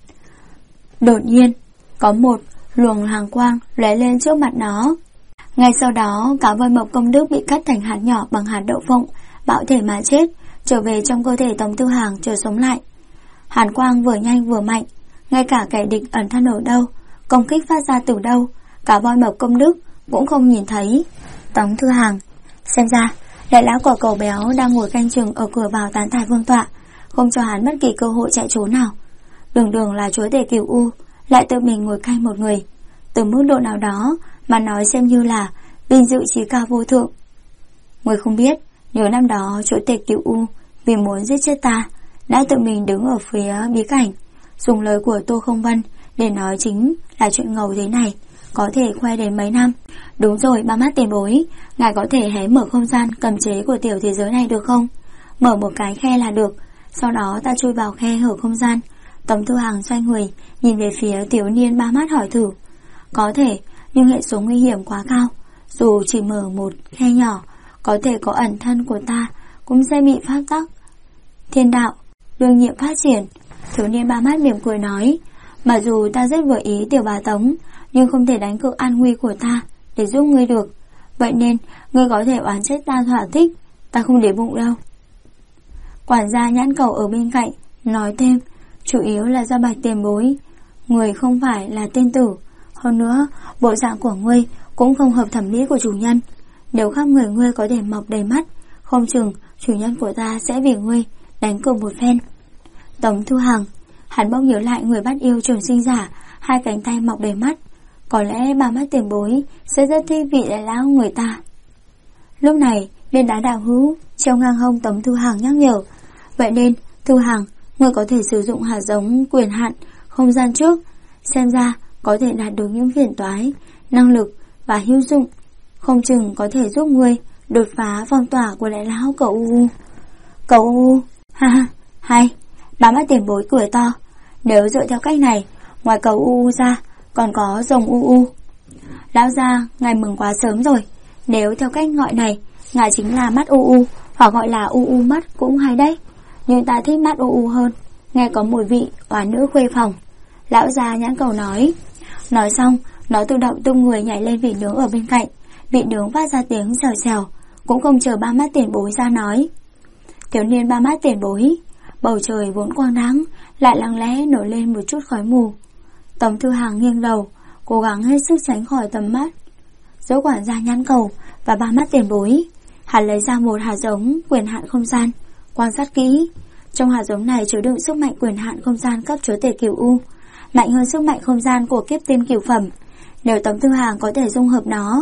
S1: đột nhiên có một luồng hàng quang lóe lên trước mặt nó. Ngay sau đó, cá voi mập công đức bị cắt thành hạt nhỏ bằng hạt đậu phộng, bạo thể mà chết, trở về trong cơ thể Tống Thư Hàng trở sống lại. Hàn quang vừa nhanh vừa mạnh, ngay cả kẻ địch ẩn thân ở đâu, công kích phát ra từ đâu, cá voi mập công đức cũng không nhìn thấy. Tống Thư Hàng, xem ra đại lão quả cầu béo đang ngồi canh chừng ở cửa vào tán tài vương tọa, không cho hắn bất kỳ cơ hội chạy trốn nào. Đường là chúa tể Cửu U, lại tự mình ngồi canh một người, từ mức độ nào đó mà nói xem như là vinh dự trí cao vô thượng. Người không biết, nhớ năm đó chúa tể Cửu U vì muốn giết chết ta, đã tự mình đứng ở phía bí cảnh, dùng lời của Tô Không Vân để nói chính là chuyện ngầu thế này, có thể khoe đến mấy năm. Đúng rồi, Ba Mắt Tiền Bối, ngài có thể hé mở không gian cầm chế của tiểu thế giới này được không? Mở một cái khe là được, sau đó ta chui vào khe hở không gian. Tống Thư Hàng xoay người, nhìn về phía thiếu niên Ba Mắt hỏi thử. Có thể, nhưng hệ số nguy hiểm quá cao, dù chỉ mở một khe nhỏ, có thể có ẩn thân của ta cũng sẽ bị pháp tắc thiên đạo đương nhiệm phát triển. Thiếu niên Ba Mắt mỉm cười nói, mặc dù ta rất vừa ý tiểu bà Tống, nhưng không thể đánh cược an nguy của ta để giúp ngươi được. Vậy nên, ngươi có thể oán trách ta thỏa thích, ta không để bụng đâu. Quản gia nhãn cầu ở bên cạnh nói thêm, chủ yếu là do Bạch Tiền Bối, người không phải là tên tử. Hơn nữa, bộ dạng của ngươi cũng không hợp thẩm mỹ của chủ nhân. Nếu khắp người ngươi có thể mọc đầy mắt, không chừng chủ nhân của ta sẽ vì ngươi đánh cược một phen. Tống Thư Hàng, hắn bỗng nhớ lại người bắt yêu trường sinh giả, hai cánh tay mọc đầy mắt. Có lẽ Ba Mắt Tiền Bối sẽ rất thích vị đại lão người ta. Lúc này, viên đá đạo hữu treo ngang hông Tống Thư Hàng nhắc nhở, vậy nên Thư Hàng, ngươi có thể sử dụng hạt giống quyền hạn không gian trước, xem ra có thể đạt được những phiền toái, năng lực và hữu dụng, không chừng có thể giúp ngươi đột phá phong tỏa của đại lão cậu U. Cậu U, ha ha, hay. Ba Mắt Tiền Bối cười to, nếu dựa theo cách này, ngoài cậu U ra còn có rồng U. Lão gia, ngài mừng quá sớm rồi. Nếu theo cách gọi này, ngài chính là mắt U, hoặc gọi là U mắt cũng hay đấy. Nhưng ta thích mắt U hơn, nghe có mùi vị oán nữ khuê phòng. Lão gia nhãn cầu nói. Nói xong, nó tự động tung người nhảy lên vị nướng ở bên cạnh. Vị nướng phát ra tiếng xèo xèo, cũng không chờ Ba Mắt Tiền Bối ra nói. Thiếu niên Ba Mắt Tiền Bối, bầu trời vốn quang đãng, lại lặng lẽ nổi lên một chút khói mù. Tống Thư Hàng nghiêng đầu, cố gắng hết sức tránh khỏi tầm mắt. Giữa quản gia nhãn cầu và Ba Mắt Tiền Bối, hắn lấy ra một hạt giống quyền hạn không gian, quan sát kỹ. Trong hạt giống này chứa đựng sức mạnh quyền hạn không gian cấp chúa tể Cửu U, mạnh hơn sức mạnh không gian của kiếp tiên cửu phẩm. Nếu Tống Thư Hàng có thể dung hợp nó,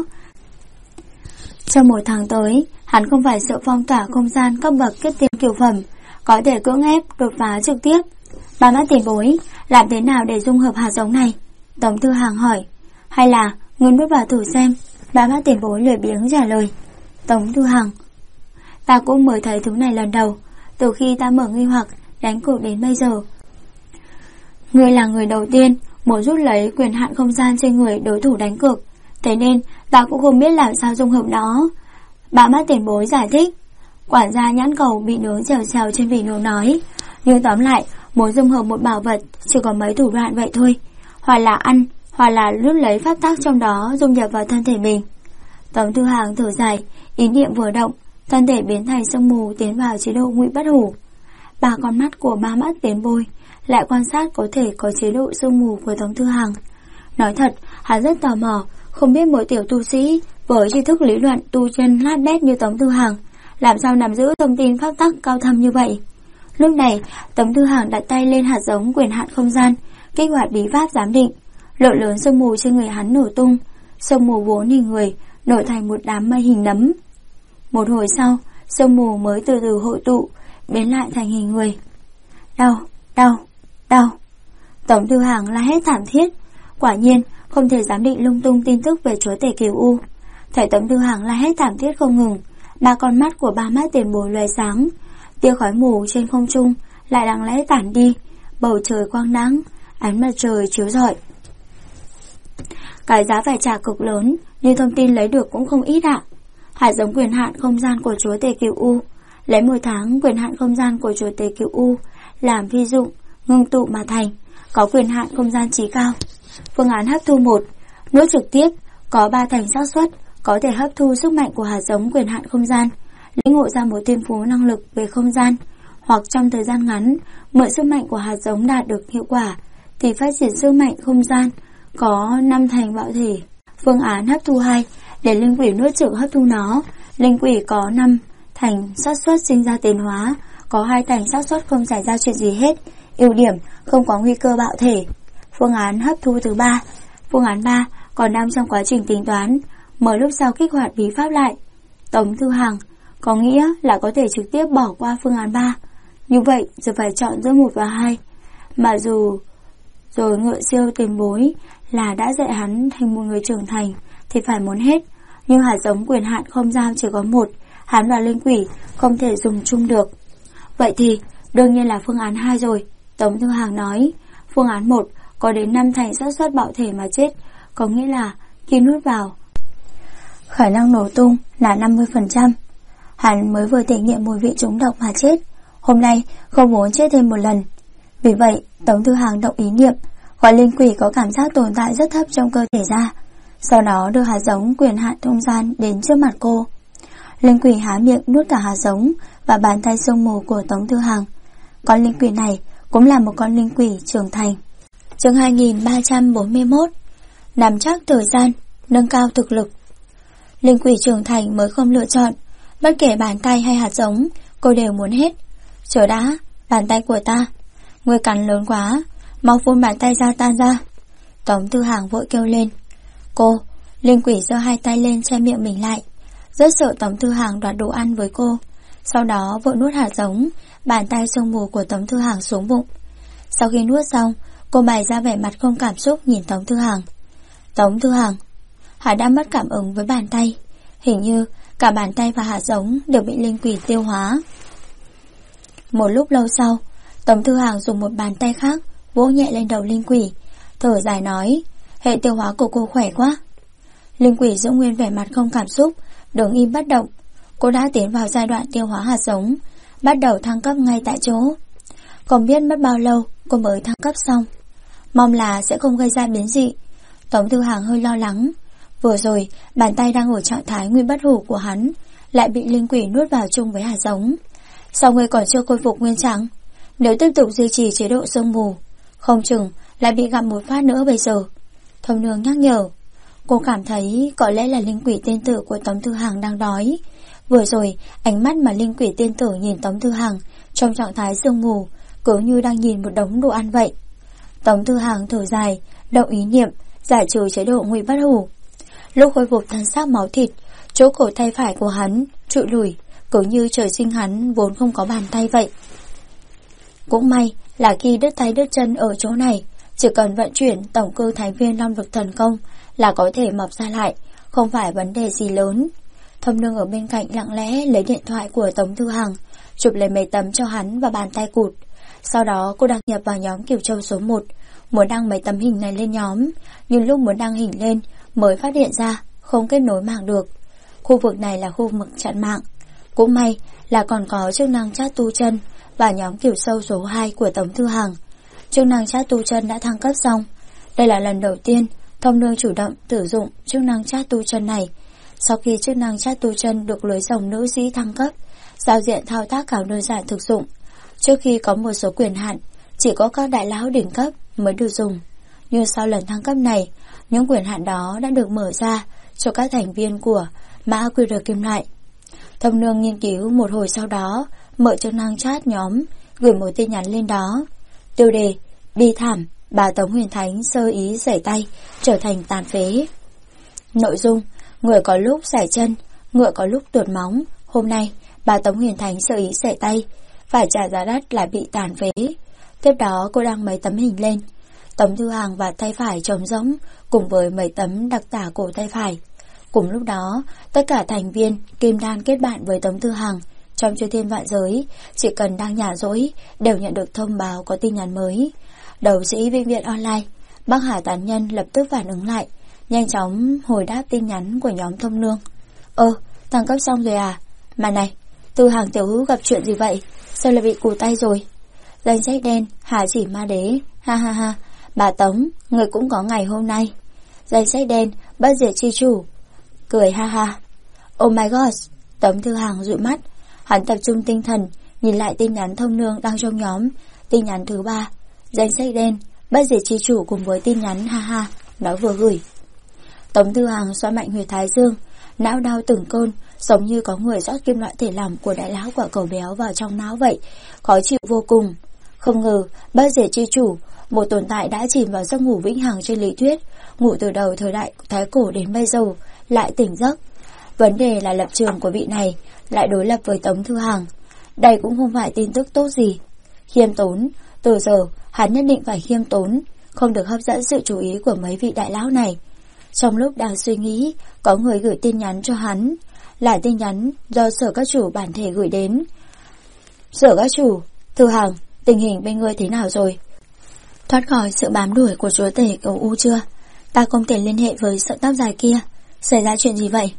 S1: trong một tháng tới, hắn không phải sợ phong tỏa không gian cấp bậc kiếp tiên cửu phẩm, có thể cưỡng ép đột phá trực tiếp. Ba Mắt Tiền Bối, làm thế nào để dung hợp hạt giống này? Tống Thư Hàng hỏi. Hay là ngươi nuốt vào thử xem? Ba Mắt Tiền Bối lười biếng trả lời. Tống Thư Hàng, ta cũng mới thấy thứ này lần đầu, từ khi ta mở nghi hoặc đánh cược đến bây giờ. Ngươi là người đầu tiên muốn rút lấy quyền hạn không gian trên người đối thủ đánh cược, thế nên ta cũng không biết làm sao dung hợp nó. Bà mắt tiền bối giải thích. Quản gia nhãn cầu bị nướng trèo trèo trên vỉ nướng nói, nhưng tóm lại, muốn dung hợp một bảo vật chỉ có mấy thủ đoạn vậy thôi, hoặc là ăn, hoặc là rút lấy pháp tắc trong đó dung nhập vào thân thể mình. Tống Thư Hàng thở dài, ý niệm vừa động, thân thể biến thành sương mù tiến vào chế độ ngụy bất hủ. Ba con mắt của ba mắt tiền bối lại quan sát có thể có chế độ sương mù của Tống Thư Hàng. Nói thật, hắn rất tò mò, không biết mỗi tiểu tu sĩ với tri thức lý luận tu chân lát bét như Tống Thư Hàng làm sao nắm giữ thông tin pháp tắc cao thâm như vậy. Lúc này, Tống Thư Hàng đặt tay lên hạt giống quyền hạn không gian, kích hoạt bí pháp giám định. Lượng lớn sương mù trên người hắn nổ tung, sương mù vốn hình người nổi thành một đám mây hình nấm. Một hồi sau, sương mù mới từ từ hội tụ, biến lại thành hình người. Đau, đau, đau. Tống Thư Hàng la hét thảm thiết. Quả nhiên, không thể giám định lung tung tin tức về chúa tể Cửu U. Thấy Tống Thư Hàng la hét thảm thiết không ngừng, ba con mắt của ba mắt tiền bối lóe sáng, tia khói mù trên không trung lại lặng lẽ tản đi, bầu trời quang đãng, ánh mặt trời chiếu rọi. Cái giá phải trả cực lớn, nhưng thông tin lấy được cũng không ít ạ. Hạt giống quyền hạn không gian của chúa tể Cửu U, lấy 1 tháng quyền hạn không gian của chúa tể Cửu U làm vi dụng, ngưng tụ mà thành, có quyền hạn không gian chí cao. Phương án hấp thu 1, nuốt trực tiếp, có 3 thành xác suất có thể hấp thu sức mạnh của hạt giống quyền hạn không gian, lĩnh ngộ ra một thiên phú năng lực về không gian, hoặc trong thời gian ngắn mượn sức mạnh của hạt giống đạt được hiệu quả thì phát triển sức mạnh không gian, có 5 thành bạo thể. Phương án hấp thu 2, để linh quỷ nuốt chửng hấp thu nó, linh quỷ có 5 thành xác suất sinh ra tiến hóa, có 2 thành xác suất không xảy ra chuyện gì hết, ưu điểm không có nguy cơ bạo thể. Phương án hấp thu thứ 3, phương án 3 còn đang trong quá trình tính toán, mở lúc sau kích hoạt bí pháp lại. Tống Thư Hàng có nghĩa là có thể trực tiếp bỏ qua phương án 3. Như vậy giờ phải chọn giữa 1 và 2. Mà dù rồi Ngựa Siêu tiền bối là đã dạy hắn thành một người trưởng thành thì phải muốn hết, nhưng hạt giống quyền hạn không gian chỉ có 1, hắn và linh quỷ không thể dùng chung được. Vậy thì đương nhiên là phương án 2 rồi. Tống Thư Hàng nói, phương án 1 có đến 5 thành xác suất bạo thể mà chết, có nghĩa là khi nuốt vào khả năng nổ tung là 50%. Hắn mới vừa thể nghiệm mùi vị trúng độc mà chết, hôm nay không muốn chết thêm một lần. Vì vậy, Tống Thư Hàng động ý niệm, gọi linh quỷ có cảm giác tồn tại rất thấp trong cơ thể ra, sau đó đưa hạt giống quyền hạn không gian đến trước mặt cô. Linh quỷ há miệng nuốt cả hạt giống và bàn tay sương mù của Tống Thư Hàng. Con linh quỷ này cũng là một con linh quỷ trưởng thành. Chương 2341, nắm chắc thời gian, nâng cao thực lực. Linh quỷ trưởng thành mới không lựa chọn, bất kể bàn tay hay hạt giống, cô đều muốn hết. Chờ đã, bàn tay của ta, ngươi cắn lớn quá, mau phun bàn tay ra tan ra. Tống Thư Hàng vội kêu lên. Cô, linh quỷ giơ 2 tay lên che miệng mình lại, rất sợ Tống Thư Hàng đoạt đồ ăn với cô. Sau đó vội nuốt hạt giống, bàn tay sương mù của Tống Thư Hàng xuống bụng. Sau khi nuốt xong, cô bày ra vẻ mặt không cảm xúc nhìn Tống Thư Hàng. Tống Thư Hàng, hắn đã mất cảm ứng với bàn tay, hình như cả bàn tay và hạt giống đều bị linh quỷ tiêu hóa. Một lúc lâu sau, Tống Thư Hàng dùng một bàn tay khác vỗ nhẹ lên đầu linh quỷ, thở dài nói, hệ tiêu hóa của cô khỏe quá. Linh quỷ giữ nguyên vẻ mặt không cảm xúc, đứng im bất động. Cô đã tiến vào giai đoạn tiêu hóa hạt giống, bắt đầu thăng cấp ngay tại chỗ. Không biết mất bao lâu cô mới thăng cấp xong, mong là sẽ không gây ra biến dị. Tống Thư Hàng hơi lo lắng, vừa rồi bàn tay đang ở trạng thái nguyên bất hủ của hắn lại bị linh quỷ nuốt vào chung với hạt giống. Sao ngươi còn chưa khôi phục nguyên trạng? Nếu tiếp tục duy trì chế độ sương mù, không chừng lại bị gặm một phát nữa bây giờ. Thông nương nhắc nhở. Cô cảm thấy có lẽ là linh quỷ tiên tử của Tống Thư Hàng đang đói. Vừa rồi ánh mắt mà linh quỷ tiên tử nhìn Tống Thư Hàng trong trạng thái sương mù cứ như đang nhìn một đống đồ ăn vậy. Tống Thư Hàng thở dài, động ý niệm giải trừ chế độ ngụy bất hủ. Lúc khôi phục thân xác máu thịt, chỗ cổ tay phải của hắn trụi lủi, cứ như trời sinh hắn vốn không có bàn tay vậy. Cũng may là khi đứt tay đứt chân ở chỗ này, chỉ cần vận chuyển tổng cơ thái viên long lực thần công là có thể mọc ra lại, không phải vấn đề gì lớn. Thâm Nương ở bên cạnh lặng lẽ lấy điện thoại của Tống Thư Hàng, chụp lấy mấy tấm cho hắn và bàn tay cụt. Sau đó cô đăng nhập vào nhóm Kiều Châu số 1, muốn đăng mấy tấm hình này lên nhóm, nhưng lúc muốn đăng hình lên mới phát hiện ra không kết nối mạng được. Khu vực này là khu vực chặn mạng. Cũng may là còn có chức năng chat tu chân và nhóm Kiều Châu số 2 của Tống Thư Hằng. Chức năng chat tu chân đã thăng cấp xong. Đây là lần đầu tiên Thông Nương chủ động sử dụng chức năng chat tu chân này. Sau khi chức năng chat tu chân được lối rồng nữ sĩ thăng cấp, giao diện thao tác càng đơn giản thực dụng. Trước khi có một số quyền hạn chỉ có các đại lão đỉnh cấp mới được dùng, nhưng sau lần thăng cấp này, những quyền hạn đó đã được mở ra cho các thành viên của mã QR kim loại. Thông Nương nghiên cứu một hồi sau đó, mở chức năng chat nhóm, gửi một tin nhắn lên đó. Tiêu đề: bi thảm, bà Tống Huyền Thánh sơ ý giãy tay, trở thành tàn phế. Nội dung: người có lúc giãy chân, ngựa có lúc tuột móng. Hôm nay, bà Tống Huyền Thánh sơ ý giãy tay, phải trả giá đắt là bị tàn phế. Tiếp đó cô đăng mấy tấm hình lên. Tống Thư Hằng và tay phải trống rỗng, cùng với mấy tấm đặc tả cổ tay phải. Cùng lúc đó, tất cả thành viên Kim Đan kết bạn với Tống Thư Hằng trong Chư Thiên Vạn Giới, chỉ cần đăng nhả dối đều nhận được thông báo có tin nhắn mới. Đầu sĩ bệnh viện online Bắc Hà Tán Nhân lập tức phản ứng lại, nhanh chóng hồi đáp tin nhắn của nhóm Thông Nương. Thăng cấp xong rồi à? Mà này, Thư Hằng tiểu hữu gặp chuyện gì vậy? Sao lại bị cụt tay rồi? Danh sách đen, Hà Chỉ Ma Đế, ha ha ha, bà Tống, người cũng có ngày hôm nay. Danh sách đen, Bất Diệt Chi Chủ, cười ha ha. Oh my god, Tống Thư Hằng dụi mắt, hắn tập trung tinh thần, nhìn lại tin nhắn Thông Nương đăng trong nhóm, tin nhắn thứ 3, danh sách đen, Bất Diệt Chi Chủ cùng với tin nhắn ha ha, nó vừa gửi. Tống Thư Hằng xoa mạnh huyệt thái dương, não đau từng cơn, giống như có người rót kim loại thể lỏng của đại lão quả cầu béo vào trong não vậy, khó chịu vô cùng. Không ngờ, Bất Diệt Chi Chủ, một tồn tại đã chìm vào giấc ngủ vĩnh hằng trên lý thuyết, ngủ từ đầu thời đại Thái Cổ đến bây giờ, lại tỉnh giấc. Vấn đề là lập trường của vị này lại đối lập với Tống Thư Hằng. Đây cũng không phải tin tức tốt gì. Khiêm tốn, từ giờ hắn nhất định phải khiêm tốn, không được hấp dẫn sự chú ý của mấy vị đại lão này. Trong lúc đang suy nghĩ, có người gửi tin nhắn cho hắn, là tin nhắn do Sở Các Chủ bản thể gửi đến. Sở Các Chủ, Thư Hằng, tình hình bên ngươi thế nào rồi? Thoát khỏi sự bám đuổi của chúa tể cầu U chưa? Ta không thể liên hệ với sợi tóc dài kia. Xảy ra chuyện gì vậy?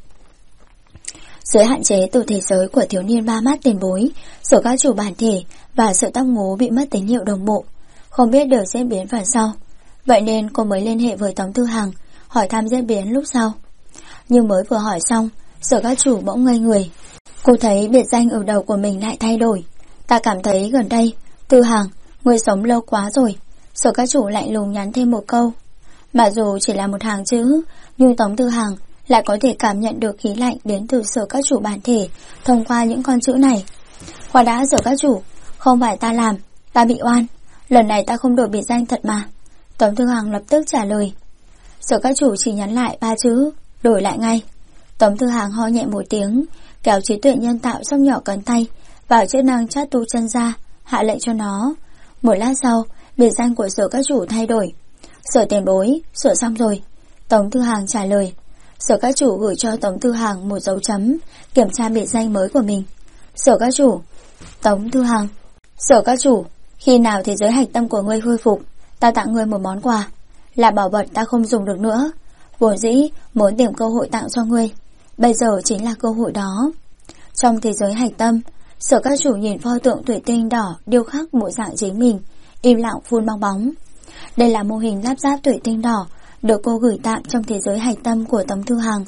S1: Dưới hạn chế từ thế giới của thiếu niên ba mắt tiền bối, Sở Các Chủ bản thể và sợi tóc ngố bị mất tín hiệu đồng bộ, không biết được diễn biến phần sau. Vậy nên cô mới liên hệ với Tống Thư Hằng, hỏi thăm diễn biến lúc sau. Nhưng mới vừa hỏi xong, Sở Các Chủ bỗng ngây người. Cô thấy biệt danh ở đầu của mình lại thay đổi. Ta cảm thấy gần đây, Thư Hằng, người sống lâu quá rồi. Sở Các Chủ lạnh lùng nhắn thêm một câu. Mà dù chỉ là một hàng chữ, nhưng Tống Thư Hằng lại có thể cảm nhận được khí lạnh đến từ Sở Các Chủ bản thể thông qua những con chữ này. Khoa đã, Sở Các Chủ, không phải ta làm, ta bị oan. Lần này ta không đổi biệt danh thật mà. Tống Thư Hằng lập tức trả lời. Sở Các Chủ chỉ nhắn lại 3 chữ, đổi lại ngay. Tống Thư Hằng ho nhẹ một tiếng, kéo trí tuệ nhân tạo sóc nhỏ cánh tay vào chức năng chat tu chân ra, hạ lệnh cho nó. Một lát sau, biệt danh của Sở Các Chủ thay đổi. Sở tiền bối, sửa xong rồi. Tống Thư Hằng trả lời. Sở Các Chủ gửi cho Tống Thư Hằng một dấu chấm, kiểm tra biệt danh mới của mình. Sở Các Chủ. Tống Thư Hằng. Sở Các Chủ, khi nào thế giới hạch tâm của ngươi khôi phục, ta tặng ngươi một món quà, là bảo vật ta không dùng được nữa. Vốn dĩ muốn tìm cơ hội tặng cho ngươi, bây giờ chính là cơ hội đó. Trong thế giới hạch tâm, Sở Các Chủ nhìn pho tượng thủy tinh đỏ điêu khắc bộ dạng chính mình, im lặng phun bong bóng. Đây là mô hình lắp ráp thủy tinh đỏ được cô gửi tạm trong thế giới hạch tâm của Tống Thư Hằng.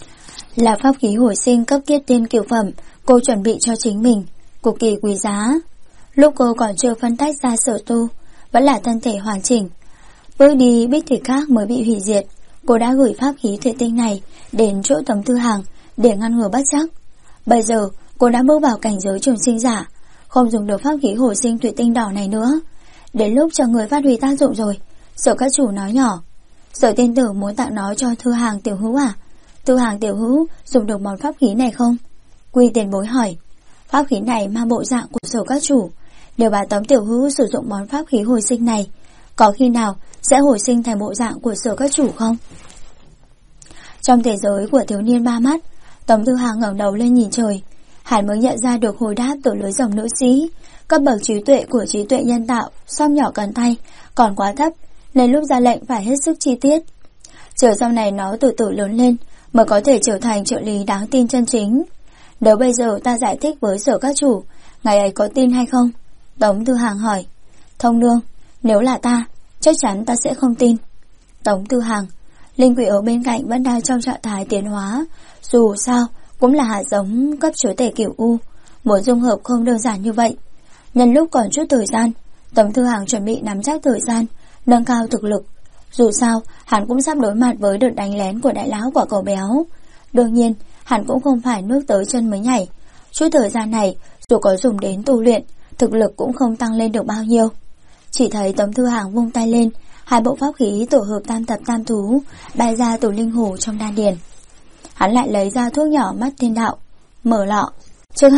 S1: Là pháp khí hồi sinh cấp kiếp tiên cửu phẩm cô chuẩn bị cho chính mình, cực kỳ quý giá. Lúc cô còn chưa phân tách ra sở tu, vẫn là thân thể hoàn chỉnh. Bước đi bích thủy các mới bị hủy diệt, cô đã gửi pháp khí thủy tinh này đến chỗ Tống Thư Hằng để ngăn ngừa bất trắc. Bây giờ cô đã bước vào cảnh giới trường sinh giả, không dùng được pháp khí hồi sinh thủy tinh đỏ này nữa. Đến lúc cho người phát huy tác dụng rồi. Sở Các Chủ nói nhỏ. Sở tiên tử muốn tặng nó cho Thư Hằng tiểu hữu à? Thư Hằng tiểu hữu dùng được món pháp khí này không? Quy tiền bối hỏi. Pháp khí này mang bộ dạng của Sở Các Chủ. Nếu bà Tống tiểu hữu sử dụng món pháp khí hồi sinh này, có khi nào sẽ hồi sinh thành bộ dạng của Sở Các Chủ không? Trong thế giới của thiếu niên ba mắt, Tống Thư Hằng ngẩng đầu lên nhìn trời. Hắn mới nhận ra được hồi đáp từ lối dòng nữ sĩ. Cấp bậc trí tuệ của trí tuệ nhân tạo, xóm nhỏ cần tay, còn quá thấp, nên lúc ra lệnh phải hết sức chi tiết. Chờ sau này nó từ từ lớn lên, mới có thể trở thành trợ lý đáng tin chân chính. Nếu bây giờ ta giải thích với Sở các chủ, ngài ấy có tin hay không? Tống Tư Hàng hỏi. Thông nương, nếu là ta, chắc chắn ta sẽ không tin. Tống Tư Hàng, linh quỷ ở bên cạnh vẫn đang trong trạng thái tiến hóa, dù sao cũng là hạt giống cấp chúa tể Cửu U, muốn dung hợp không đơn giản như vậy. Nhân lúc còn chút thời gian, Tống Tư Hàng chuẩn bị nắm chắc thời gian, nâng cao thực lực. Dù sao, hắn cũng sắp đối mặt với đợt đánh lén của đại lão quả cầu béo. Đương nhiên, hắn cũng không phải nước tới chân mới nhảy. Chút thời gian này, dù có dùng đến tu luyện, thực lực cũng không tăng lên được bao nhiêu. Chỉ thấy Tống Tư Hàng vung tay lên, hai bộ pháp khí tổ hợp tam thập tam thú bay ra từ linh hồ trong đan điền. Hắn lại lấy ra thuốc nhỏ mắt thiên đạo, mở lọ. Chương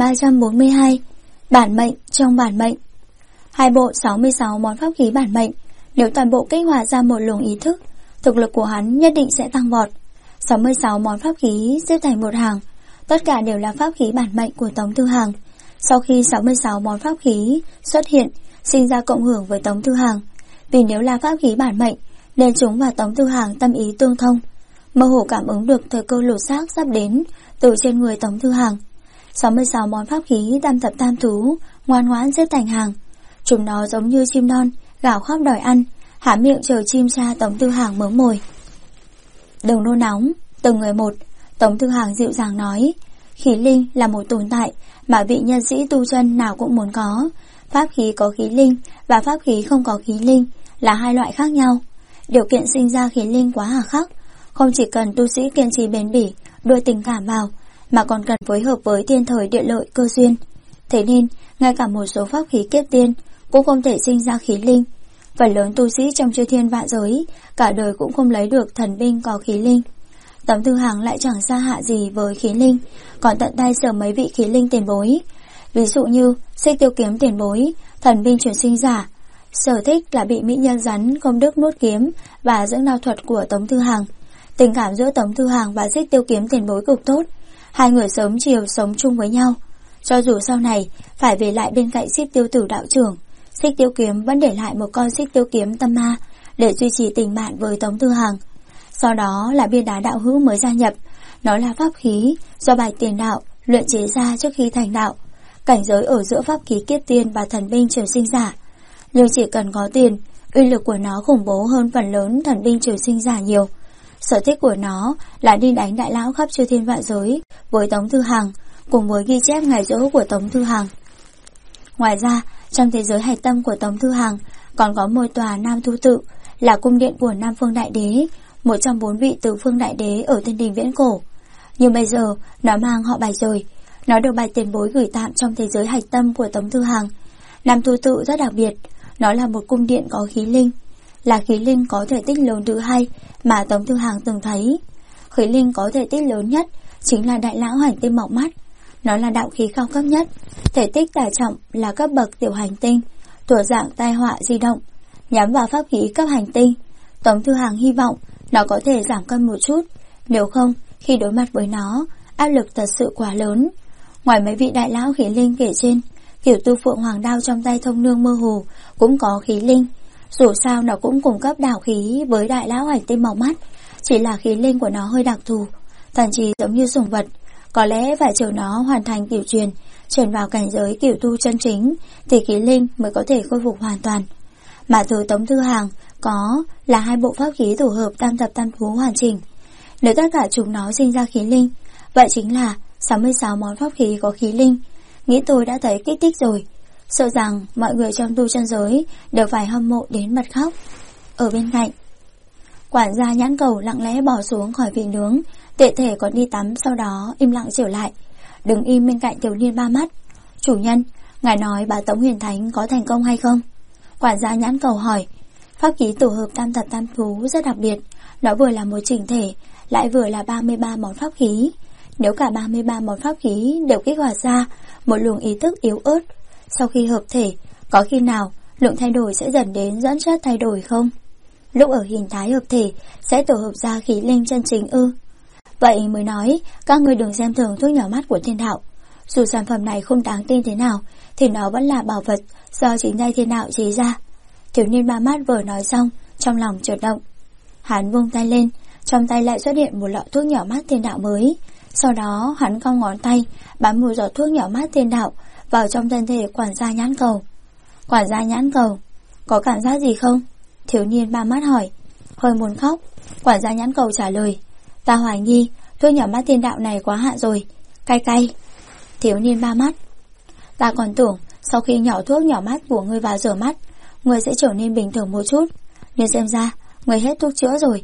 S1: 2342, bản mệnh trong bản mệnh. Hai bộ 66 món pháp khí bản mệnh, nếu toàn bộ kích hoạt ra một luồng ý thức, thực lực của hắn nhất định sẽ tăng vọt. 66 món pháp khí xếp thành một hàng, tất cả đều là pháp khí bản mệnh của Tống Tư Hàng. Sau khi 66 món pháp khí xuất hiện, sinh ra cộng hưởng với Tống Tư Hàng. Vì nếu là pháp khí bản mệnh, nên chúng và Tống Tư Hàng tâm ý tương thông, mơ hồ cảm ứng được thời cơ lột xác sắp đến từ trên người Tống Tư Hàng. 66 món pháp khí tam thập tam thú ngoan ngoãn xếp thành hàng. Chúng nó giống như chim non gào khóc đòi ăn, há miệng chờ chim cha Tống Tư Hàng mớm mồi. Đừng nôn nóng, từng người một, Tống Tư Hàng dịu dàng nói. Khí linh là một tồn tại mà vị nhân sĩ tu chân nào cũng muốn có. Pháp khí có khí linh và pháp khí không có khí linh là hai loại khác nhau. Điều kiện sinh ra khí linh quá hà khắc, không chỉ cần tu sĩ kiên trì bền bỉ đưa tình cảm vào, mà còn cần phối hợp với thiên thời địa lợi cơ duyên. Thế nên, ngay cả một số pháp khí kiếp tiên cũng không thể sinh ra khí linh. Phần lớn tu sĩ trong chư thiên vạn giới cả đời cũng không lấy được thần binh có khí linh. Tống Tư Hàng lại chẳng xa hạ gì với khí linh, còn tận tay sờ mấy vị khí linh tiền bối. Ví dụ như Xích Tiêu Kiếm tiền bối, thần binh chuyển sinh giả. Sở thích là bị mỹ nhân rắn công đức nuốt kiếm và dưỡng đao thuật của Tống Tư Hàng. Tình cảm giữa Tống Tư Hàng và Xích Tiêu Kiếm tiền bối cực tốt, hai người sớm chiều sống chung với nhau. Cho dù sau này phải về lại bên cạnh Xích Tiêu Tử đạo trưởng, Xích Tiêu Kiếm vẫn để lại một con Xích Tiêu Kiếm tâm ma để duy trì tình bạn với Tống Tư Hàng. Sau đó là bia đá đạo hữu mới gia nhập, nó là pháp khí do Bạch Tiền đạo luyện chế ra trước khi thành đạo, cảnh giới ở giữa pháp khí kiếp tiên và thần binh trường sinh giả. Nhưng chỉ cần có tiền, uy lực của nó khủng bố hơn phần lớn thần binh trường sinh giả nhiều. Sở thích của nó là đi đánh đại lão khắp chư thiên vạn giới với Tống Tư Hàng, cùng với ghi chép ngày giỗ của Tống Tư Hàng. Ngoài ra, trong thế giới hạch tâm của Tống Tư Hàng còn có một tòa Nam Thu Tự, là cung điện của Nam Phương Đại Đế, một trong 4 vị Tứ Phương Đại Đế ở Thiên Đình viễn cổ. Nhưng bây giờ nó mang họ Bạch rồi, nó được Bạch tiền bối gửi tạm trong thế giới hạch tâm của Tống Tư Hàng. Nam Thu Tự rất đặc biệt, nó là một cung điện có khí linh, là khí linh có thể tích lớn thứ hai mà Tống Tư Hàng từng thấy. Khí linh có thể tích lớn nhất chính là đại lão hành tinh mọc mắt. Nó là đạo khí cao cấp nhất, thể tích tải trọng là cấp bậc tiểu hành tinh, thuộc dạng tai họa di động, nhắm vào pháp khí cấp hành tinh. Tống Tư Hàng hy vọng nó có thể giảm cân một chút, nếu không, khi đối mặt với nó, áp lực thật sự quá lớn. Ngoài mấy vị đại lão khí linh kể trên, kiểu tu phượng hoàng đao trong tay thông nương mơ hồ cũng có khí linh. Dù sao nó cũng cung cấp đạo khí với đại lão hành tinh màu mắt, chỉ là khí linh của nó hơi đặc thù, thần trí giống như sủng vật. Có lẽ phải chờ nó hoàn thành tiểu truyền, chuyển vào cảnh giới kiểu tu chân chính, thì khí linh mới có thể khôi phục hoàn toàn. Mà thứ Tống Tư Hàng có là hai bộ pháp khí tổ hợp tam thập tam thú hoàn chỉnh. Nếu tất cả chúng nó sinh ra khí linh, vậy chính là 66 món pháp khí có khí linh. Nghĩ tôi đã thấy kích thích rồi, sợ rằng mọi người trong tu chân giới đều phải hâm mộ đến bật khóc. Ở bên cạnh, quản gia Nhãn Cầu lặng lẽ bỏ xuống khỏi vị nướng, tiện thể còn đi tắm, sau đó im lặng trở lại, đứng im bên cạnh thiếu niên ba mắt. Chủ nhân, ngài nói bà Tống Huyền Thánh có thành công hay không? Quản gia Nhãn Cầu hỏi. Pháp khí tổ hợp tam thập tam thú rất đặc biệt, nó vừa là một chỉnh thể, lại vừa là 33 món pháp khí. Nếu cả 33 món pháp khí đều kích hoạt ra một luồng ý thức yếu ớt, sau khi hợp thể, có khi nào lượng thay đổi sẽ dần đến dẫn chất thay đổi không? Lúc ở hình thái hợp thể sẽ tổ hợp ra khí linh chân chính ư? Vậy mới nói các ngươi đừng xem thường thuốc nhỏ mắt của thiên đạo. Dù sản phẩm này không đáng tin thế nào thì nó vẫn là bảo vật do chính tay Thiên Đạo chế ra. Thiếu niên ba mắt vừa nói xong, trong lòng chợt động. Hắn vung tay lên, trong tay lại xuất hiện một lọ thuốc nhỏ mát Thiên Đạo mới. Sau đó hắn cong ngón tay bám một giọt thuốc nhỏ mát Thiên Đạo vào trong thân thể quản gia nhãn cầu. Quản gia nhãn cầu, có cảm giác gì không? Thiếu niên ba mắt hỏi. Hơi muốn khóc. Quản gia nhãn cầu trả lời. Ta hoài nghi thuốc nhỏ mát Thiên Đạo này quá hạn rồi, cay cay. Thiếu niên ba mắt. Ta còn tưởng sau khi nhỏ thuốc nhỏ mát của ngươi vào rửa mắt, ngươi sẽ trở nên bình thường một chút, nhưng xem ra ngươi hết thuốc chữa rồi.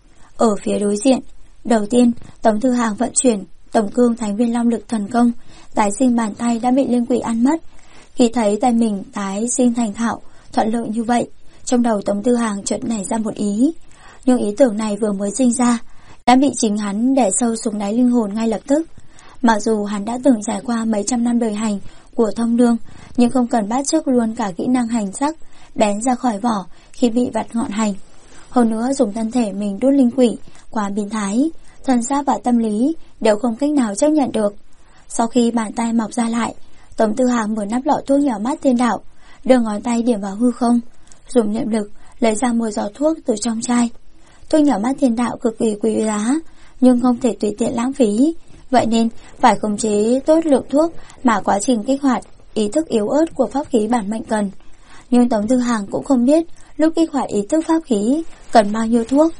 S1: Ở phía đối diện, đầu tiên Tống Thư Hàng vận chuyển tổng cương Thánh Viên Long Lực thần công, tái sinh bàn tay đã bị linh quỷ ăn mất. Khi thấy tay mình tái sinh thành thạo thuận lợi như vậy, trong đầu Tống Thư Hàng chợt nảy ra một ý. Nhưng ý tưởng này vừa mới sinh ra đã bị chính hắn đè sâu xuống đáy linh hồn ngay lập tức. Mặc dù hắn đã từng trải qua mấy trăm năm đời hành của thông đương, nhưng không cần bắt chước luôn cả kỹ năng hành sắc bén ra khỏi vỏ khi bị vặt ngọn hành. Hơn nữa dùng thân thể mình đốt linh quỷ quá biến thái, thân xác và tâm lý đều không cách nào chấp nhận được. Sau khi bàn tay mọc ra lại, Tống Thư Hàng mở nắp lọ thuốc nhỏ mát Thiên Đạo, đưa ngón tay điểm vào hư không, dùng niệm lực lấy ra một giọt thuốc từ trong chai. Thuốc nhỏ mát Thiên Đạo cực kỳ quý giá, nhưng không thể tùy tiện lãng phí, vậy nên phải khống chế tốt lượng thuốc mà quá trình kích hoạt ý thức yếu ớt của pháp khí bản mệnh cần. Nhưng Tống Thư Hàng cũng không biết lúc kích hoạt ý thức pháp khí cần bao nhiêu thuốc.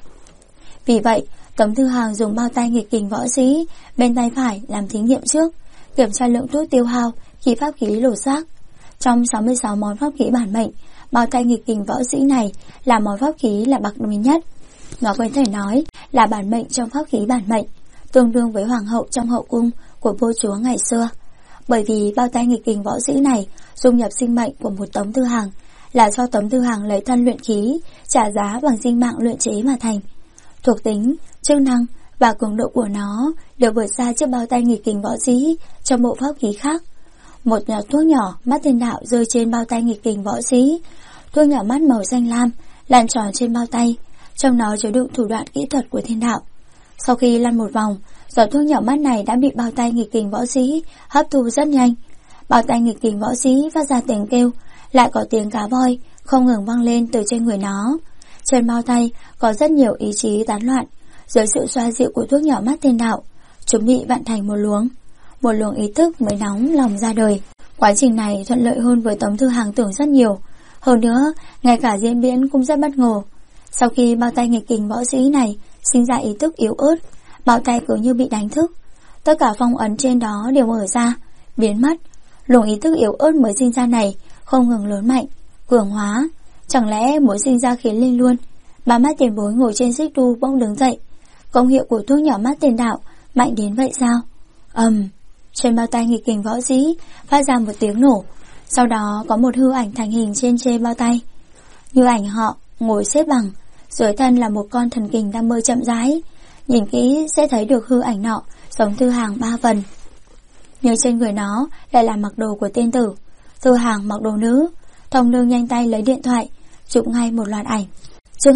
S1: Vì vậy Tống Thư Hàng dùng bao tay nghịch kình võ sĩ bên tay phải làm thí nghiệm trước, kiểm tra lượng thuốc tiêu hao khi pháp khí lột xác. Trong 66 món pháp khí bản mệnh, bao tay nghịch kình võ sĩ này là món pháp khí là bậc đuối nhất. Nó có thể nói là bản mệnh trong pháp khí bản mệnh, tương đương với hoàng hậu trong hậu cung của vua chúa ngày xưa. Bởi vì bao tay nghịch kình võ sĩ này dung nhập sinh mệnh của một Tống Thư Hàng, là do Tống Thư Hàng lấy thân luyện khí, trả giá bằng sinh mạng luyện chế mà thành. Thuộc tính, chức năng và cường độ của nó đều vượt xa chiếc bao tay nghịch kình võ sĩ trong bộ pháp khí khác. Một giọt thuốc nhỏ mắt Thiên Đạo rơi trên bao tay nghịch kình võ sĩ. Thuốc nhỏ mắt màu xanh lam lăn tròn trên bao tay, trong nó chứa đựng thủ đoạn kỹ thuật của Thiên Đạo. Sau khi lăn một vòng, giọt thuốc nhỏ mắt này đã bị bao tay nghịch kình võ sĩ hấp thu rất nhanh. Bao tay nghịch kình võ sĩ phát ra tiếng kêu, lại có tiếng cá voi không ngừng vang lên từ trên người nó. Trên bao tay có rất nhiều ý chí tán loạn. Dưới sự xoa dịu của thuốc nhỏ mắt Thiên Đạo, chúng bị vặn thành một luồng ý thức mới nóng lòng ra đời. Quá trình này thuận lợi hơn với Tống Thư Hàng tưởng rất nhiều. Hơn nữa, ngay cả diễn biến cũng rất bất ngờ. Sau khi bao tay nghịch kình võ sĩ này sinh ra ý thức yếu ớt, bao tay cứ như bị đánh thức. Tất cả phong ấn trên đó đều mở ra, biến mất. Luồng ý thức yếu ớt mới sinh ra này không ngừng lớn mạnh, cường hóa. Chẳng lẽ mới sinh ra khiến linh luôn? Ba mắt tiền bối ngồi trên xích đu bỗng đứng dậy. Công hiệu của thuốc nhỏ mắt Thiên Đạo mạnh đến vậy sao? Trên bao tay nghịch kình võ sĩ phát ra một tiếng nổ. Sau đó có một hư ảnh thành hình trên bao tay. Như ảnh họ ngồi xếp bằng, dưới thân là một con thần kình đang bơi chậm rãi. Nhìn kỹ sẽ thấy được hư ảnh nọ giống Thư Hàng 3 phần, nhưng trên người nó lại là mặc đồ của tiên tử. Thư Hàng mặc đồ nữ. Thông Nương nhanh tay lấy điện thoại chụp ngay một loạt ảnh. Chương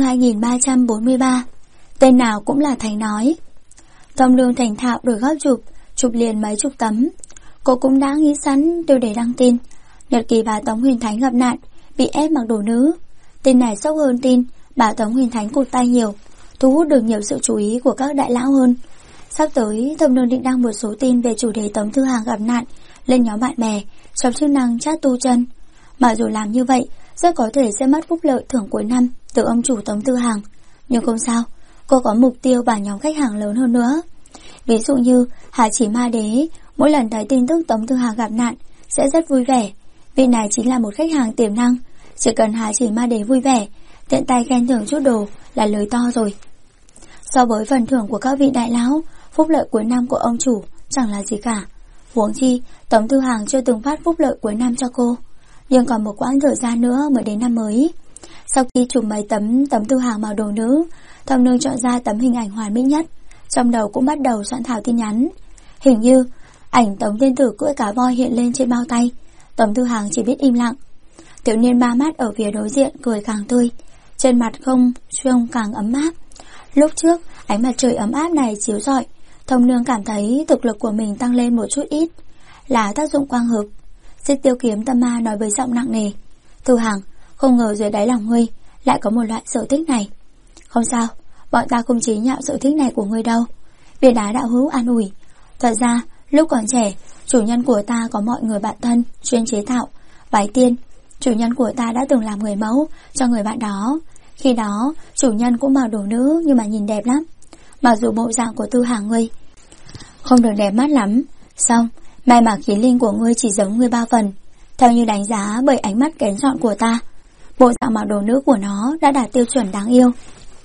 S1: 2343. Tên nào cũng là thầy nói. Thông Nương thành thạo đổi góc chụp liền mấy chục tấm. Cô cũng đã nghĩ sẵn tiêu đề đăng tin: nhật ký bà Tống Huyền Thánh gặp nạn, bị ép mặc đồ nữ. Tin này sốc hơn tin bà Tống Huyền Thánh cụt tay nhiều, thu hút được nhiều sự chú ý của các đại lão hơn. Sắp tới, Thông Nương định đăng một số tin về chủ đề Tống Thư Hàng gặp nạn lên nhóm bạn bè trong chức năng chat tu chân. Mà dù làm như vậy, rất có thể sẽ mất phúc lợi thưởng cuối năm từ ông chủ Tống Thư Hàng. Nhưng không sao, cô có mục tiêu và nhóm khách hàng lớn hơn nữa. Ví dụ như Hà Chỉ Ma Đế, mỗi lần thấy tin tức Tống Thư Hàng gặp nạn sẽ rất vui vẻ. Vị này chính là một khách hàng tiềm năng. Chỉ cần Hà Chỉ Ma Đế vui vẻ, tiện tay khen thưởng chút đồ là lời to rồi. So với phần thưởng của các vị đại lão, phúc lợi cuối năm của ông chủ chẳng là gì cả. Huống chi Tống Thư Hàng chưa từng phát phúc lợi cuối năm cho cô. Nhưng còn một quãng thời gian nữa mới đến năm mới. Sau khi chụp mấy tấm Tống Thư Hàng màu đồ nữ, Thông Nương chọn ra tấm hình ảnh hoàn mỹ nhất. Trong đầu cũng bắt đầu soạn thảo tin nhắn. Hình như ảnh Tống tiên tử cưỡi cá voi hiện lên trên bao tay. Tống Thư Hàng chỉ biết im lặng. Tiểu niên ba mắt ở phía đối diện cười càng tươi, trên mặt không trông càng ấm áp. Lúc trước ánh mặt trời ấm áp này chiếu rọi, Thông Nương cảm thấy thực lực của mình tăng lên một chút ít. là tác dụng quang hợp. Xích tiêu kiếm tâm ma nói với giọng nặng nề. Thư Hằng, không ngờ dưới đáy lòng ngươi lại có một loại sở thích này. Không sao, bọn ta không chế nhạo sở thích này của ngươi đâu. Bia đá đạo hữu an ủi. Thật ra, lúc còn trẻ, chủ nhân của ta có mọi người bạn thân chuyên chế tạo váy tiên. Chủ nhân của ta đã từng làm người mẫu cho người bạn đó. Khi đó, chủ nhân cũng mặc đồ nữ nhưng mà nhìn đẹp lắm. Mặc dù bộ dạng của Thư Hằng ngươi không được đẹp mắt lắm, xong, may mà khí linh của ngươi chỉ giống ngươi 3 phần. Theo như đánh giá bởi ánh mắt kén chọn của ta, bộ dạng mặc đồ nữ của nó đã đạt tiêu chuẩn đáng yêu.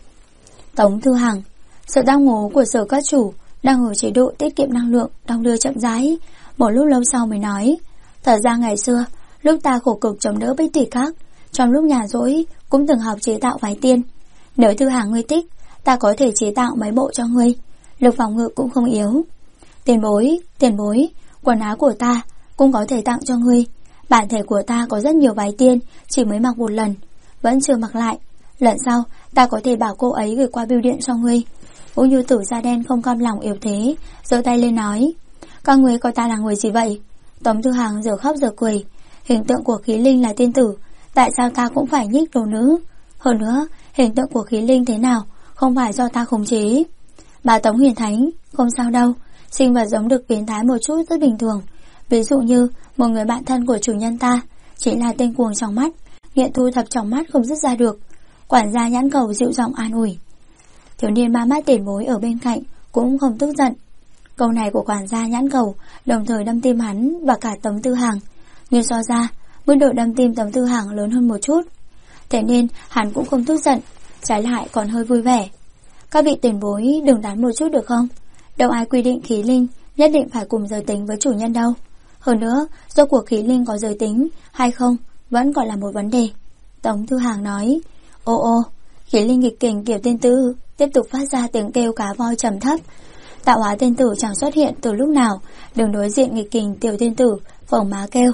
S1: Tống Thư Hằng, sự đau ngố của Sở các chủ đang ở chế độ tiết kiệm năng lượng, đong đưa chậm rãi. Một lúc lâu sau mới nói, thật ra ngày xưa, lúc ta khổ cực chống đỡ Bích Tỷ Các, trong lúc nhàn rỗi cũng từng học chế tạo váy tiên. Nếu Thư Hằng ngươi thích, ta có thể chế tạo mấy bộ cho ngươi, lực phòng ngự cũng không yếu. Tiền bối, quần áo của ta cũng có thể tặng cho ngươi. Bản thể của ta có rất nhiều váy tiên, chỉ mới mặc một lần, vẫn chưa mặc lại. Lần sau, ta có thể bảo cô ấy gửi qua bưu điện cho ngươi. Vũ Như Tử da đen không cam lòng yếu thế, giơ tay lên nói, các ngươi coi ta là người gì vậy? Tống Thư Hằng giờ khóc giờ cười. Hình tượng của khí linh là tiên tử, tại sao ta cũng phải nhích đồ nữ? Hơn nữa, hình tượng của khí linh thế nào không phải do ta khống chế. Bà Tống Huyền Thánh, không sao đâu, sinh vật giống được biến thái một chút rất bình thường. Ví dụ như một người bạn thân của chủ nhân ta chỉ là tên cuồng trong mắt, nghiện thu thập trong mắt không dứt ra được. Quản gia Nhãn Cầu dịu giọng an ủi. Thiếu niên ba mắt tiền bối ở bên cạnh cũng không tức giận. Câu này của quản gia Nhãn Cầu đồng thời đâm tim hắn và cả Tống Thư Hằng, nhưng so ra mức độ đâm tim Tống Thư Hằng lớn hơn một chút. Thế nên hắn cũng không tức giận, trái lại còn hơi vui vẻ. Các vị tiền bối đừng đoán một chút được không? Đâu ai quy định khí linh nhất định phải cùng giới tính với chủ nhân đâu. Hơn nữa, rốt cuộc khí linh có giới tính hay không vẫn còn là một vấn đề. Tống Thư Hằng nói, ô, khí linh nghịch kình kiểu tiên tử tiếp tục phát ra tiếng kêu cá voi trầm thấp. Tạo hóa tiên tử chẳng xuất hiện từ lúc nào, đừng đối diện nghịch kình tiểu tiên tử phồng má kêu,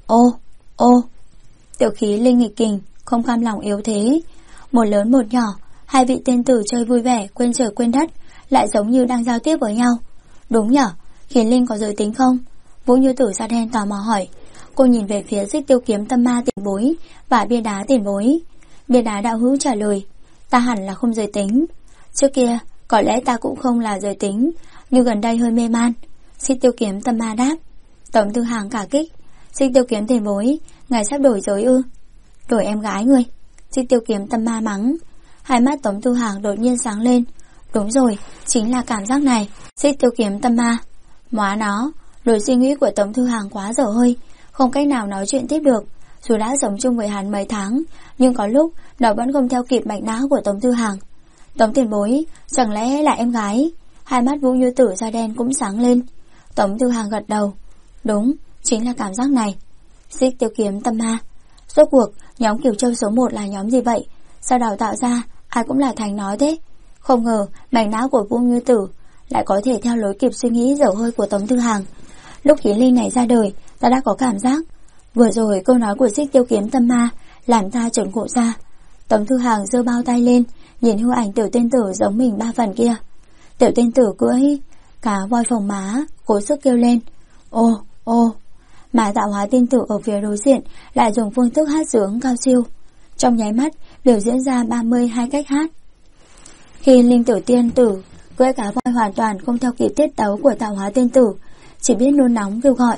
S1: ô. Tiểu khí linh nghịch kình không cam lòng yếu thế, một lớn một nhỏ, hai vị tiên tử chơi vui vẻ quên trời quên đất, lại giống như đang giao tiếp với nhau. Đúng nhở, khí linh có giới tính không? Vũ Như Tử da đen tò mò hỏi. Cô nhìn về phía Xích Tiêu Kiếm Tâm Ma tiền bối và bia đá tiền bối. Bia đá đạo hữu trả lời, ta hẳn là không giới tính. Trước kia có lẽ ta cũng không là giới tính, nhưng gần đây hơi mê man. Xích Tiêu Kiếm Tâm Ma đáp. Tống Thư Hằng cả kích. Xích Tiêu Kiếm tiền bối, ngài sắp đổi giới ư? Đổi em gái người. Xích Tiêu Kiếm Tâm Ma mắng. Hai mắt Tống Thư Hằng đột nhiên sáng lên. Đúng rồi, chính là cảm giác này. Xích Tiêu Kiếm Tâm Ma. Móa nó, lối suy nghĩ của Tống Thư Hằng quá dở hơi, không cách nào nói chuyện tiếp được. Dù đã sống chung với hắn mấy tháng, nhưng có lúc nó vẫn không theo kịp mạch não của Tống Thư Hằng. Tống tiền bối, chẳng lẽ là em gái? Hai mắt Vũ Như Tử da đen cũng sáng lên. Tống Thư Hằng gật đầu. Đúng, chính là cảm giác này. Xích Tiêu Kiếm Tâm Ma. Rốt cuộc, nhóm Kiều Châu số 1 là nhóm gì vậy? Sao đào tạo ra, ai cũng là thành nói thế? Không ngờ, mạch não của Vũ Như Tử lại có thể theo lối kịp suy nghĩ dở hơi của Tống Thư Hằng. Lúc khí linh này ra đời, ta đã có cảm giác. Vừa rồi câu nói của Xích Tiêu Kiếm Tâm Ma làm ta chợt ngộ ra. Tống Thư Hằng giơ bao tay lên, nhìn hư ảnh tiểu tiên tử giống mình 3 phần kia. Tiểu tiên tử cưỡi cá voi phồng má, cố sức kêu lên. Ô. Mà tạo hóa tiên tử ở phía đối diện lại dùng phương thức hát sướng cao siêu. Trong nháy mắt biểu diễn ra 32 cách hát. Khi linh tử tiên tử cưỡi cá voi hoàn toàn không theo kịp tiết tấu của tạo hóa tiên tử, chỉ biết nôn nóng kêu gọi.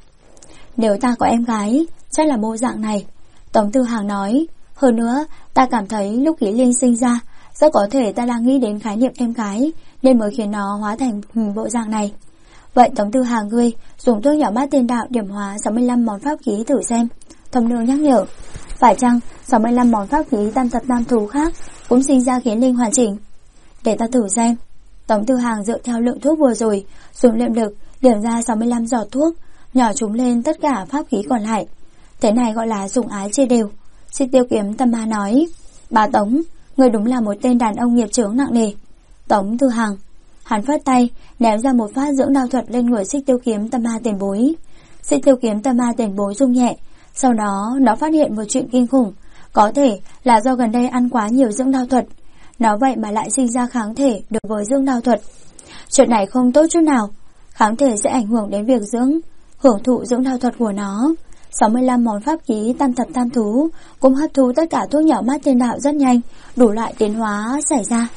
S1: Nếu ta có em gái, chắc là bộ dạng này. Tống Thư Hằng nói. Hơn nữa, ta cảm thấy lúc khí linh sinh ra, rất có thể ta đang nghĩ đến khái niệm em gái, nên mới khiến nó hóa thành bộ dạng này. Vậy Tống Thư Hằng ngươi dùng thuốc nhỏ mát tiên đạo điểm hóa 65 món pháp khí thử xem. Thầm nương nhắc nhở. Phải chăng 65 món pháp khí tam thập tam thú khác cũng sinh ra khí linh hoàn chỉnh? Để ta thử xem. Tống Thư Hằng dựa theo lượng thuốc vừa rồi, dùng niệm lực điểm ra 65 giọt thuốc, nhỏ chúng lên tất cả pháp khí còn lại. Thế này gọi là dùng ái chia đều. Xích Tiêu Kiếm Tâm Ma nói. Bà Tống, người đúng là một tên đàn ông nghiệp chướng nặng nề. Tống Thư Hằng. Hắn phất tay ném ra một phát dưỡng đao thuật lên người Xích Tiêu Kiếm Tâm Ma tiền bối. Xích Tiêu Kiếm Tâm Ma tiền bối rung nhẹ. Sau đó nó phát hiện một chuyện kinh khủng. Có thể là do gần đây ăn quá nhiều dưỡng đao thuật, nó vậy mà lại sinh ra kháng thể đối với dưỡng đao thuật. Chuyện này không tốt chút nào. Kháng thể sẽ ảnh hưởng đến việc dưỡng hưởng thụ dưỡng đao thuật của nó. 65 món pháp khí tam thập tam thú cũng hấp thu tất cả thuốc nhỏ mắt thiên đạo rất nhanh, đủ loại tiến hóa xảy ra.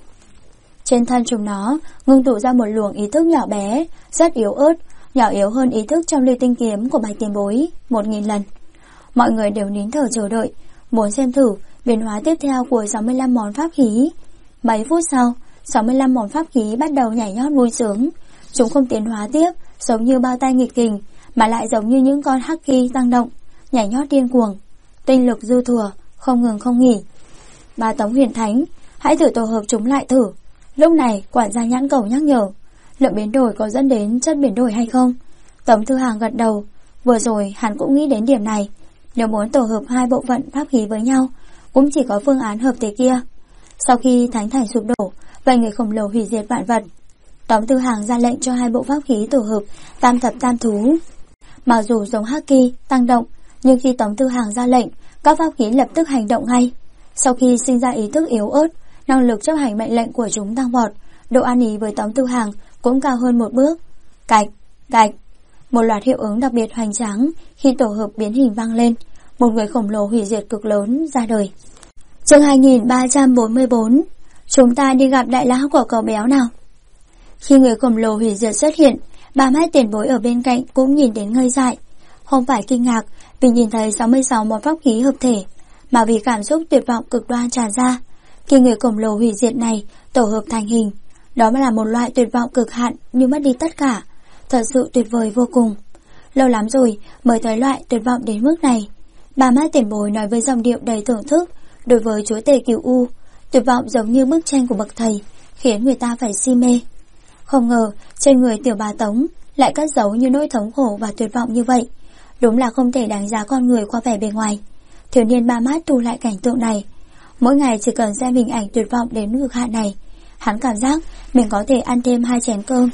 S1: Trên thân chúng nó ngưng tụ ra một luồng ý thức nhỏ bé, rất yếu ớt, nhỏ yếu hơn ý thức trong lưu tinh kiếm của Bạch Tiền Bối 1000 lần. Mọi người đều nín thở chờ đợi, muốn xem thử biến hóa tiếp theo của 65 món pháp khí. Mấy phút sau, 65 món pháp khí bắt đầu nhảy nhót vui sướng. Chúng không tiến hóa tiếp, giống như bao tay nghịch kình, mà lại giống như những con hắc kỳ tăng động, nhảy nhót điên cuồng, tinh lực dư thừa, không ngừng không nghỉ. Ba Tống Huyền Thánh, hãy thử tổ hợp chúng lại thử. Lúc này, quản gia Nhãn Cầu nhắc nhở, lượng biến đổi có dẫn đến chất biến đổi hay không? Tống Thư Hàng gật đầu, vừa rồi hắn cũng nghĩ đến điểm này. Nếu muốn tổ hợp hai bộ phận pháp khí với nhau, cũng chỉ có phương án hợp thế kia. Sau khi thánh thành sụp đổ, vậy người khổng lồ hủy diệt vạn vật, Tống Thư Hàng ra lệnh cho hai bộ pháp khí tổ hợp tam thập tam thú. Mặc dù giống hắc kỳ tăng động, nhưng khi Tống Thư Hàng ra lệnh, các pháp khí lập tức hành động ngay. Sau khi sinh ra ý thức yếu ớt, năng lực chấp hành mệnh lệnh của chúng tăng vọt, độ ăn ý với Tống Thư Hàng cũng cao hơn một bước. Cạch, cạch, một loạt hiệu ứng đặc biệt hoành tráng khi tổ hợp biến hình vang lên, một người khổng lồ hủy diệt cực lớn ra đời. Chương 2344, chúng ta đi gặp đại lão của cậu béo nào. Khi người khổng lồ hủy diệt xuất hiện, ba mắt Tiền Bối ở bên cạnh cũng nhìn đến ngây dại. Không phải kinh ngạc vì nhìn thấy 66 món pháp khí hợp thể, mà vì cảm xúc tuyệt vọng cực đoan tràn ra. Khi người khổng lồ hủy diệt này tổ hợp thành hình, đó là một loại tuyệt vọng cực hạn như mất đi tất cả, thật sự tuyệt vời vô cùng. Lâu lắm rồi mới thấy loại tuyệt vọng đến mức này. Ba mắt Tiền Bối nói với giọng điệu đầy thưởng thức. Đối với chúa tể Cửu U, tuyệt vọng giống như bức tranh của bậc thầy, khiến người ta phải si mê. Không ngờ trên người tiểu bà Tống lại cất giấu như nỗi thống khổ và tuyệt vọng như vậy. Đúng là không thể đánh giá con người qua vẻ bề ngoài. Thiếu niên ba mát thu lại cảnh tượng này. Mỗi ngày chỉ cần xem hình ảnh tuyệt vọng đến cực hạn này, hắn cảm giác mình có thể ăn thêm 2 chén cơm.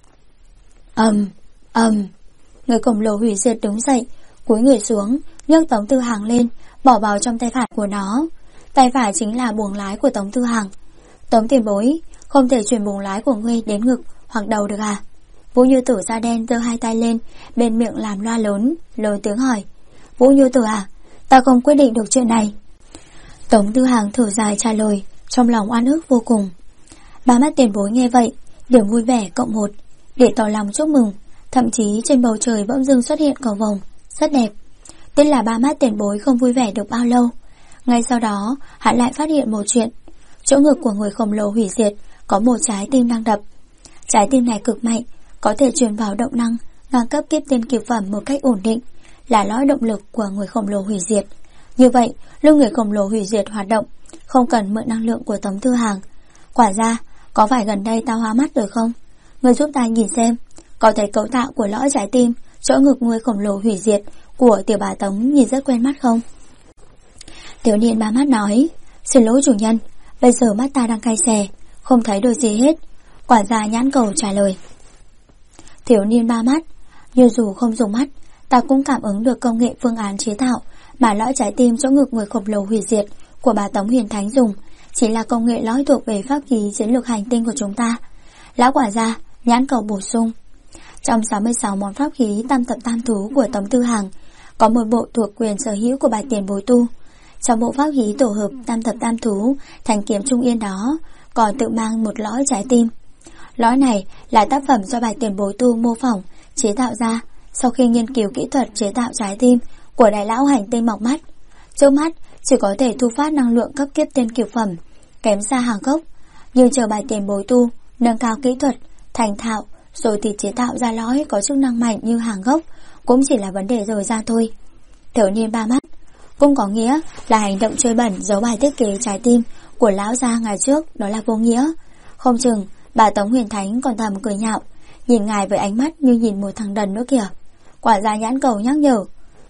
S1: Người khổng lồ hủy diệt đứng dậy, cúi người xuống, nhấc Tống Thư Hàng lên, bỏ vào trong tay phải của nó. Tay phải chính là buồng lái của Tống Thư Hàng. Tống Tiền Bối, không thể chuyển buồng lái của ngươi đến ngực hoặc đầu được à? Vũ Như Tử da đen giơ 2 tay lên, bên miệng làm loa lớn, lớn tiếng hỏi. Vũ Như Tử à, ta không quyết định được chuyện này. Tống Thư Hàng thở dài trả lời, trong lòng oan ức vô cùng. Ba mắt Tiền Bối nghe vậy, điểm vui vẻ cộng 1, để tỏ lòng chúc mừng. Thậm chí trên bầu trời bỗng dưng xuất hiện cầu vồng, rất đẹp. Tiếc là ba mắt Tiền Bối không vui vẻ được bao lâu. Ngay sau đó, hắn lại phát hiện một chuyện. Chỗ ngực của người khổng lồ hủy diệt có một trái tim đang đập. Trái tim này cực mạnh, có thể truyền vào động năng, ngang cấp kiếp tiên kiếp phẩm một cách ổn định, là lõi động lực của người khổng lồ hủy diệt. Như vậy, lúc người khổng lồ hủy diệt hoạt động, không cần mượn năng lượng của Tống Thư Hàng. Quả ra, có phải gần đây tao hóa mắt rồi không? Người giúp ta nhìn xem, có thấy cấu tạo của lõi trái tim, chỗ ngực người khổng lồ hủy diệt của tiểu bà Tống nhìn rất quen mắt không? Thiếu niên ba mắt nói, xin lỗi chủ nhân, bây giờ mắt ta đang cay xè, không thấy được gì hết. Quản gia Nhãn Cầu trả lời. Thiếu niên ba mắt, như dù không dùng mắt, ta cũng cảm ứng được công nghệ phương án chế tạo mà lõi trái tim chỗ ngực người khổng lồ hủy diệt của bà Tống Huyền Thánh dùng, chỉ là công nghệ lõi thuộc về pháp khí chiến lược hành tinh của chúng ta. Lão quản gia Nhãn Cầu bổ sung. Trong 66 món pháp khí tam thập tam thú của Tống Thư Hàng, có một bộ thuộc quyền sở hữu của Bạch Tiền Bối tu. Trong bộ pháp khí tổ hợp tam thập tam thú thành kiếm trung yên đó, còn tự mang một lõi trái tim. Lõi này là tác phẩm do Bạch Tiền Bối tu mô phỏng, chế tạo ra sau khi nghiên cứu kỹ thuật chế tạo trái tim của đại lão hành tinh mọc mắt. Trước mắt chỉ có thể thu phát năng lượng cấp kiếp tiên kiều phẩm, kém xa hàng gốc, nhưng chờ Bạch Tiền Bối tu nâng cao kỹ thuật, thành thạo, rồi thì chế tạo ra lõi có chức năng mạnh như hàng gốc, cũng chỉ là vấn đề rời ra thôi. Thiếu niên ba mắt, cũng có nghĩa là hành động chơi bẩn giấu bài thiết kế trái tim của lão gia ngày trước đó là vô nghĩa. Không chừng bà Tống Huyền Thánh còn thầm cười nhạo, nhìn ngài với ánh mắt như nhìn một thằng đần nữa kìa. Quản gia Nhãn Cầu nhắc nhở.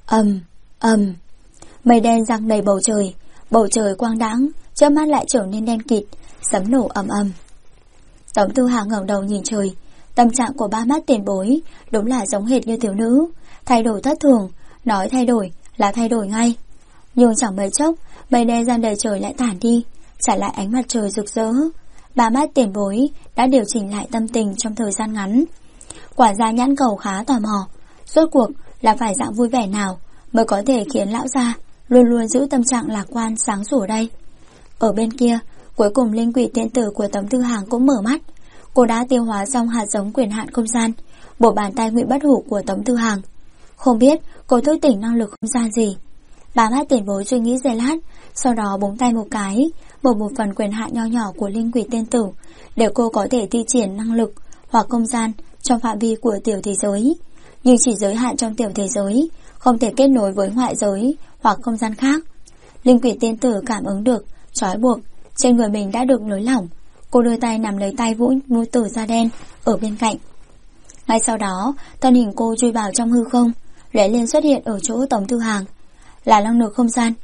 S1: Mây đen giăng đầy bầu trời quang đãng, chớp mắt lại trở nên đen kịt, sấm nổ ầm ầm. Tống Thư Hàng ngẩng đầu nhìn trời, tâm trạng của ba mắt Tiền Bối đúng là giống hệt như thiếu nữ, thay đổi thất thường, nói thay đổi là thay đổi ngay. Nhưng chẳng mấy chốc, mây đen giăng đầy trời lại tản đi, trả lại ánh mặt trời rực rỡ. Ba mắt Tiền Bối đã điều chỉnh lại tâm tình trong thời gian ngắn. Quản gia Nhãn Cầu khá tò mò, Rốt cuộc là phải dạng vui vẻ nào mới có thể khiến lão gia luôn luôn giữ tâm trạng lạc quan sáng sủa đây? Ở bên kia, cuối cùng linh quỷ tiên tử của Tống Tư Hàng cũng mở mắt. Cô đã tiêu hóa xong hạt giống quyền hạn không gian, bộ bàn tay ngụy bất hủ của Tống Tư Hàng. Không biết cô thức tỉnh năng lực không gian gì. Bà mắt tiền bối suy nghĩ giây lát, sau đó búng tay một cái, một phần quyền hạn nho nhỏ của linh quỷ tiên tử để cô có thể thi triển năng lực hoặc không gian trong phạm vi của tiểu thế giới, nhưng chỉ giới hạn trong tiểu thế giới, không thể kết nối với ngoại giới hoặc không gian khác. Linh quỷ tiên tử cảm ứng được trói buộc trên người mình đã được nới lỏng. Cô đưa tay nắm lấy tay Vũ Nhu Tử da đen ở bên cạnh. Ngay sau đó, thân hình cô chui vào trong hư không, lóe lên xuất hiện ở chỗ Tống Tư Hàng, là năng lực không gian.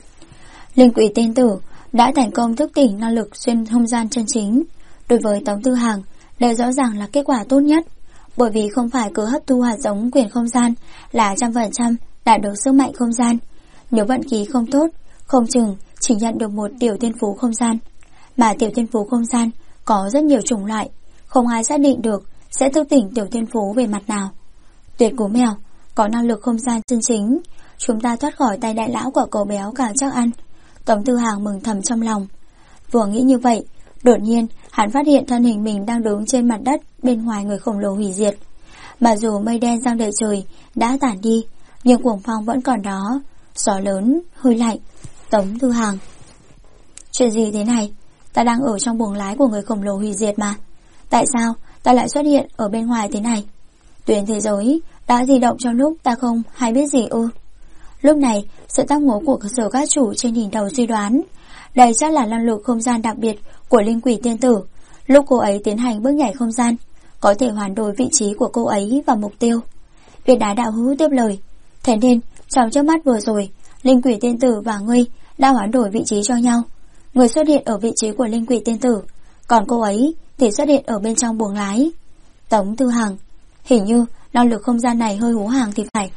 S1: Linh quỷ tiên tử đã thành công thức tỉnh năng lực xuyên không gian chân chính. Đối với Tống Tư Hàng, đây rõ ràng là kết quả tốt nhất, bởi vì không phải cứ hấp thu hạt giống quyền không gian là 100% đạt được sức mạnh không gian. Nếu vận khí không tốt, không chừng chỉ nhận được một tiểu thiên phú không gian, mà tiểu thiên phú không gian có rất nhiều chủng loại, không ai xác định được sẽ thức tỉnh tiểu thiên phú về mặt nào. Tuyệt cú mèo có năng lực không gian chân chính, chúng ta thoát khỏi tay đại lão của cậu béo càng chắc ăn. Tống Tư Hàng mừng thầm trong lòng. Vừa nghĩ như vậy, đột nhiên hắn phát hiện thân hình mình đang đứng trên mặt đất bên ngoài người khổng lồ hủy diệt. Mà dù mây đen giăng đầy trời đã tản đi, nhưng cuồng phong vẫn còn đó, gió lớn, hơi lạnh. Tống Tư Hàng: chuyện gì thế này? Ta đang ở trong buồng lái của người khổng lồ hủy diệt mà. Tại sao ta lại xuất hiện ở bên ngoài thế này? Tuyến thế giới đã di động trong lúc ta không hay biết gì ư? Lúc này, sự tác ngố của Sở các chủ trên đỉnh đầu suy đoán, đây chắc là năng lực không gian đặc biệt của linh quỷ tiên tử. Lúc cô ấy tiến hành bước nhảy không gian, có thể hoàn đổi vị trí của cô ấy và mục tiêu. Việt Đá đạo hữu tiếp lời: thế nên, trong chớp mắt vừa rồi, linh quỷ tiên tử và ngươi đã hoán đổi vị trí cho nhau. Người xuất hiện ở vị trí của linh quỷ tiên tử, còn cô ấy thì xuất hiện ở bên trong buồng lái. Tống Tư Hàng: hình như năng lực không gian này hơi hú hàng thì phải.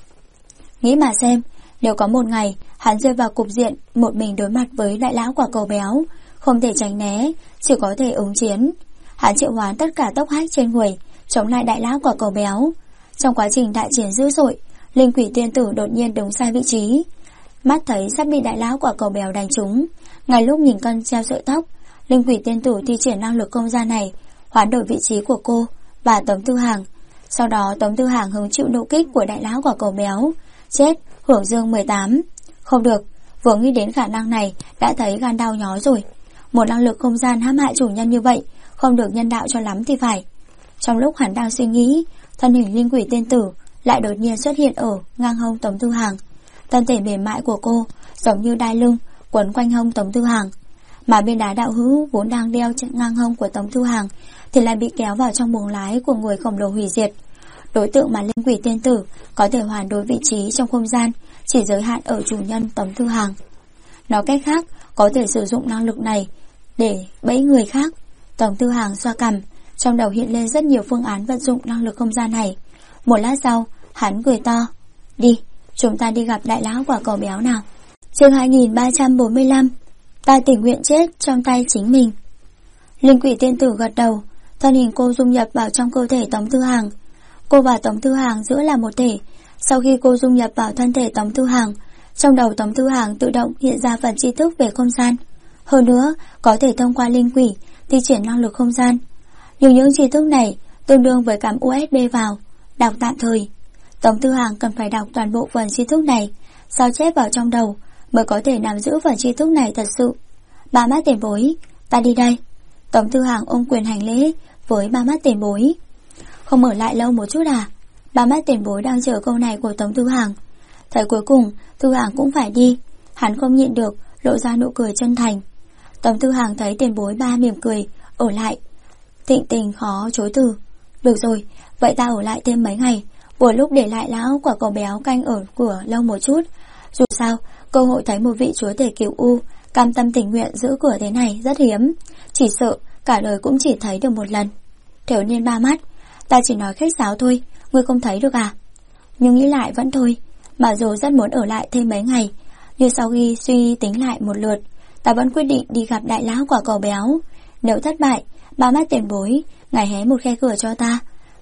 S1: Nghĩ mà xem, nếu có một ngày hắn rơi vào cục diện một mình đối mặt với đại lão quả cầu béo, không thể tránh né, chỉ có thể ứng chiến. Hắn triệu hoán tất cả tốc hách trên người chống lại đại lão quả cầu béo. Trong quá trình đại chiến dữ dội, linh quỷ tiên tử đột nhiên đứng sai vị trí, mắt thấy sắp bị đại lão quả cầu béo đánh trúng. Ngay lúc nhìn cân treo sợi tóc, linh quỷ tiên tử thi triển năng lực không gian này, hoán đổi vị trí của cô và Tống Tư Hàng. Sau đó Tống Tư Hàng hứng chịu nộ kích của đại lão quả cầu béo, chết hưởng dương 18. Không được, vừa nghĩ đến khả năng này đã thấy gan đau nhói rồi. Một năng lực không gian hãm hại chủ nhân như vậy không được nhân đạo cho lắm thì phải. Trong lúc hắn đang suy nghĩ, thân hình linh quỷ tiên tử lại đột nhiên xuất hiện ở ngang hông Tống Tư Hàng. Thân thể mềm mại của cô giống như đai lưng quấn quanh hông Tống Tư Hàng, mà bên đá đạo hữu vốn đang đeo ngang hông của Tống Tư Hàng thì lại bị kéo vào trong buồng lái của người khổng lồ hủy diệt. Đối tượng mà linh quỷ tiên tử có thể hoàn đổi vị trí trong không gian chỉ giới hạn ở chủ nhân Tống Tư Hàng. Nói cách khác, có thể sử dụng năng lực này để bẫy người khác. Tống Tư Hàng xoa cằm, trong đầu hiện lên rất nhiều phương án vận dụng năng lực không gian này. Một lát sau, hắn cười to: đi, chúng ta đi gặp đại lão quả cầu béo nào. Chương 2345: ta tình nguyện chết trong tay chính mình. Linh quỷ tiên tử gật đầu, thân hình cô dung nhập vào trong cơ thể Tống Tư Hàng. Cô và Tống Tư Hàng giữa là một thể. Sau khi cô dung nhập vào thân thể Tống Tư Hàng, trong đầu Tống Tư Hàng tự động hiện ra phần tri thức về không gian. Hơn nữa, có thể thông qua linh quỷ thi triển năng lực không gian. Nhưng những tri thức này tương đương với cắm USB vào, đọc tạm thời. Tống Tư Hàng cần phải đọc toàn bộ phần tri thức này, sao chép vào trong đầu mới có thể nắm giữ phần tri thức này thật sự. Ba mắt tiền bối, ta đi đây. Tống Tư Hàng ôm quyền hành lễ với ba mắt tiền bối. Không ở lại lâu một chút à? Ba mắt tiền bối đang chờ câu này của Tống Tư Hàng. Thấy cuối cùng Tư Hàng cũng phải đi, hắn không nhịn được lộ ra nụ cười chân thành. Tống Tư Hàng thấy tiền bối ba mỉm cười, ở lại, thịnh tình khó chối từ. Được rồi, vậy ta ở lại thêm mấy ngày, vừa lúc để lại lão quả cầu béo canh ở cửa lâu một chút. Dù sao, cơ hội thấy một vị chúa tể cửu u cam tâm tình nguyện giữ cửa thế này rất hiếm, chỉ sợ cả đời cũng chỉ thấy được một lần. Thiếu niên ba mắt: ta chỉ nói khách sáo thôi, ngươi không thấy được à? Nhưng nghĩ lại vẫn thôi, mà dù rất muốn ở lại thêm mấy ngày, nhưng sau khi suy tính lại một lượt, ta vẫn quyết định đi gặp đại lão quả cầu béo. Nếu thất bại, ba mắt tiền bối, ngài hé một khe cửa cho ta,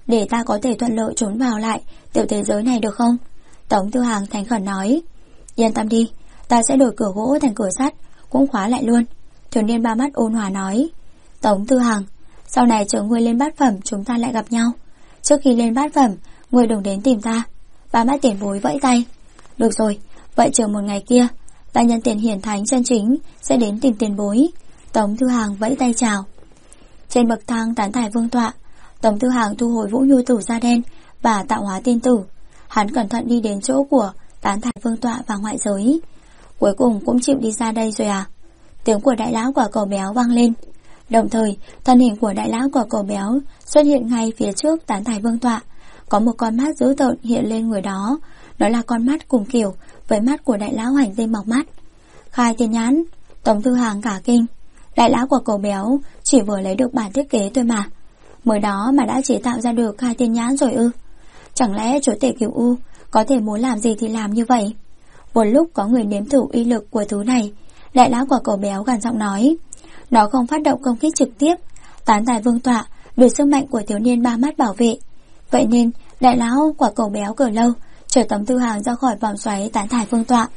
S1: để ta có thể thuận lợi trốn vào lại tiểu thế giới này được không? Tống Tư Hàng thành khẩn nói. Yên tâm đi, ta sẽ đổi cửa gỗ thành cửa sắt, cũng khóa lại luôn. Thiếu niên ba mắt ôn hòa nói. Tống Tư Hàng, sau này chờ ngươi lên bát phẩm chúng ta lại gặp nhau. Trước khi lên bát phẩm, ngươi đừng đến tìm ta. Ba mắt tiền bối vẫy tay. Được rồi, vậy chờ một ngày kia, ta nhân tiền hiển thánh chân chính sẽ đến tìm tiền bối. Tống Tư Hàng vẫy tay chào. Trên bậc thang tán thải vương tọa, Tống Tư Hàng thu hồi Vũ Nhu Tử da đen và tạo hóa tiên tử. Hắn cẩn thận đi đến chỗ của tán thải vương tọa và ngoại giới. Cuối cùng cũng chịu đi ra đây rồi à? Tiếng của đại lão quả cầu béo vang lên. Đồng thời, thân hình của đại lão quả cầu béo xuất hiện ngay phía trước tán thải vương tọa. Có một con mắt dữ tợn hiện lên người đó. Đó là con mắt cùng kiểu với mắt của đại lão hành tinh mọc mắt. Khai thiên nhãn. Tống Tư Hàng cả kinh. Đại lão quả cầu béo chỉ vừa lấy được bản thiết kế thôi mà. Mới đó mà đã chế tạo ra được khai thiên nhãn rồi ư? Chẳng lẽ chúa tể Cửu U có thể muốn làm gì thì làm như vậy? Một lúc có người nếm thử uy lực của thứ này, đại lão quả cầu béo gằn giọng nói. Nó không phát động công kích trực tiếp, tán thải vương tọa được sức mạnh của thiếu niên ba mắt bảo vệ. Vậy nên đại lão quả cầu béo cờ lâu chở Tống Tư Hàng ra khỏi vòng xoáy tán thải vương tọa.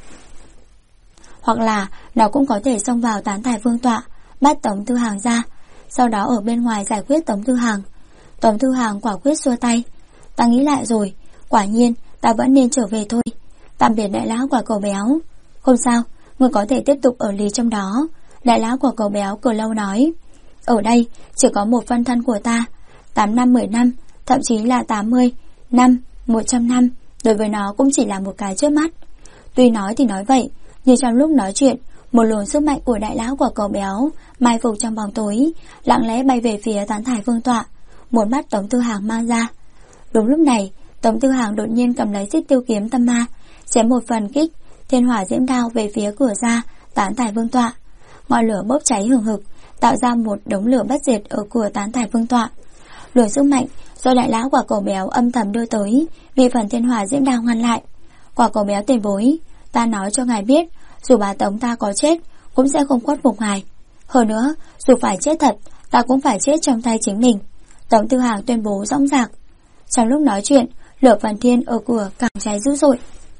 S1: Hoặc là nó cũng có thể xông vào tán thải vương tọa, bắt Tống Tư Hàng ra, sau đó ở bên ngoài giải quyết Tống Tư Hàng. Tống Tư Hàng quả quyết xua tay. Ta nghĩ lại rồi, quả nhiên ta vẫn nên trở về thôi. Tạm biệt đại lão quả cầu béo. Không sao, ngươi có thể tiếp tục ở lì trong đó. Đại lão quả cầu béo cờ lâu nói. Ở đây chỉ có một phân thân của ta. 8 năm 10 năm, thậm chí là 80 năm, 100 năm, đối với nó cũng chỉ là một cái trước mắt. Tuy nói thì nói vậy, nhưng trong lúc nói chuyện, một luồng sức mạnh của đại lão quả cầu béo mai phục trong bóng tối, lặng lẽ bay về phía tán thải vương tọa, muốn bắt Tống Tư Hàng mang ra. Đúng lúc này, Tống Tư Hàng đột nhiên cầm lấy xích tiêu kiếm tâm ma, chém một phần kích thiên hỏa diễm đao về phía cửa ra tán thải vương tọa. Ngọn lửa bốc cháy hừng hực, tạo ra một đống lửa bất diệt ở cửa tán thải vương tọa. Luồng sức mạnh do đại lão quả cầu béo âm thầm đưa tới bị phần thiên hỏa diễm đao ngăn lại. Quả cầu béo tiền bối, ta nói cho ngài biết, dù bà Tống ta có chết cũng sẽ không khuất phục ngài. Hơn nữa, dù phải chết thật, ta cũng phải chết trong tay chính mình. Tống Tư Hàng tuyên bố dõng dạc. Trong lúc nói chuyện, lửa phần thiên ở cửa càng cháy dữ dội.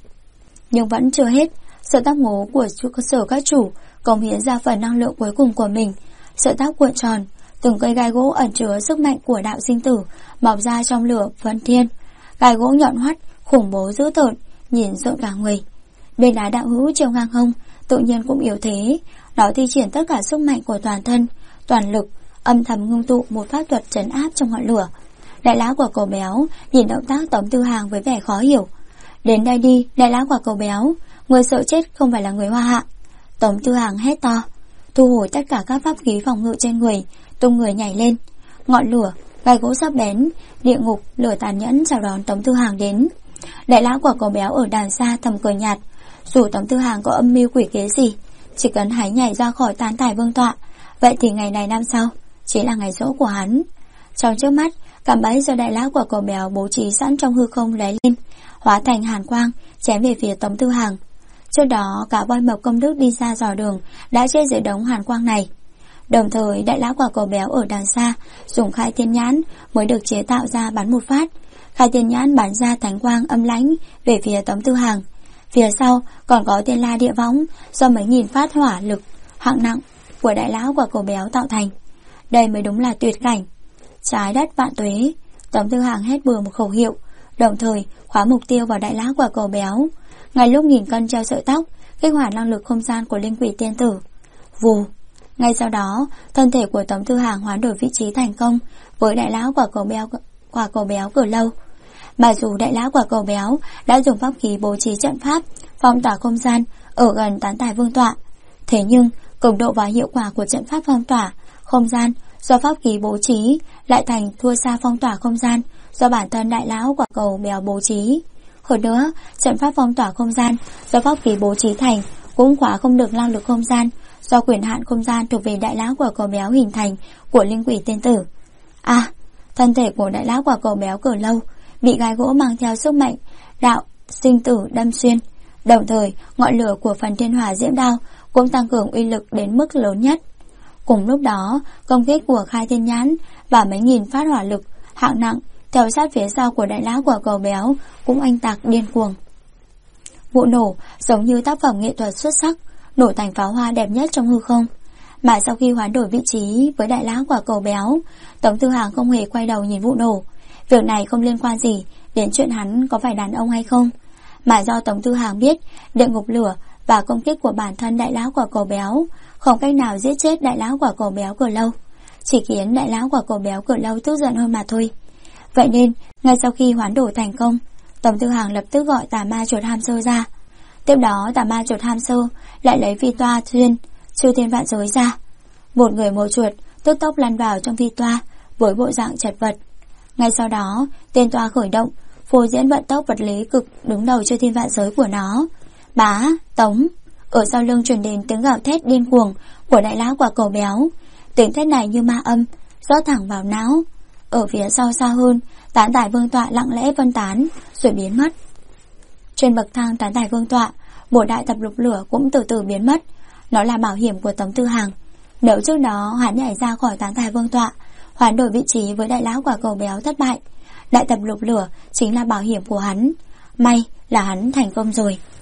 S1: Nhưng vẫn chưa hết, sợi tóc ngố của sở các chủ cống hiến ra phần năng lượng cuối cùng của mình. Sợi tóc cuộn tròn, từng cây gai gỗ ẩn chứa sức mạnh của đạo sinh tử mọc ra trong lửa phần thiên. Gai gỗ nhọn hoắt, khủng bố dữ tợn, nhìn rợn cả người. Bên đá đạo hữu treo ngang hông, tự nhiên cũng yếu thế. Nó thi triển tất cả sức mạnh của toàn thân, toàn lực, âm thầm ngưng tụ một pháp thuật trấn áp trong ngọn lửa. Đại lão quả cầu béo nhìn động tác Tống Tư Hàng với vẻ khó hiểu. Đến đây đi, đại lão quả cầu béo, người sợ chết không phải là người Hoa Hạ. Tống Tư Hàng hét to, thu hồi tất cả các pháp khí phòng ngự trên người, tung người nhảy lên. Ngọn lửa, gai gỗ sắc bén, địa ngục, lửa tàn nhẫn chào đón Tống Tư Hàng đến. Đại lão quả cầu béo ở đàn xa thầm cười nhạt. Dù Tống Tư Hàng có âm mưu quỷ kế gì, chỉ cần hắn nhảy ra khỏi tán thải vương tọa, vậy thì ngày này năm sau chính là ngày giỗ của hắn. Trong trước mắt, cạm bẫy do đại lão quả cầu béo bố trí sẵn trong hư không lóe lên, hóa thành hàn quang chém về phía Tống Tư Hàng. Trước đó, cả Voi Mộc Công Đức đi ra dò đường đã chết dưới đống hàn quang này. Đồng thời, đại lão quả cầu béo ở đằng xa dùng khai thiên nhãn mới được chế tạo ra bắn một phát. Khai thiên nhãn bắn ra thánh quang âm lãnh về phía Tống Tư Hàng. Phía sau còn có Thiên La Địa Võng do mấy nghìn phát hỏa lực hạng nặng của đại lão quả cầu béo tạo thành. Đây mới đúng là tuyệt cảnh. Trái đất vạn tuế. Tống Tư Hàng hét bừa một khẩu hiệu, đồng thời khóa mục tiêu vào đại lão quả cầu béo. Ngay lúc nghìn cân treo sợi tóc, kích hoạt năng lực không gian của linh quỷ tiên tử. Vù. Ngay sau đó, thân thể của Tống Tư Hàng hoán đổi vị trí thành công với đại lão quả cầu béo cờ lâu. Mặc dù đại lão quả cầu béo đã dùng pháp khí bố trí trận pháp phong tỏa không gian ở gần tán thải vương tọa, thế nhưng cường độ và hiệu quả của trận pháp phong tỏa không gian do pháp khí bố trí lại thành thua xa phong tỏa không gian do bản thân đại lão quả cầu béo bố trí. Hơn nữa, trận pháp phong tỏa không gian do pháp khí bố trí thành cũng khóa không được năng lực không gian do quyền hạn không gian thuộc về đại lão quả cầu béo hình thành của linh quỷ tiên tử. Thân thể của đại lão quả cầu béo cờ lâu bị gai gỗ mang theo sức mạnh đạo sinh tử đâm xuyên. Đồng thời, ngọn lửa của phần thiên hỏa diễm đao cũng tăng cường uy lực đến mức lớn nhất. Cùng lúc đó, công kích của khai thiên nhãn và mấy nghìn phát hỏa lực hạng nặng theo sát phía sau của đại lão quả cầu béo cũng oanh tạc điên cuồng. Vụ nổ giống như tác phẩm nghệ thuật xuất sắc, nổ thành pháo hoa đẹp nhất trong hư không. Mà sau khi hoán đổi vị trí với đại lão quả cầu béo, Tống Tư Hằng không hề quay đầu nhìn vụ nổ. Việc này không liên quan gì đến chuyện hắn có phải đàn ông hay không, mà do Tống Tư Hằng biết địa ngục lửa và công kích của bản thân đại lão quả cầu béo không cách nào giết chết đại lão quả cầu béo Cửa Lâu, chỉ khiến đại lão quả cầu béo Cửa Lâu tức giận hơn mà thôi. Vậy nên ngay sau khi hoán đổi thành công, Tống Tư Hằng lập tức gọi tà ma chuột ham sơ ra. Tiếp đó tà ma chuột ham sơ lại lấy phi toa thuyên chư thiên vạn giới ra. Một người một chuột tức tốc lăn vào trong phi toa với bộ dạng chật vật. Ngay sau đó tên toa khởi động, phô diễn vận tốc vật lý cực đứng đầu chư thiên vạn giới của nó. Bá, Tống. Ở sau lưng truyền đến tiếng gào thét điên cuồng của đại lão quả cầu béo. Tiếng thét này như ma âm rót thẳng vào não. Ở phía sau xa hơn, tán tài vương tọa lặng lẽ phân tán rồi biến mất. Trên bậc thang tán tài vương tọa, một đại thập lục lửa cũng từ từ biến mất. Nó là bảo hiểm của Tống Tư Hằng. Nếu trước đó hắn nhảy ra khỏi tán tài vương tọa, hoán đổi vị trí với đại lão quả cầu béo thất bại, đại thập lục lửa chính là bảo hiểm của hắn. May là hắn thành công rồi.